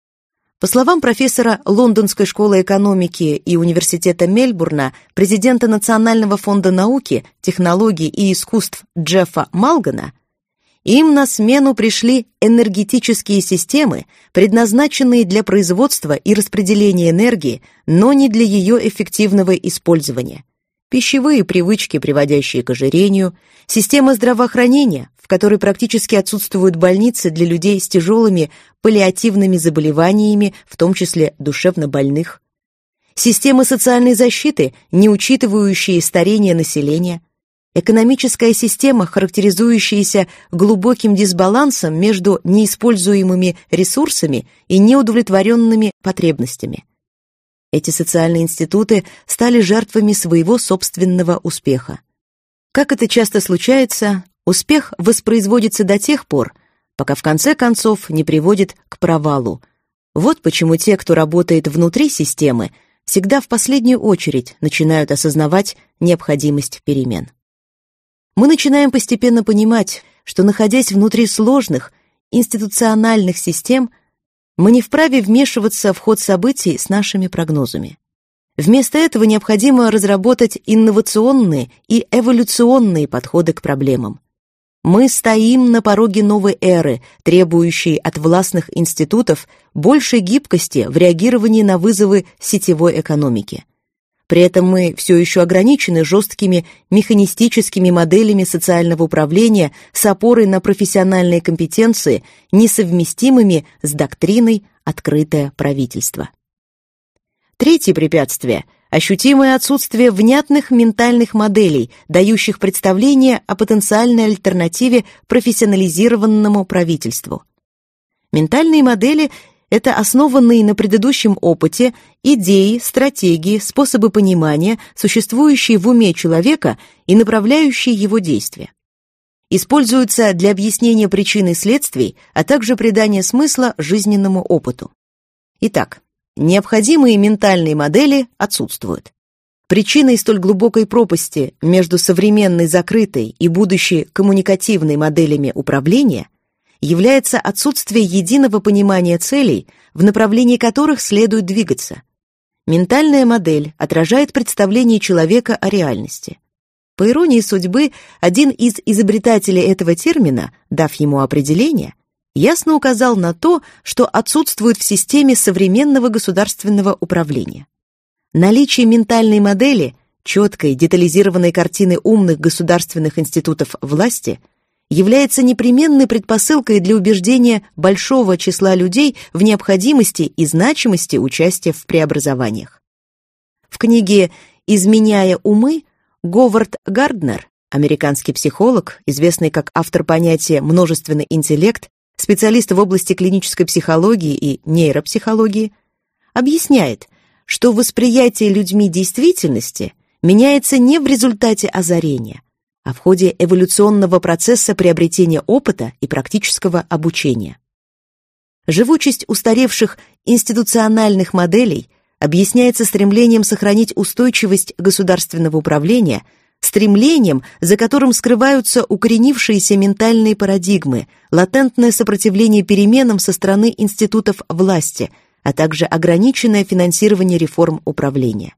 По словам профессора Лондонской школы экономики и университета Мельбурна, президента Национального фонда науки, технологий и искусств Джеффа Малгана, им на смену пришли энергетические системы, предназначенные для производства и распределения энергии, но не для ее эффективного использования. Пищевые привычки, приводящие к ожирению, система здравоохранения, в в которой практически отсутствуют больницы для людей с тяжелыми паллиативными заболеваниями, в том числе душевнобольных. Системы социальной защиты, не учитывающие старение населения. Экономическая система, характеризующаяся глубоким дисбалансом между неиспользуемыми ресурсами и неудовлетворенными потребностями. Эти социальные институты стали жертвами своего собственного успеха. Как это часто случается, успех воспроизводится до тех пор, пока в конце концов не приводит к провалу. Вот почему те, кто работает внутри системы, всегда в последнюю очередь начинают осознавать необходимость перемен. Мы начинаем постепенно понимать, что, находясь внутри сложных институциональных систем, мы не вправе вмешиваться в ход событий с нашими прогнозами. Вместо этого необходимо разработать инновационные и эволюционные подходы к проблемам. Мы стоим на пороге новой эры, требующей от властных институтов большей гибкости в реагировании на вызовы сетевой экономики. При этом мы все еще ограничены жесткими механистическими моделями социального управления с опорой на профессиональные компетенции, несовместимыми с доктриной «открытое правительство». Третье препятствие – ощутимое отсутствие внятных ментальных моделей, дающих представление о потенциальной альтернативе профессионализированному правительству. Ментальные модели – это основанные на предыдущем опыте идеи, стратегии, способы понимания, существующие в уме человека и направляющие его действия. Используются для объяснения причин и следствий, а также придания смысла жизненному опыту. Итак, необходимые ментальные модели отсутствуют. Причиной столь глубокой пропасти между современной закрытой и будущей коммуникативной моделями управления является отсутствие единого понимания целей, в направлении которых следует двигаться. Ментальная модель отражает представление человека о реальности. По иронии судьбы, один из изобретателей этого термина, дав ему определение, ясно указал на то, что отсутствует в системе современного государственного управления. Наличие ментальной модели, четкой, детализированной картины умных государственных институтов власти является непременной предпосылкой для убеждения большого числа людей в необходимости и значимости участия в преобразованиях. В книге «Изменяя умы» Говард Гарднер, американский психолог, известный как автор понятия «множественный интеллект», специалист в области клинической психологии и нейропсихологии, объясняет, что восприятие людьми действительности меняется не в результате озарения, а в ходе эволюционного процесса приобретения опыта и практического обучения. Живучесть устаревших институциональных моделей объясняется стремлением сохранить устойчивость государственного управления, стремлением, за которым скрываются укоренившиеся ментальные парадигмы, латентное сопротивление переменам со стороны институтов власти, а также ограниченное финансирование реформ управления.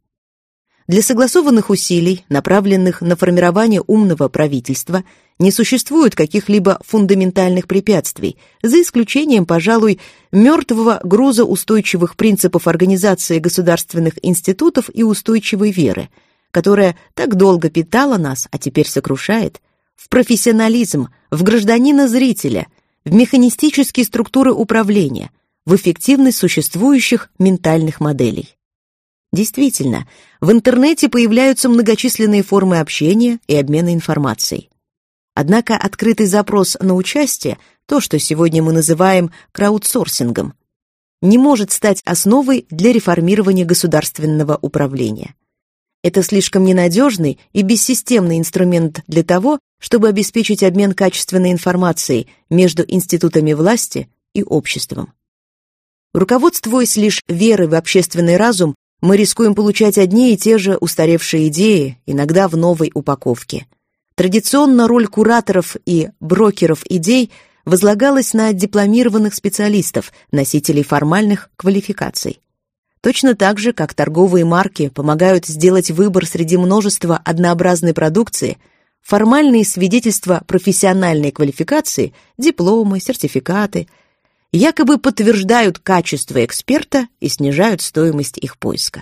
Для согласованных усилий, направленных на формирование умного правительства, не существует каких-либо фундаментальных препятствий, за исключением, пожалуй, мертвого груза устойчивых принципов организации государственных институтов и устойчивой веры, которая так долго питала нас, а теперь сокрушает, в профессионализм, в гражданина-зрителя, в механистические структуры управления, в эффективность существующих ментальных моделей. Действительно, в интернете появляются многочисленные формы общения и обмена информацией. Однако открытый запрос на участие, то, что сегодня мы называем краудсорсингом, не может стать основой для реформирования государственного управления. Это слишком ненадежный и бессистемный инструмент для того, чтобы обеспечить обмен качественной информацией между институтами власти и обществом. Руководствуясь лишь верой в общественный разум, мы рискуем получать одни и те же устаревшие идеи, иногда в новой упаковке. Традиционно роль кураторов и брокеров идей возлагалась на дипломированных специалистов, носителей формальных квалификаций. Точно так же, как торговые марки помогают сделать выбор среди множества однообразной продукции, формальные свидетельства профессиональной квалификации, дипломы, сертификаты – якобы подтверждают качество эксперта и снижают стоимость их поиска.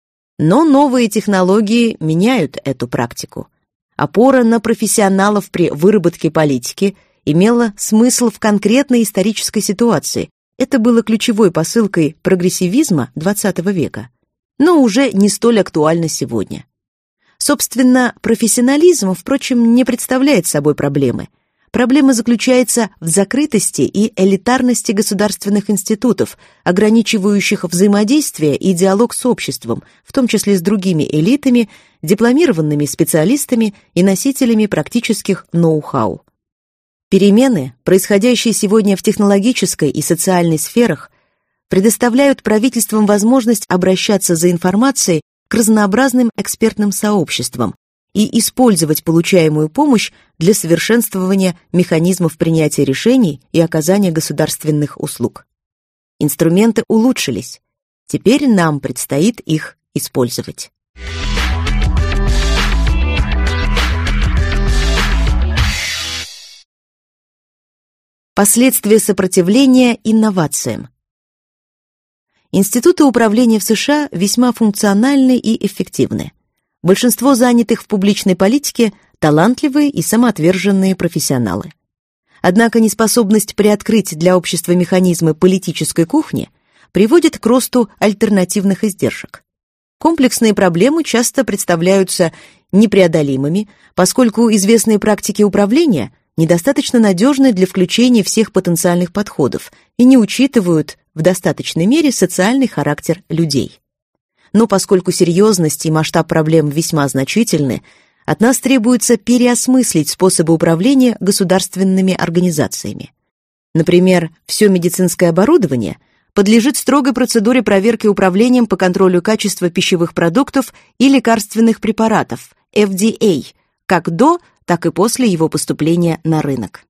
Но новые технологии меняют эту практику. Опора на профессионалов при выработке политики имело смысл в конкретной исторической ситуации. Это было ключевой посылкой прогрессивизма двадцатого века, но уже не столь актуально сегодня. Собственно, профессионализм, впрочем, не представляет собой проблемы. Проблема заключается в закрытости и элитарности государственных институтов, ограничивающих взаимодействие и диалог с обществом, в том числе с другими элитами, дипломированными специалистами и носителями практических ноу-хау. Перемены, происходящие сегодня в технологической и социальной сферах, предоставляют правительствам возможность обращаться за информацией к разнообразным экспертным сообществам и использовать получаемую помощь для совершенствования механизмов принятия решений и оказания государственных услуг. Инструменты улучшились. Теперь нам предстоит их использовать. Последствия сопротивления инновациям. Институты управления в США весьма функциональны и эффективны. Большинство занятых в публичной политике – талантливые и самоотверженные профессионалы. Однако неспособность приоткрыть для общества механизмы политической кухни приводит к росту альтернативных издержек. Комплексные проблемы часто представляются непреодолимыми, поскольку известные практики управления недостаточно надежны для включения всех потенциальных подходов и не учитывают в достаточной мере социальный характер людей. Но поскольку серьезность и масштаб проблем весьма значительны, от нас требуется переосмыслить способы управления государственными организациями. Например, все медицинское оборудование подлежит строгой процедуре проверки управлением по контролю качества пищевых продуктов и лекарственных препаратов эф ди эй, как до, так и после его поступления на рынок.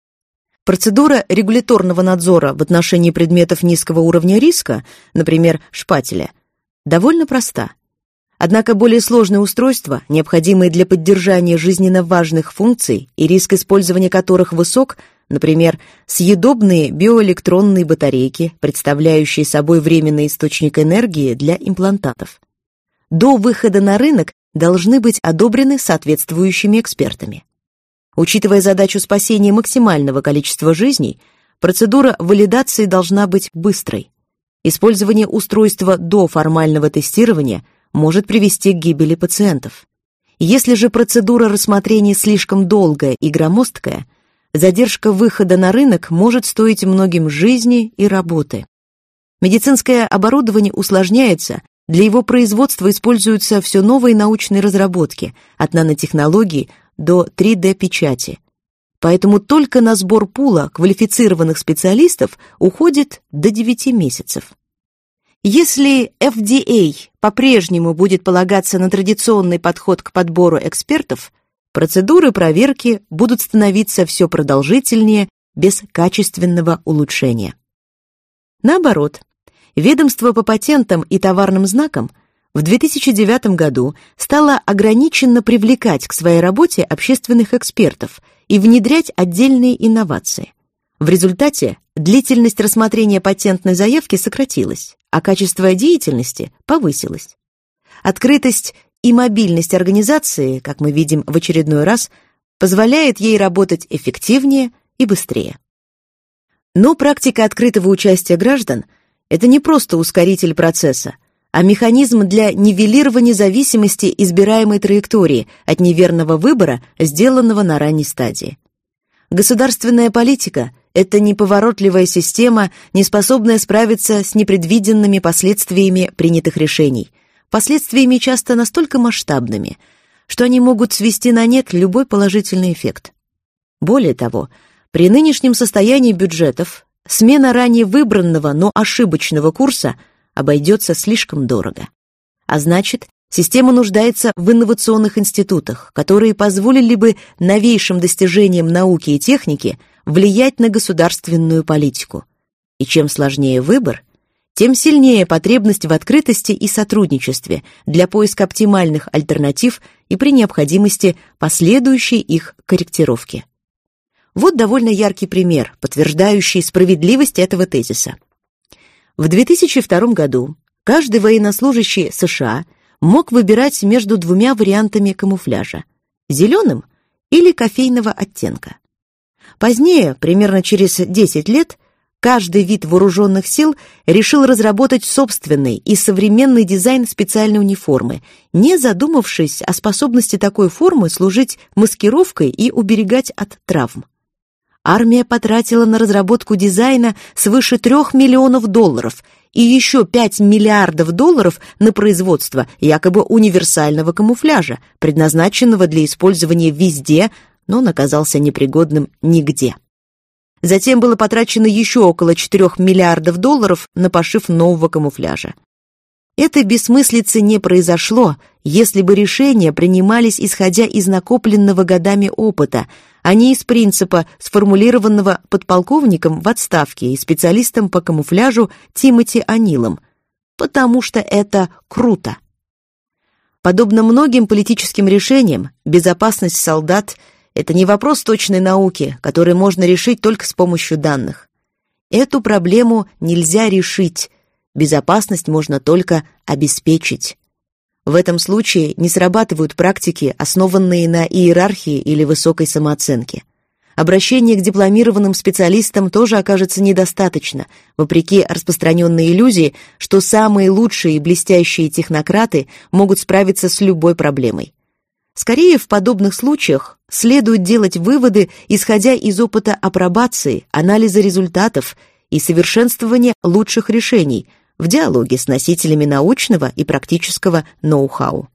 Процедура регуляторного надзора в отношении предметов низкого уровня риска, например, шпателя, довольно проста. Однако более сложные устройства, необходимые для поддержания жизненно важных функций и риск использования которых высок, например, съедобные биоэлектронные батарейки, представляющие собой временный источник энергии для имплантатов, до выхода на рынок должны быть одобрены соответствующими экспертами. Учитывая задачу спасения максимального количества жизней, процедура валидации должна быть быстрой. Использование устройства до формального тестирования может привести к гибели пациентов. Если же процедура рассмотрения слишком долгая и громоздкая, задержка выхода на рынок может стоить многим жизни и работы. Медицинское оборудование усложняется, для его производства используются все новые научные разработки, от нанотехнологий до три дэ-печати. Поэтому только на сбор пула квалифицированных специалистов уходит до девяти месяцев. Если эф ди эй по-прежнему будет полагаться на традиционный подход к подбору экспертов, процедуры проверки будут становиться все продолжительнее без качественного улучшения. Наоборот, ведомство по патентам и товарным знакам в две тысячи девятом году стало ограниченно привлекать к своей работе общественных экспертов и внедрять отдельные инновации. В результате длительность рассмотрения патентной заявки сократилась, а качество деятельности повысилось. Открытость и мобильность организации, как мы видим в очередной раз, позволяет ей работать эффективнее и быстрее. Но практика открытого участия граждан – это не просто ускоритель процесса, а механизм для нивелирования зависимости избираемой траектории от неверного выбора, сделанного на ранней стадии. Государственная политика – это неповоротливая система, не способная справиться с непредвиденными последствиями принятых решений, последствиями часто настолько масштабными, что они могут свести на нет любой положительный эффект. Более того, при нынешнем состоянии бюджетов смена ранее выбранного, но ошибочного курса обойдется слишком дорого. А значит, система нуждается в инновационных институтах, которые позволили бы новейшим достижениям науки и техники влиять на государственную политику. И чем сложнее выбор, тем сильнее потребность в открытости и сотрудничестве для поиска оптимальных альтернатив и при необходимости последующей их корректировки. Вот довольно яркий пример, подтверждающий справедливость этого тезиса. В две тысячи втором году каждый военнослужащий США мог выбирать между двумя вариантами камуфляжа – зеленым или кофейного оттенка. Позднее, примерно через десять лет, каждый вид вооруженных сил решил разработать собственный и современный дизайн специальной униформы, не задумавшись о способности такой формы служить маскировкой и уберегать от травм. Армия потратила на разработку дизайна свыше трех миллионов долларов и еще пять миллиардов долларов на производство якобы универсального камуфляжа, предназначенного для использования везде, но он оказался непригодным нигде. Затем было потрачено еще около четырех миллиардов долларов на пошив нового камуфляжа. Этой бессмыслицы не произошло, если бы решения принимались исходя из накопленного годами опыта, а не из принципа, сформулированного подполковником в отставке и специалистом по камуфляжу Тимоти О'Нилом, потому что это круто. Подобно многим политическим решениям, безопасность солдат – это не вопрос точной науки, который можно решить только с помощью данных. Эту проблему нельзя решить, безопасность можно только обеспечить. В этом случае не срабатывают практики, основанные на иерархии или высокой самооценке. Обращение к дипломированным специалистам тоже окажется недостаточно, вопреки распространенной иллюзии, что самые лучшие и блестящие технократы могут справиться с любой проблемой. Скорее, в подобных случаях следует делать выводы, исходя из опыта апробации, анализа результатов и совершенствования лучших решений в диалоге с носителями научного и практического ноу-хау.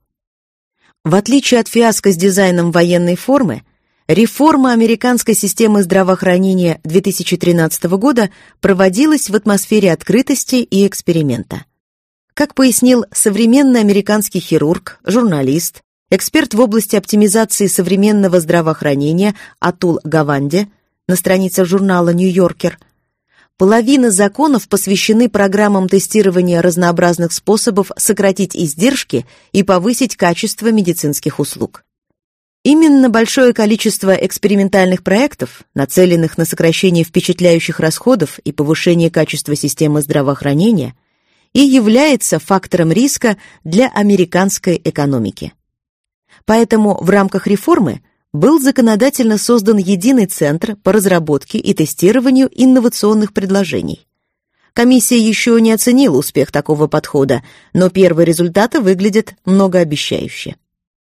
В отличие от фиаско с дизайном военной формы, реформа американской системы здравоохранения две тысячи тринадцатого года проводилась в атмосфере открытости и эксперимента. Как пояснил современный американский хирург, журналист, эксперт в области оптимизации современного здравоохранения Атул Гаванди на страницах журнала «Нью-Йоркер», половина законов посвящены программам тестирования разнообразных способов сократить издержки и повысить качество медицинских услуг. Именно большое количество экспериментальных проектов, нацеленных на сокращение впечатляющих расходов и повышение качества системы здравоохранения, и является фактором риска для американской экономики. Поэтому в рамках реформы был законодательно создан единый центр по разработке и тестированию инновационных предложений. Комиссия еще не оценила успех такого подхода, но первые результаты выглядят многообещающе.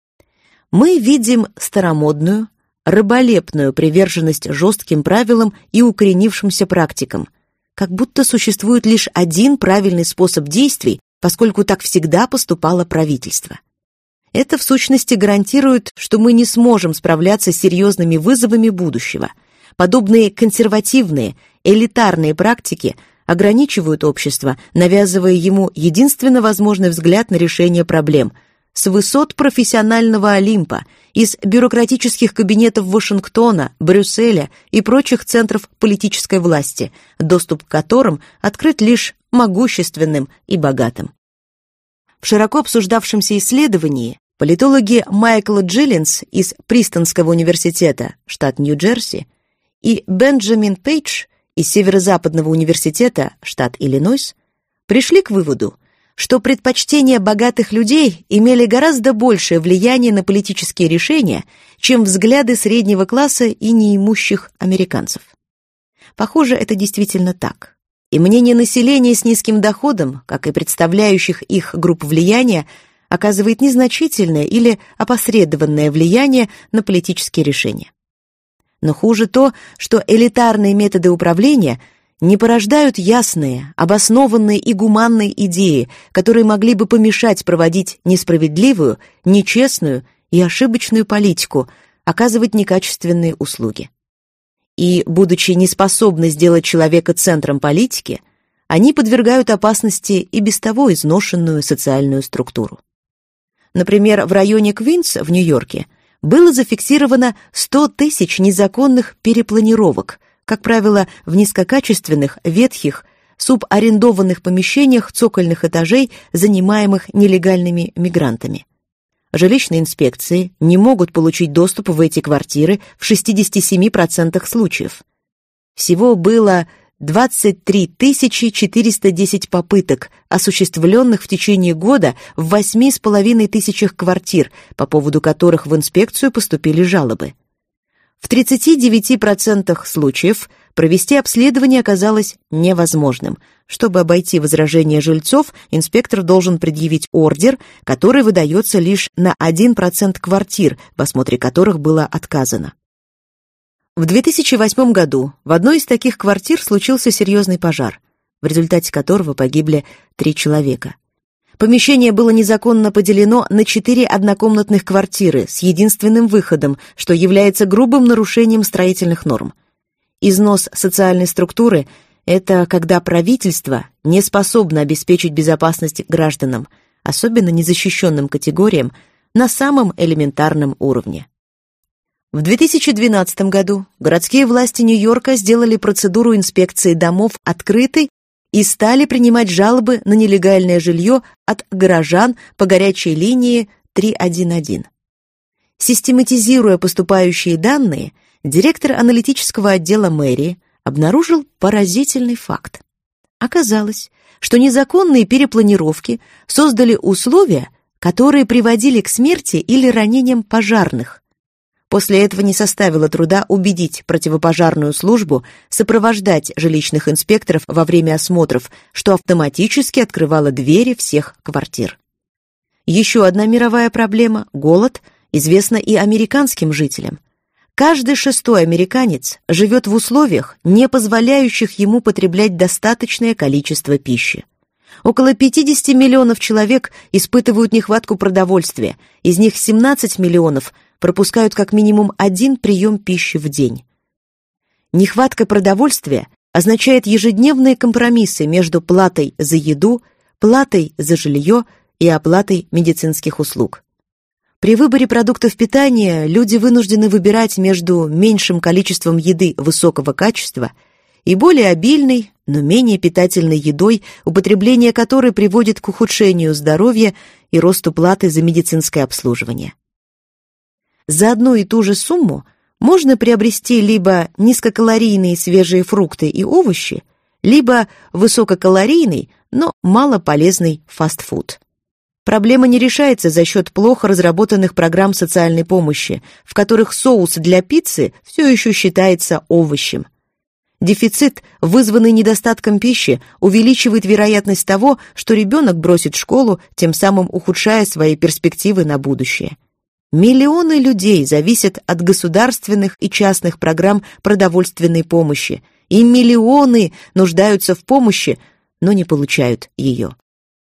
Мы видим старомодную, раболепную приверженность жестким правилам и укоренившимся практикам, как будто существует лишь один правильный способ действий, поскольку так всегда поступало правительство. Это, в сущности, гарантирует, что мы не сможем справляться с серьезными вызовами будущего. Подобные консервативные, элитарные практики ограничивают общество, навязывая ему единственно возможный взгляд на решение проблем с высот профессионального Олимпа, из бюрократических кабинетов Вашингтона, Брюсселя и прочих центров политической власти, доступ к которым открыт лишь могущественным и богатым. В широко обсуждавшемся исследовании политологи Майкл Джиллинс из Принстонского университета, штат Нью-Джерси, и Бенджамин Пейдж из Северо-Западного университета, штат Иллинойс, пришли к выводу, что предпочтения богатых людей имели гораздо большее влияние на политические решения, чем взгляды среднего класса и неимущих американцев. Похоже, это действительно так. И мнение населения с низким доходом, как и представляющих их групп влияния, оказывает незначительное или опосредованное влияние на политические решения. Но хуже то, что элитарные методы управления не порождают ясные, обоснованные и гуманные идеи, которые могли бы помешать проводить несправедливую, нечестную и ошибочную политику, оказывать некачественные услуги. И, будучи неспособны сделать человека центром политики, они подвергают опасности и без того изношенную социальную структуру. Например, в районе Квинс в Нью-Йорке было зафиксировано сто тысяч незаконных перепланировок, как правило, в низкокачественных, ветхих, субарендованных помещениях цокольных этажей, занимаемых нелегальными мигрантами. Жилищные инспекции не могут получить доступ в эти квартиры в шестидесяти семи процентах случаев. Всего было двадцать три тысячи четыреста десять попыток, осуществленных в течение года в восьми с половиной тысячах квартир, по поводу которых в инспекцию поступили жалобы. В тридцати девяти процентах случаев провести обследование оказалось невозможным. Чтобы обойти возражения жильцов, инспектор должен предъявить ордер, который выдается лишь на один процент квартир, в осмотре которых было отказано. В две тысячи восьмом году в одной из таких квартир случился серьезный пожар, в результате которого погибли три человека. Помещение было незаконно поделено на четыре однокомнатных квартиры с единственным выходом, что является грубым нарушением строительных норм. Износ социальной структуры – это когда правительство не способно обеспечить безопасность гражданам, особенно незащищенным категориям, на самом элементарном уровне. В две тысячи двенадцатом году городские власти Нью-Йорка сделали процедуру инспекции домов открытой и стали принимать жалобы на нелегальное жилье от горожан по горячей линии три один один. Систематизируя поступающие данные, директор аналитического отдела мэрии обнаружил поразительный факт. Оказалось, что незаконные перепланировки создали условия, которые приводили к смерти или ранениям пожарных. После этого не составило труда убедить противопожарную службу сопровождать жилищных инспекторов во время осмотров, что автоматически открывало двери всех квартир. Еще одна мировая проблема – голод – известна и американским жителям. Каждый шестой американец живет в условиях, не позволяющих ему потреблять достаточное количество пищи. Около пятьдесят миллионов человек испытывают нехватку продовольствия, из них семнадцать миллионов – пропускают как минимум один прием пищи в день. Нехватка продовольствия означает ежедневные компромиссы между платой за еду, платой за жилье и оплатой медицинских услуг. При выборе продуктов питания люди вынуждены выбирать между меньшим количеством еды высокого качества и более обильной, но менее питательной едой, употребление которой приводит к ухудшению здоровья и росту платы за медицинское обслуживание. За одну и ту же сумму можно приобрести либо низкокалорийные свежие фрукты и овощи, либо высококалорийный, но малополезный фастфуд. Проблема не решается за счет плохо разработанных программ социальной помощи, в которых соус для пиццы все еще считается овощем. Дефицит, вызванный недостатком пищи, увеличивает вероятность того, что ребенок бросит школу, тем самым ухудшая свои перспективы на будущее. Миллионы людей зависят от государственных и частных программ продовольственной помощи, и миллионы нуждаются в помощи, но не получают ее.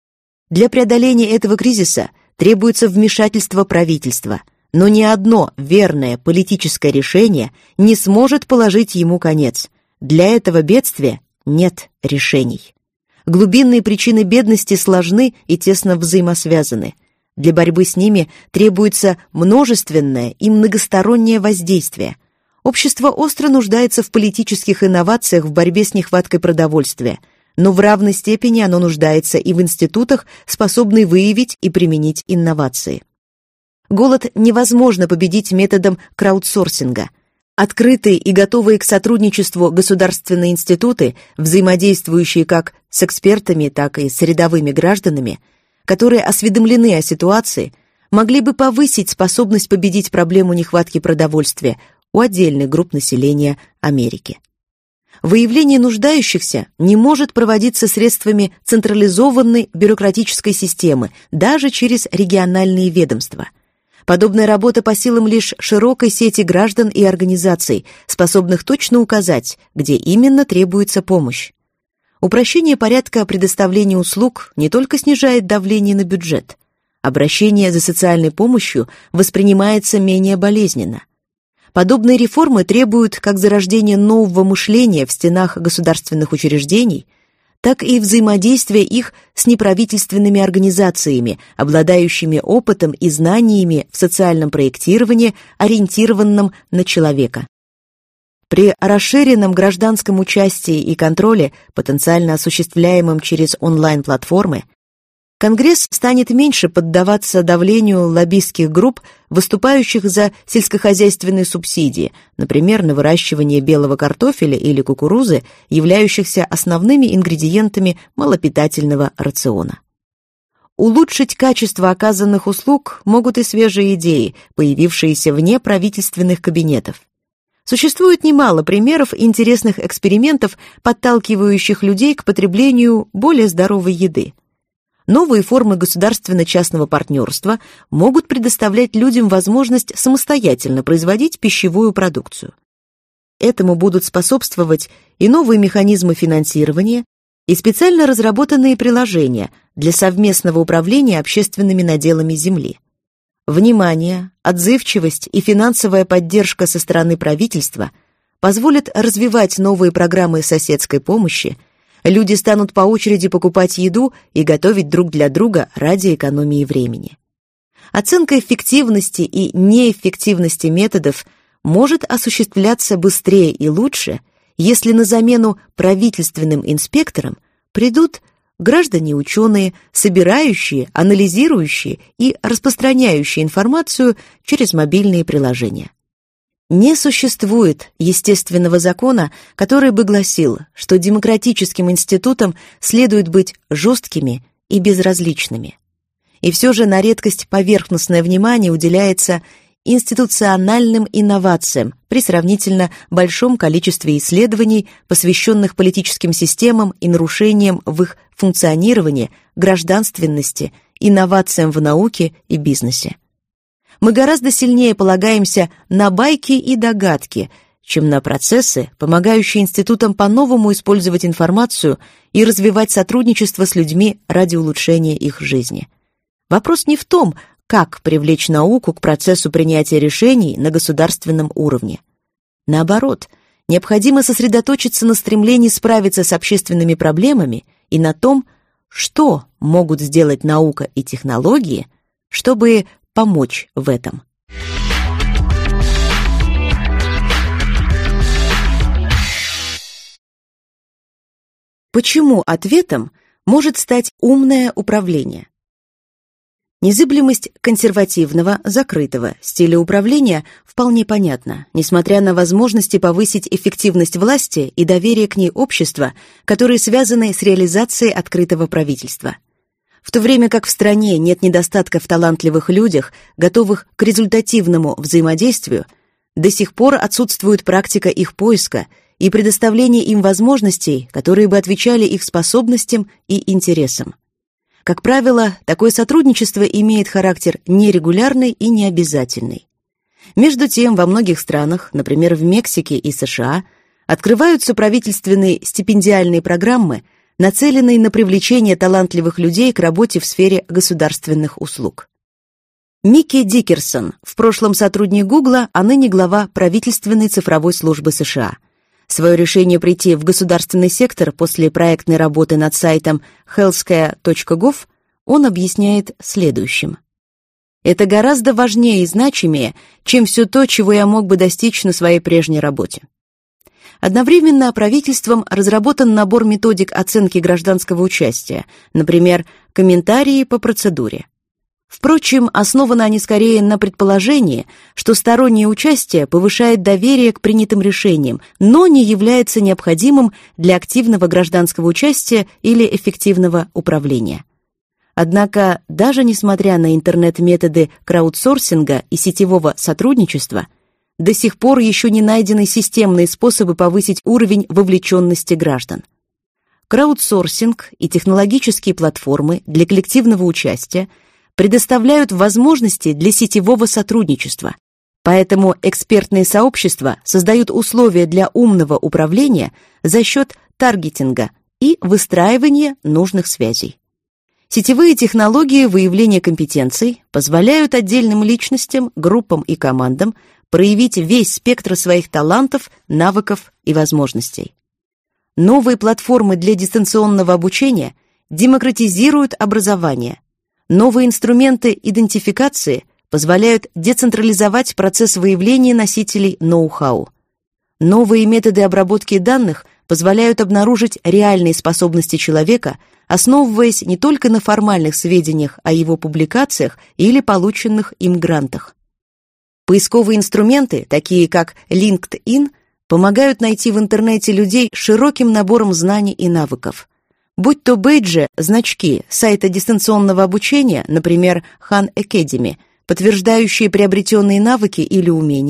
Для преодоления этого кризиса требуется вмешательство правительства, но ни одно верное политическое решение не сможет положить ему конец. Для этого бедствия нет решений. Глубинные причины бедности сложны и тесно взаимосвязаны. Для борьбы с ними требуется множественное и многостороннее воздействие. Общество остро нуждается в политических инновациях в борьбе с нехваткой продовольствия, но в равной степени оно нуждается и в институтах, способных выявить и применить инновации. Голод невозможно победить методом краудсорсинга. Открытые и готовые к сотрудничеству государственные институты, взаимодействующие как с экспертами, так и с рядовыми гражданами, которые осведомлены о ситуации, могли бы повысить способность победить проблему нехватки продовольствия у отдельных групп населения Америки. Выявление нуждающихся не может проводиться средствами централизованной бюрократической системы, даже через региональные ведомства. Подобная работа по силам лишь широкой сети граждан и организаций, способных точно указать, где именно требуется помощь. Упрощение порядка предоставления услуг не только снижает давление на бюджет. Обращение за социальной помощью воспринимается менее болезненно. Подобные реформы требуют как зарождения нового мышления в стенах государственных учреждений, так и взаимодействия их с неправительственными организациями, обладающими опытом и знаниями в социальном проектировании, ориентированном на человека. При расширенном гражданском участии и контроле, потенциально осуществляемом через онлайн-платформы, Конгресс станет меньше поддаваться давлению лоббистских групп, выступающих за сельскохозяйственные субсидии, например, на выращивание белого картофеля или кукурузы, являющихся основными ингредиентами малопитательного рациона. Улучшить качество оказанных услуг могут и свежие идеи, появившиеся вне правительственных кабинетов. Существует немало примеров интересных экспериментов, подталкивающих людей к потреблению более здоровой еды. Новые формы государственно-частного партнерства могут предоставлять людям возможность самостоятельно производить пищевую продукцию. Этому будут способствовать и новые механизмы финансирования, и специально разработанные приложения для совместного управления общественными наделами земли. Внимание, отзывчивость и финансовая поддержка со стороны правительства позволят развивать новые программы соседской помощи. Люди станут по очереди покупать еду и готовить друг для друга ради экономии времени. Оценка эффективности и неэффективности методов может осуществляться быстрее и лучше, если на замену правительственным инспекторам придут граждане-ученые, собирающие, анализирующие и распространяющие информацию через мобильные приложения. Не существует естественного закона, который бы гласил, что демократическим институтам следует быть жесткими и безразличными. И все же на редкость поверхностное внимание уделяется институциональным инновациям при сравнительно большом количестве исследований, посвященных политическим системам и нарушениям в их функционировании, гражданственности, инновациям в науке и бизнесе. Мы гораздо сильнее полагаемся на байки и догадки, чем на процессы, помогающие институтам по-новому использовать информацию и развивать сотрудничество с людьми ради улучшения их жизни. Вопрос не в том, как привлечь науку к процессу принятия решений на государственном уровне. Наоборот, необходимо сосредоточиться на стремлении справиться с общественными проблемами и на том, что могут сделать наука и технологии, чтобы помочь в этом. Почему ответом может стать умное управление? Незыблемость консервативного, закрытого стиля управления вполне понятна, несмотря на возможности повысить эффективность власти и доверие к ней общества, которые связаны с реализацией открытого правительства. В то время как в стране нет недостатка в талантливых людях, готовых к результативному взаимодействию, до сих пор отсутствует практика их поиска и предоставления им возможностей, которые бы отвечали их способностям и интересам. Как правило, такое сотрудничество имеет характер нерегулярный и необязательный. Между тем, во многих странах, например, в Мексике и США, открываются правительственные стипендиальные программы, нацеленные на привлечение талантливых людей к работе в сфере государственных услуг. Микки Дикерсон, в прошлом сотрудник Гугла, а ныне глава правительственной цифровой службы США. Свое решение прийти в государственный сектор после проектной работы над сайтом healthcare точка gov он объясняет следующим. «Это гораздо важнее и значимее, чем все то, чего я мог бы достичь на своей прежней работе». Одновременно правительством разработан набор методик оценки гражданского участия, например, комментарии по процедуре. Впрочем, основаны они скорее на предположении, что стороннее участие повышает доверие к принятым решениям, но не является необходимым для активного гражданского участия или эффективного управления. Однако, даже несмотря на интернет-методы краудсорсинга и сетевого сотрудничества, до сих пор еще не найдены системные способы повысить уровень вовлеченности граждан. Краудсорсинг и технологические платформы для коллективного участия предоставляют возможности для сетевого сотрудничества, поэтому экспертные сообщества создают условия для умного управления за счет таргетинга и выстраивания нужных связей. Сетевые технологии выявления компетенций позволяют отдельным личностям, группам и командам проявить весь спектр своих талантов, навыков и возможностей. Новые платформы для дистанционного обучения демократизируют образование. Новые инструменты идентификации позволяют децентрализовать процесс выявления носителей ноу-хау. Новые методы обработки данных позволяют обнаружить реальные способности человека, основываясь не только на формальных сведениях о его публикациях или полученных им грантах. Поисковые инструменты, такие как LinkedIn, помогают найти в интернете людей с широким набором знаний и навыков. Будь то бейджи, значки, сайта дистанционного обучения, например, Khan Academy, подтверждающие приобретенные навыки или умения,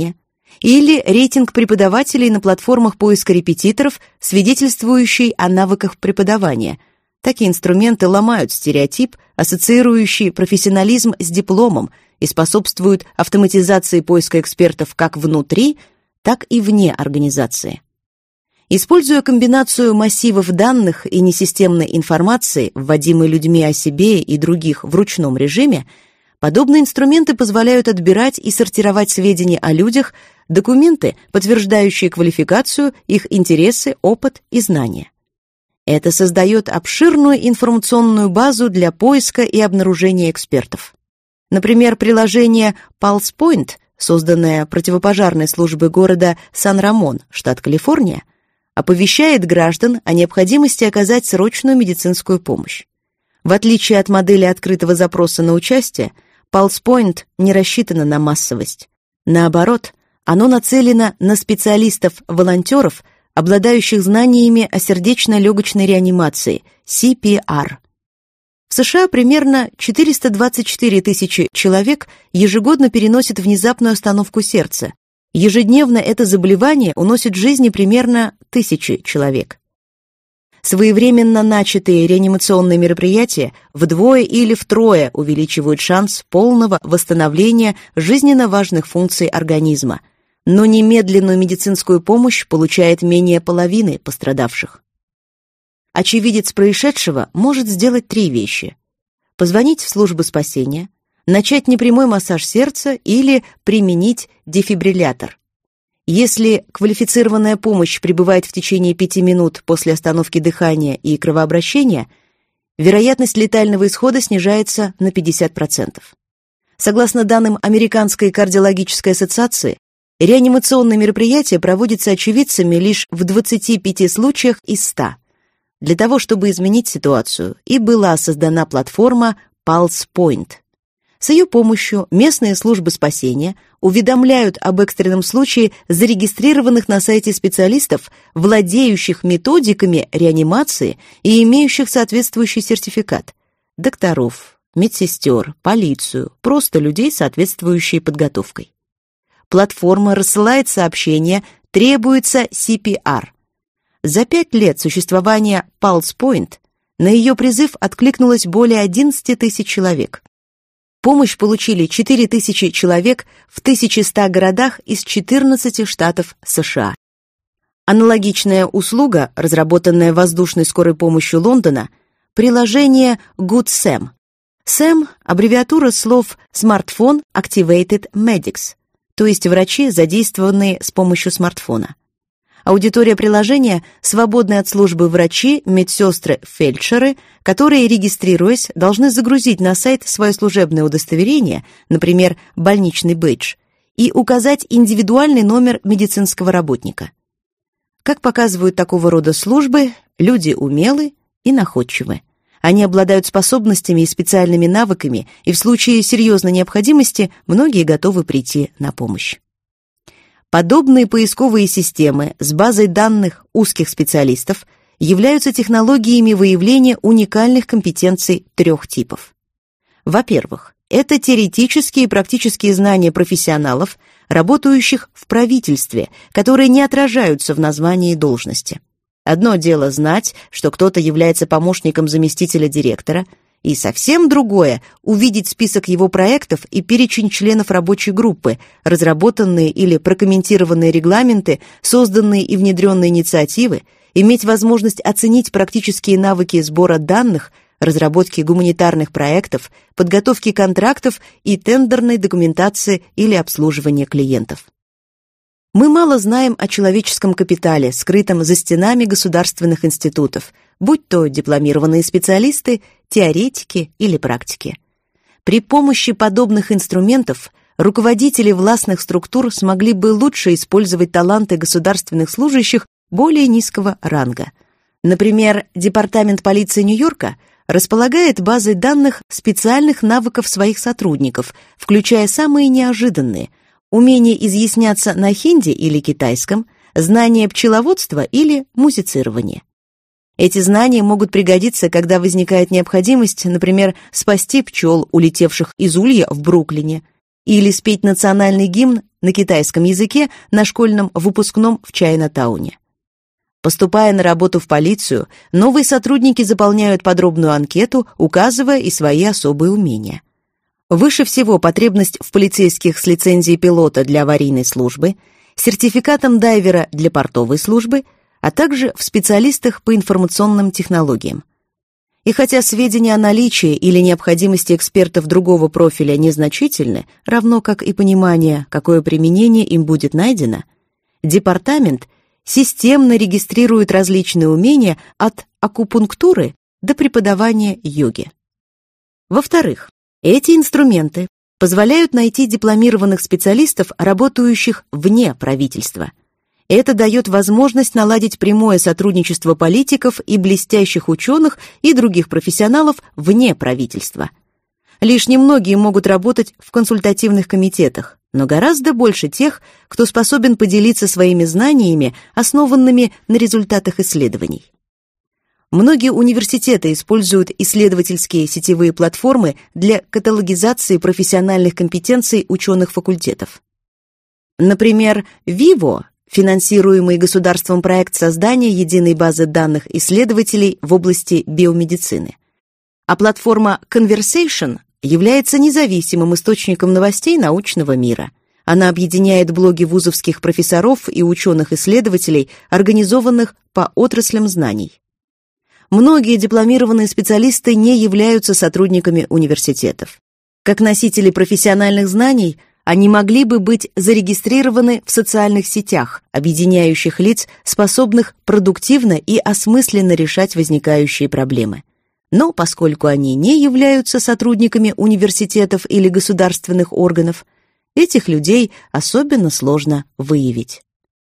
Или рейтинг преподавателей на платформах поиска репетиторов, свидетельствующий о навыках преподавания. Такие инструменты ломают стереотип, ассоциирующий профессионализм с дипломом, и способствуют автоматизации поиска экспертов как внутри, так и вне организации. Используя комбинацию массивов данных и несистемной информации, вводимой людьми о себе и других в ручном режиме, подобные инструменты позволяют отбирать и сортировать сведения о людях, документы, подтверждающие квалификацию, их интересы, опыт и знания. Это создает обширную информационную базу для поиска и обнаружения экспертов. Например, приложение Pulse Point, созданное противопожарной службой города Сан-Рамон, штат Калифорния, оповещает граждан о необходимости оказать срочную медицинскую помощь. В отличие от модели открытого запроса на участие, Pulse Point не рассчитано на массовость. Наоборот, оно нацелено на специалистов-волонтеров, обладающих знаниями о сердечно-легочной реанимации, си пи ар. В США примерно четыреста двадцать четыре тысячи человек ежегодно переносят внезапную остановку сердца. Ежедневно это заболевание уносит жизни примерно тысячи человек. Своевременно начатые реанимационные мероприятия вдвое или втрое увеличивают шанс полного восстановления жизненно важных функций организма, но немедленную медицинскую помощь получает менее половины пострадавших. Очевидец происшедшего может сделать три вещи: позвонить в службу спасения, начать непрямой массаж сердца или применить дефибриллятор. Если квалифицированная помощь прибывает в течение пяти минут после остановки дыхания и кровообращения, вероятность летального исхода снижается на пятьдесят процентов. Согласно данным Американской кардиологической ассоциации, реанимационные мероприятия проводятся очевидцами лишь в двадцати пяти случаях из ста. Для того, чтобы изменить ситуацию, и была создана платформа Pulse Point. С ее помощью местные службы спасения уведомляют об экстренном случае зарегистрированных на сайте специалистов, владеющих методиками реанимации и имеющих соответствующий сертификат, докторов, медсестер, полицию, просто людей, соответствующие подготовкой. Платформа рассылает сообщение «Требуется си пи ар». За пять лет существования Pulse Point на ее призыв откликнулось более одиннадцати тысяч человек. Помощь получили четыре тысячи человек в тысяче ста городах из четырнадцати штатов США. Аналогичная услуга, разработанная воздушной скорой помощью Лондона, приложение Good сэм. сэм – аббревиатура слов Smartphone Activated Medics, то есть врачи, задействованные с помощью смартфона. Аудитория приложения – свободные от службы врачи, медсестры, фельдшеры, которые, регистрируясь, должны загрузить на сайт свое служебное удостоверение, например, больничный бейдж, и указать индивидуальный номер медицинского работника. Как показывают такого рода службы, люди умелы и находчивы. Они обладают способностями и специальными навыками, и в случае серьезной необходимости многие готовы прийти на помощь. Подобные поисковые системы с базой данных узких специалистов являются технологиями выявления уникальных компетенций трех типов. Во-первых, это теоретические и практические знания профессионалов, работающих в правительстве, которые не отражаются в названии должности. Одно дело знать, что кто-то является помощником заместителя директора, и совсем другое — увидеть список его проектов и перечень членов рабочей группы, разработанные или прокомментированные регламенты, созданные и внедренные инициативы, иметь возможность оценить практические навыки сбора данных, разработки гуманитарных проектов, подготовки контрактов и тендерной документации или обслуживания клиентов. Мы мало знаем о человеческом капитале, скрытом за стенами государственных институтов, будь то дипломированные специалисты, теоретики или практики. При помощи подобных инструментов руководители властных структур смогли бы лучше использовать таланты государственных служащих более низкого ранга. Например, Департамент полиции Нью-Йорка располагает базой данных специальных навыков своих сотрудников, включая самые неожиданные: умение изъясняться на хинди или китайском, знание пчеловодства или музицирование. Эти знания могут пригодиться, когда возникает необходимость, например, спасти пчел, улетевших из улья в Бруклине, или спеть национальный гимн на китайском языке на школьном выпускном в Чайна-тауне. Поступая на работу в полицию, новые сотрудники заполняют подробную анкету, указывая и свои особые умения. Выше всего потребность в полицейских с лицензией пилота для аварийной службы, сертификатом дайвера для портовой службы, а также в специалистах по информационным технологиям. И хотя сведения о наличии или необходимости экспертов другого профиля незначительны, равно как и понимание, какое применение им будет найдено, департамент системно регистрирует различные умения от акупунктуры до преподавания йоги. Во-вторых, эти инструменты позволяют найти дипломированных специалистов, работающих вне правительства. Это дает возможность наладить прямое сотрудничество политиков и блестящих ученых и других профессионалов вне правительства. Лишь немногие могут работать в консультативных комитетах, но гораздо больше тех, кто способен поделиться своими знаниями, основанными на результатах исследований. Многие университеты используют исследовательские сетевые платформы для каталогизации профессиональных компетенций ученых факультетов. Например, Vivo, финансируемый государством проект создания единой базы данных исследователей в области биомедицины. А платформа Conversation является независимым источником новостей научного мира. Она объединяет блоги вузовских профессоров и ученых-исследователей, организованных по отраслям знаний. Многие дипломированные специалисты не являются сотрудниками университетов. Как носители профессиональных знаний, они могли бы быть зарегистрированы в социальных сетях, объединяющих лиц, способных продуктивно и осмысленно решать возникающие проблемы. Но поскольку они не являются сотрудниками университетов или государственных органов, этих людей особенно сложно выявить.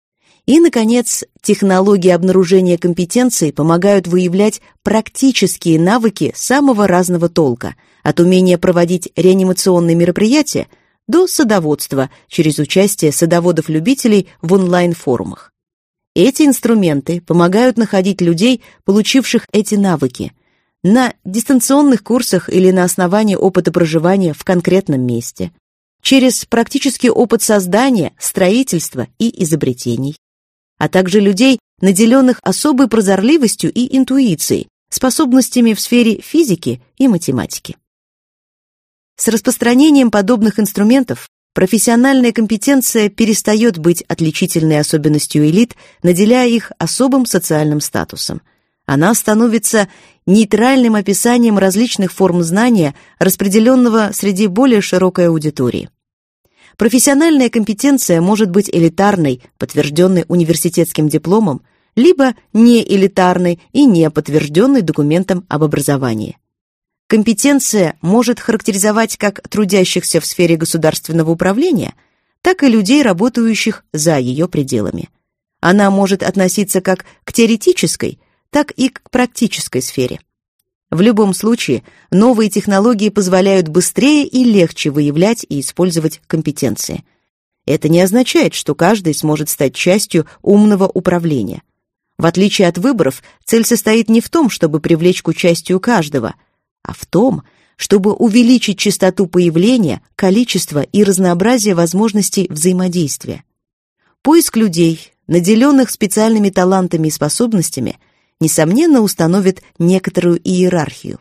И, наконец, технологии обнаружения компетенций помогают выявлять практические навыки самого разного толка, от умения проводить реанимационные мероприятия до садоводства через участие садоводов-любителей в онлайн-форумах. Эти инструменты помогают находить людей, получивших эти навыки, на дистанционных курсах или на основании опыта проживания в конкретном месте, через практический опыт создания, строительства и изобретений, а также людей, наделенных особой прозорливостью и интуицией, способностями в сфере физики и математики. С распространением подобных инструментов профессиональная компетенция перестает быть отличительной особенностью элит, наделяя их особым социальным статусом. Она становится нейтральным описанием различных форм знания, распределенного среди более широкой аудитории. Профессиональная компетенция может быть элитарной, подтвержденной университетским дипломом, либо неэлитарной и не подтвержденной документом об образовании. Компетенция может характеризовать как трудящихся в сфере государственного управления, так и людей, работающих за ее пределами. Она может относиться как к теоретической, так и к практической сфере. В любом случае, новые технологии позволяют быстрее и легче выявлять и использовать компетенции. Это не означает, что каждый сможет стать частью умного управления. В отличие от выборов, цель состоит не в том, чтобы привлечь к участию каждого, а в том, чтобы увеличить частоту появления, количество и разнообразие возможностей взаимодействия. Поиск людей, наделенных специальными талантами и способностями, несомненно, установит некоторую иерархию.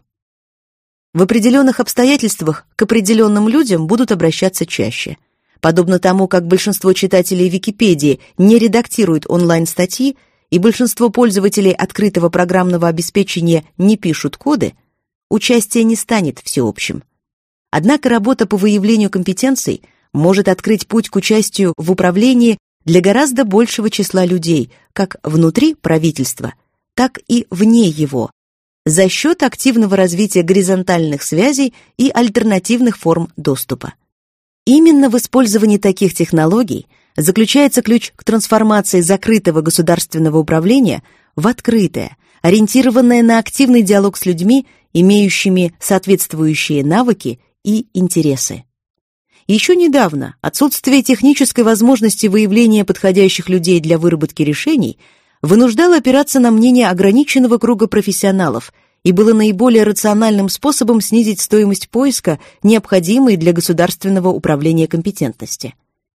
В определенных обстоятельствах к определенным людям будут обращаться чаще. Подобно тому, как большинство читателей Википедии не редактируют онлайн-статьи и большинство пользователей открытого программного обеспечения не пишут коды, участие не станет всеобщим. Однако работа по выявлению компетенций может открыть путь к участию в управлении для гораздо большего числа людей, как внутри правительства, так и вне его, за счет активного развития горизонтальных связей и альтернативных форм доступа. Именно в использовании таких технологий заключается ключ к трансформации закрытого государственного управления в открытое, ориентированное на активный диалог с людьми, имеющими соответствующие навыки и интересы. Еще недавно отсутствие технической возможности выявления подходящих людей для выработки решений вынуждало опираться на мнение ограниченного круга профессионалов и было наиболее рациональным способом снизить стоимость поиска, необходимой для государственного управления компетентности.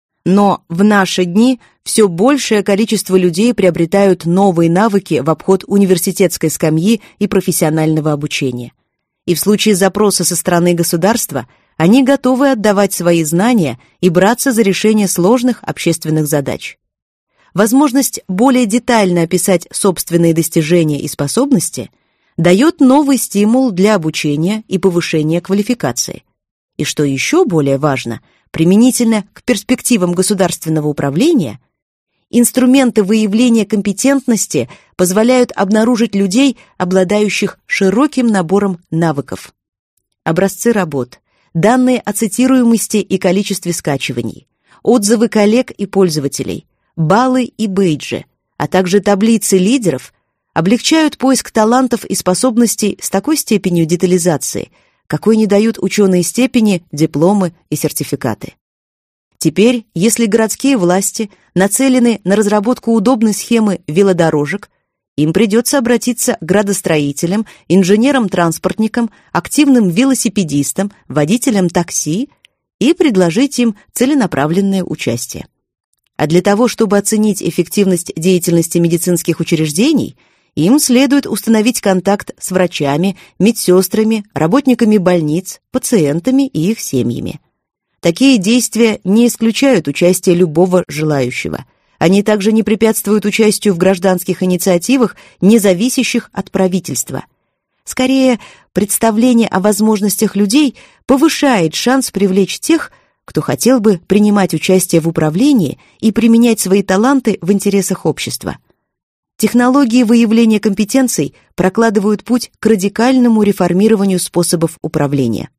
Но в наши дни все большее количество людей приобретают новые навыки в обход университетской скамьи и профессионального обучения. И в случае запроса со стороны государства они готовы отдавать свои знания и браться за решение сложных общественных задач. Возможность более детально описать собственные достижения и способности дает новый стимул для обучения и повышения квалификации. И что еще более важно, применительно к перспективам государственного управления, инструменты выявления компетентности позволяют обнаружить людей, обладающих широким набором навыков. Образцы работ, данные о цитируемости и количестве скачиваний, отзывы коллег и пользователей, баллы и бейджи, а также таблицы лидеров облегчают поиск талантов и способностей с такой степенью детализации, какой не дают ученые степени, дипломы и сертификаты. Теперь, если городские власти нацелены на разработку удобной схемы велодорожек, им придется обратиться к градостроителям, инженерам-транспортникам, активным велосипедистам, водителям такси и предложить им целенаправленное участие. А для того, чтобы оценить эффективность деятельности медицинских учреждений, им следует установить контакт с врачами, медсестрами, работниками больниц, пациентами и их семьями. Такие действия не исключают участие любого желающего. Они также не препятствуют участию в гражданских инициативах, не зависящих от правительства. Скорее, представление о возможностях людей повышает шанс привлечь тех, кто хотел бы принимать участие в управлении и применять свои таланты в интересах общества. Технологии выявления компетенций прокладывают путь к радикальному реформированию способов управления.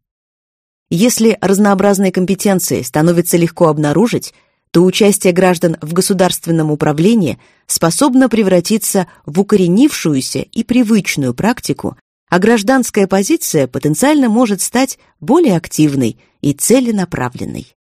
Если разнообразные компетенции становится легко обнаружить, то участие граждан в государственном управлении способно превратиться в укоренившуюся и привычную практику, а гражданская позиция потенциально может стать более активной и целенаправленной.